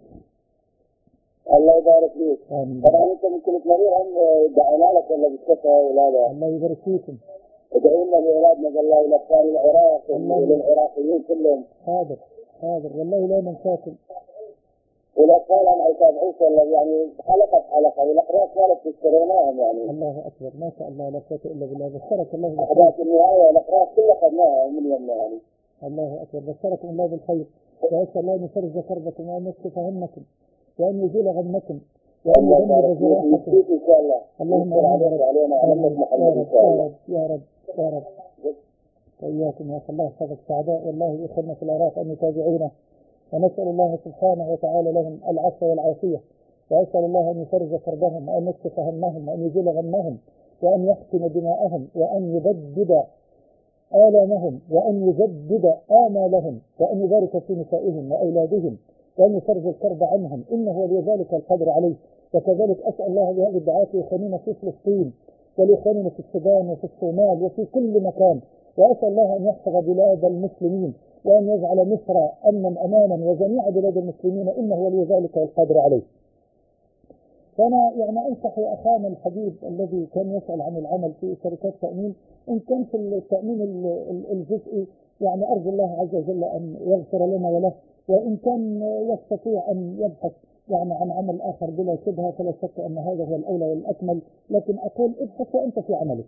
الله يبارك فيك. آمين. طبعا أنت ممكن تمريهم دعينا لك ولا بالشفا ولا لا. الله يبارك فيكم. ادعينا لأولادنا الله والأطفال العراق وللعراقيين كلهم. حاضر والله لا ننساكم. والأطفال هم يتابعوك ولا يعني حلقة والأقراص مالك اشتريناهم يعني. الله أكبر ما شاء الله لا قوة إلا بالله. بشرك الله بالخير. أحداث النهاية الأقراص كلها خدناها من يومنا يعني. الله أكبر. بشركم الله بالخير، وأسأل الله أن يفرج كربكم وأن يكشف همكم وأن يزيل غمكم وأن يجنب جراحكم إن شاء الله. اللهم آمين علينا يا رب. وإياكم يا الله يحفظك. سعداء والله إخواننا في العراق أن يتابعونا، ونسأل الله سبحانه وتعالى لهم العفو والعافية، وأسأل الله أن يفرج كربهم وأن يكشف همهم وأن يزيل غمهم وأن يحقن دماءهم وأن يبدد آلامهم وأن يجدد آمالهم وأن يبارك في نسائهم وأولادهم وأن يفرج الكرب عنهم، إنه ولي ذلك القدر عليه. وكذلك أسأل الله بهذه الدعاة لإخواننا في فلسطين ولإخواننا في السودان وفي الصومال وفي كل مكان، وأسأل الله أن يحفظ بلاد المسلمين وأن يجعل مصر أمنا أمانا وجميع بلاد المسلمين، إنه ولي ذلك القدر عليه. فأنا يعني أنصح أخانا الحبيب الذي كان يسأل عن العمل في شركات تأمين، إن كان في التأمين الجزئي يعني أرجو الله عز وجل أن يغفر لنا وله، وإن كان يستطيع أن يبحث يعني عن عمل آخر بلا شبهة فلا شك أن هذا هو الأولى والأكمل. لكن أقول ابحث وأنت في عملك،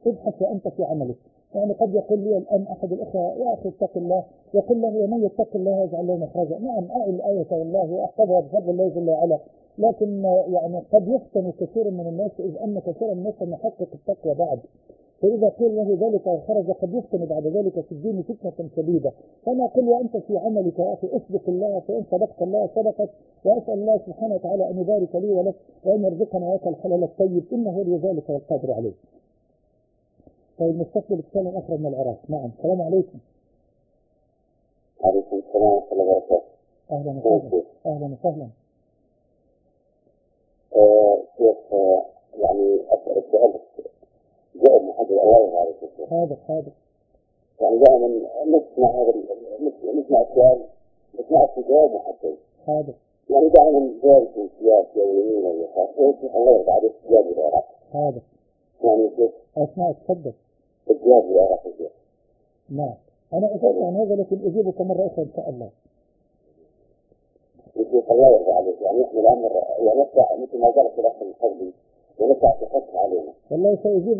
ابحث وأنت في عملك. يعني قد يقول لي الآن أحد الأخوة: يا أخي اتق الله، يقول له: ومن يتق الله يجعل له مخرجا. نعم، أعي الآية والله وأحفظها بفضل الله جل وعلا، لكن يعني قد يفتن كثير من الناس، إذ أن كثير من الناس لم يحقق التقوى بعد، فإذا قيل له ذلك وخرج قد يفتن بعد ذلك في الدين فتنة شديدة. فأنا أقول وأنت في عملك يا أخي اصدق الله، فإن صدقت الله صدقت، وأسأل الله سبحانه وتعالى أن يبارك لي ولك وأن يرزقنا وياك الحلال الطيب، إنه ولي ذلك والقادر عليه. طيب نستقبل اتصال آخر من العراق. نعم، السلام عليكم. عليكم السلام ورحمة الله وبركاته. أهلا وسهلا. أهلا وسهلا. شيخ، يعني أسأل سؤال جاء من حد الله عليه الشيخ. حاضر. يعني دائما نسمع هذا نسمع السؤال، نسمع الجواب محدد. حاضر. يعني دائما جاري في السياسة واليمين واليسار، ويصبح الله يرضى عليك جاب العراق. حاضر. يعني كيف؟ أسمعك، تفضل. الجاب العراق الشيخ. نعم، أنا أجبت عن هذا لكن أجيبك مرة أخرى إن شاء الله. الشيخ الله يرضى عليك، يعني إحنا الأمر ونسعى مثل ما قالت الأخ من قبلي، ونسعى تحكم علينا. والله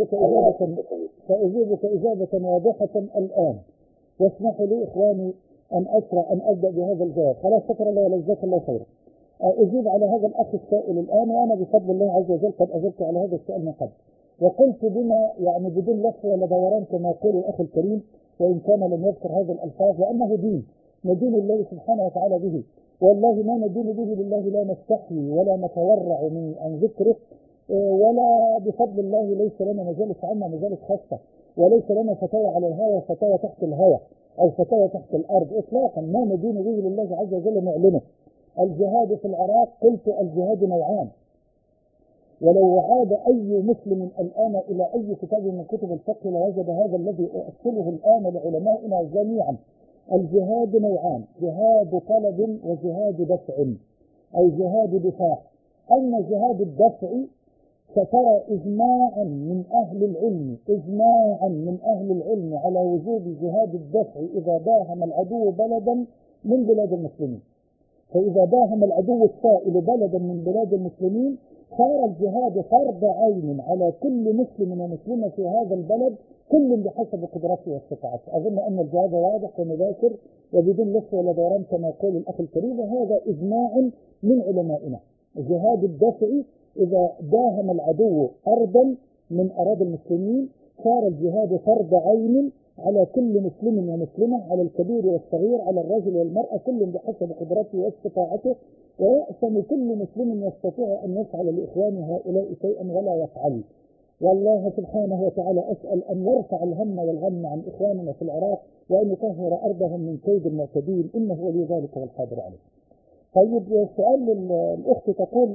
سأجيبك إجابة واضحة الآن، واسمحوا لي إخواني أن أسرع أن أبدأ بهذا الجواب. خلاص، شكر الله وجزاك الله خيرا. أجيب على هذا الأخ السائل الآن، وأنا بفضل الله عز وجل قد أجبت على هذا السؤال من قبل، وقلت بما يعني بدون لف ولا دوران كما يقول الأخ الكريم، وإن كان لم يذكر هذه الألفاظ، لأنه دين ندين الله سبحانه وتعالى به، والله ما ندين به لله لا نستحي ولا نتورع عن ذكره، ولا بفضل الله ليس لنا مجالس عامة مجالس خاصة، وليس لنا فتاوى على الهوى وفتاوى تحت الهوى أو فتاوى تحت الأرض إطلاقا. ما ندين به لله عز وجل نعلنه. الجهاد في العراق قلت الجهاد نوعان، ولو عاد أي مسلم الآن إلى أي كتاب من كتب الفقه لوجد هذا الذي أرسله الآن لعلمائنا جميعا. الجهاد نوعان: جهاد طلب وجهاد دفع أو جهاد دفاع. أما جهاد الدفع فترى إجماعا من أهل العلم على وجوب جهاد الدفع إذا داهم العدو بلدا من بلاد المسلمين. فإذا داهم العدو السائل بلدا من بلاد المسلمين صار الجهاد فرض عين على كل مسلم ومسلمة في هذا البلد، كل بحسب قدرته واستطاعته. أظن أن الجهاد واضح ومباشر وبدون لف ولا دوران كما يقول الأخ الكريم، وهذا إجماع من علمائنا. جهاد الدفع إذا داهم العدو أرضا من أراضي المسلمين صار الجهاد فرض عين على كل مسلم ومسلمة، على الكبير والصغير، على الرجل والمرأة، كل بحسب قدرته واستطاعته، ويأثم كل مسلم يستطيع أن يفعل لإخوان هؤلاء شيئا ولا يفعل. والله سبحانه وتعالى أسأل أن يرفع الهم والغم عن إخواننا في العراق وأن يطهر أرضهم من كيد المعتدين، إنه ولي ذلك والقادر عليه. طيب، سؤال الأخت تقول: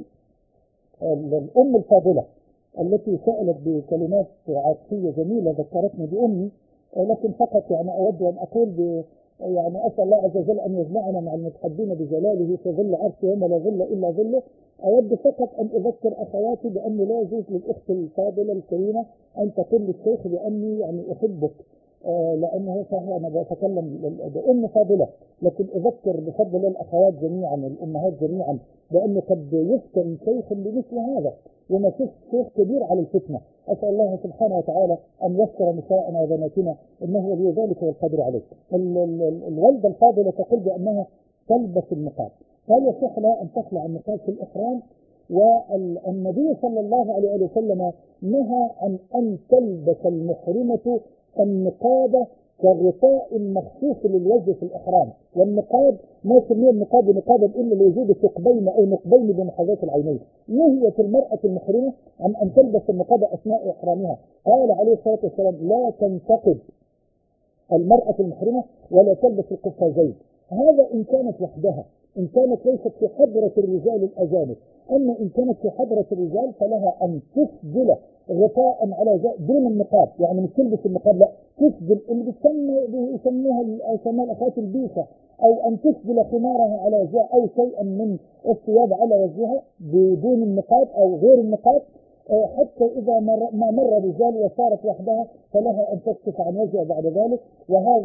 الأم الفاضلة التي سألت بكلمات عاطفية جميلة ذكرتني بأمي، لكن فقط يعني أود أن أقول يعني أسأل الله عز وجل أن يجمعنا مع المتحدين بجلاله في ظل عرشه يوم لا ظل إلا ظله. أود فقط أن أذكر أخواتي بأنه لا يجوز للأخت الفاضلة الكريمة أن تقول للشيخ بأني يعني أحبك، لأنه صحيح أنا بتكلم بأم فاضلة، لكن أذكر بفضل الله الأخوات جميعا الأمهات جميعا بأنه قد يفتن شيخ بمثل هذا، وما فيش شيخ كبير على الفتنة. أسأل الله سبحانه وتعالى أن يستر نساءنا وبناتنا، إنه ولي ذلك والقدر عليه. الوالدة الفاضلة تقول بأنها تلبس النقاب، هل يصح لها أن تخلع النقاب في الإحرام؟ والنبي صلى الله عليه وسلم نهى عن أن تلبس المحرمة النقاب كغطاء مخصوص للوجه في الإحرام، والنقاب ما يسميه النقاب نقابا إلا لوجود ثقبين أو نقبين بمحاذاة العينين. نهيت المرأة المحرمة عن أن تلبس النقاب أثناء إحرامها. قال عليه الصلاة والسلام: لا تنتقب المرأة المحرمة ولا تلبس القفازين. هذا إن كانت وحدها، إن كانت ليست في حضرة الرجال الأجانب. أما إن كانت في حضرة الرجال فلها أن تسجل غطاء على دون النقاب، يعني مش تلبس النقاب، لا، تسجل اللي يسموها الأخوات البيسة، أو أن تسجل خمارها على وجهها أو شيئا من الثياب على وجهها بدون النقاب أو غير النقاب، حتى إذا ما مر رجال وصارت وحدها فلها أن تكشف عن وجهها بعد ذلك. وهذا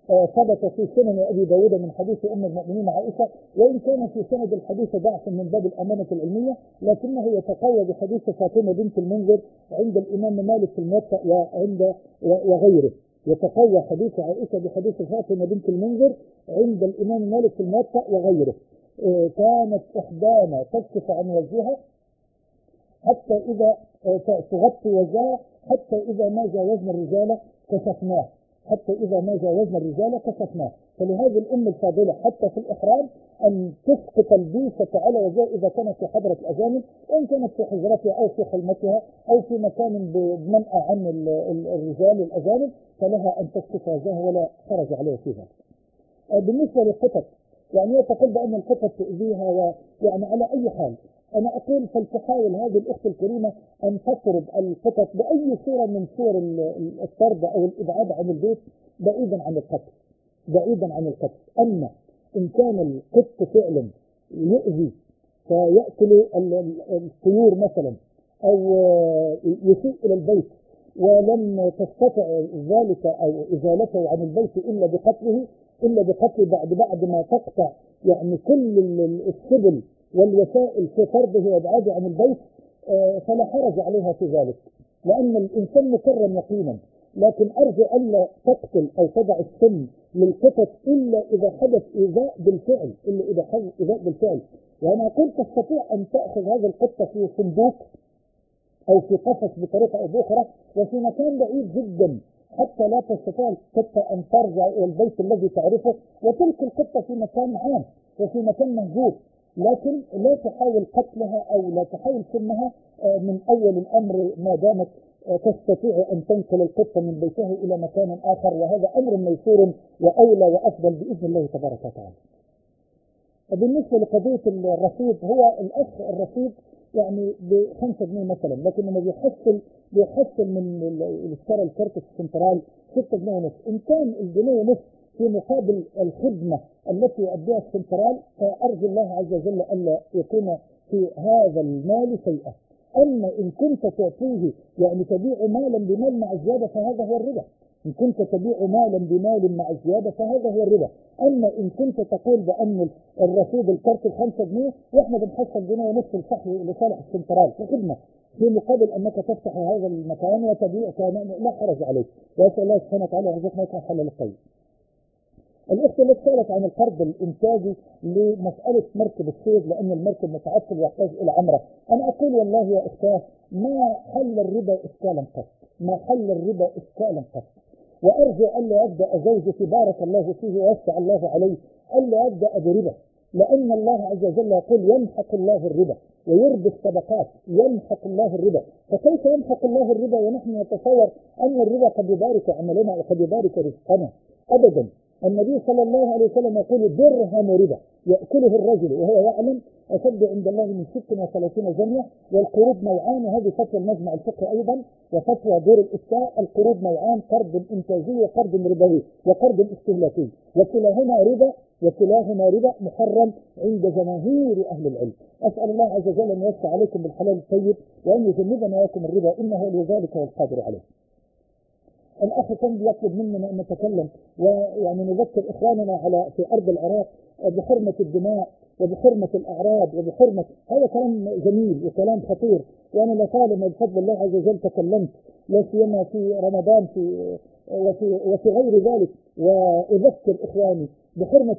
ثبت في سنن أبي داود من حديث أم المؤمنين عائشة، وإن كان في سند الحديث ضعف من باب الأمانة العلمية، لكنه يتقوى بحديث فاطمة بنت المنذر عند الإمام مالك في الموطأ وغيره. يتقوى حديث عائشة بحديث فاطمة بنت المنذر عند الإمام مالك في الموطأ وغيره. كانت إحدانا تكشف عن وجهها حتى إذا تغطي وجهها حتى إذا ما جاوزنا الرجال كشفناه، حتى إذا ما جاوزنا الرجال كشفناه. فلهذه الأم الفاضلة حتى في الإحرام أن تسقط البيسة على وجهها إذا كانت في حضرة الأجانب، وإن كانت في حجرتها أو في خيمتها أو في مكان بمنأى عن الرجال الأجانب، فلها أن تسقط وجهها ولا حرج عليها في ذلك. بالنسبة للقطط، يعني هي تقول بأن القطط تؤذيها، ويعني على أي حال أنا أقول فلتحاول هذه الأخت الكريمة أن تطرد القطط بأي صورة من صور الطرد أو الإبعاد عن البيت بعيدا عن القتل، بعيدا عن القتل. أما إن كان القط فعلا يؤذي فيأكل الطيور مثلا أو يسيء إلى البيت ولم تستطع ذلك أو إزالته عن البيت إلا بقتل بعد ما تقطع يعني كل السبل والوسائل في طرده وابعاده عن البيت، فلا حرج عليها في ذلك، لأن الإنسان مكرم يقينا. لكن أرجو ألا تقتل أو تضع السم للقطط إلا إذا حدث إيذاء بالفعل، وأنا أقول تستطيع أن تأخذ هذا القطة في صندوق أو في قفص بطريقة أو بأخرى وفي مكان بعيد جدا حتى لا تستطيع القطة أن ترجع إلى البيت الذي تعرفه، وتلك القطة في مكان عام وفي مكان مهجور، لكن لا تحاول قتلها أو لا تحاول سمها من أول الأمر ما دامت تستطيع أن تنقل القطة من بيتها إلى مكان آخر، وهذا أمر ميسور وأولى وأفضل بإذن الله تبارك وتعالى. بالنسبة لقضية الرصيد، هو الأخ الرصيد يعني ب5 جنيه مثلا، لكن لما بيحصل من اشترى الكارت في السنترال 6 جنيه ونص. إن كان الجنيه ونص في مقابل الخدمة التي يؤديها السنترال، فأرجو الله عز وجل ألا يكون في هذا المال شيئا. أما إن كنت تعطيه يعني تبيع مالا بمال مع الزيادة فهذا هو الربا. إن كنت تبيع مالا بمال مع الزيادة فهذا هو الربا. أما إن كنت تقول بأن الرصيد الكارت 5 جنيه وإحنا بنحصل جنيه ونص لصالح السنترال كخدمة في مقابل أنك تفتح هذا المكان وتبيع لا حرج عليك، وأسأل الله سبحانه وتعالى يرزقنا حلال الطيب. الأخت اللي سألت عن القرض الإنتاجي لمسألة مركب الصيد لأن المركب متعطل ويحتاج إلى عمرة، أنا أقول والله يا أختاه ما حل الربا إشكالا قط، ما حل الربا إشكالا قط. وأرجو ألا يبدأ زوجتي بارك الله فيه ويوسع الله عليه ألا يبدأ بربا، لأن الله عز وجل يقول يمحق الله الربا ويربي الصدقات، يمحق الله الربا. فكيف يمحق الله الربا ونحن نتصور أن الربا قد يبارك عملنا وقد يبارك رزقنا؟ أبدا. النبي صلى الله عليه وسلم يقول درهم ربا يأكله الرجل وهو يعلم أشد عند الله من 36 جنية. والقروض نوعان، وهذه فتوى المجمع الفقهي أيضا وفتوى دور الإفتاء. القروض نوعان، قرض إنتاجي وقرض ربوي وقرض استهلاكي، وكلاهما ربا محرم عند جماهير أهل العلم. أسأل الله عز وجل أن يوسع عليكم بالحلال الطيب وأن يجنبنا وإياكم الربا إنه لذلك والقادر عليه. الأخ كان بيطلب مننا أن نتكلم ويعني نذكر إخواننا في أرض العراق بحرمة الدماء وبحرمة الأعراض وبحرمة، هذا كلام جميل وكلام خطير، وأنا لطالما بفضل الله عز وجل تكلمت لا سيما في رمضان وفي غير ذلك، وأذكر إخواني بحرمة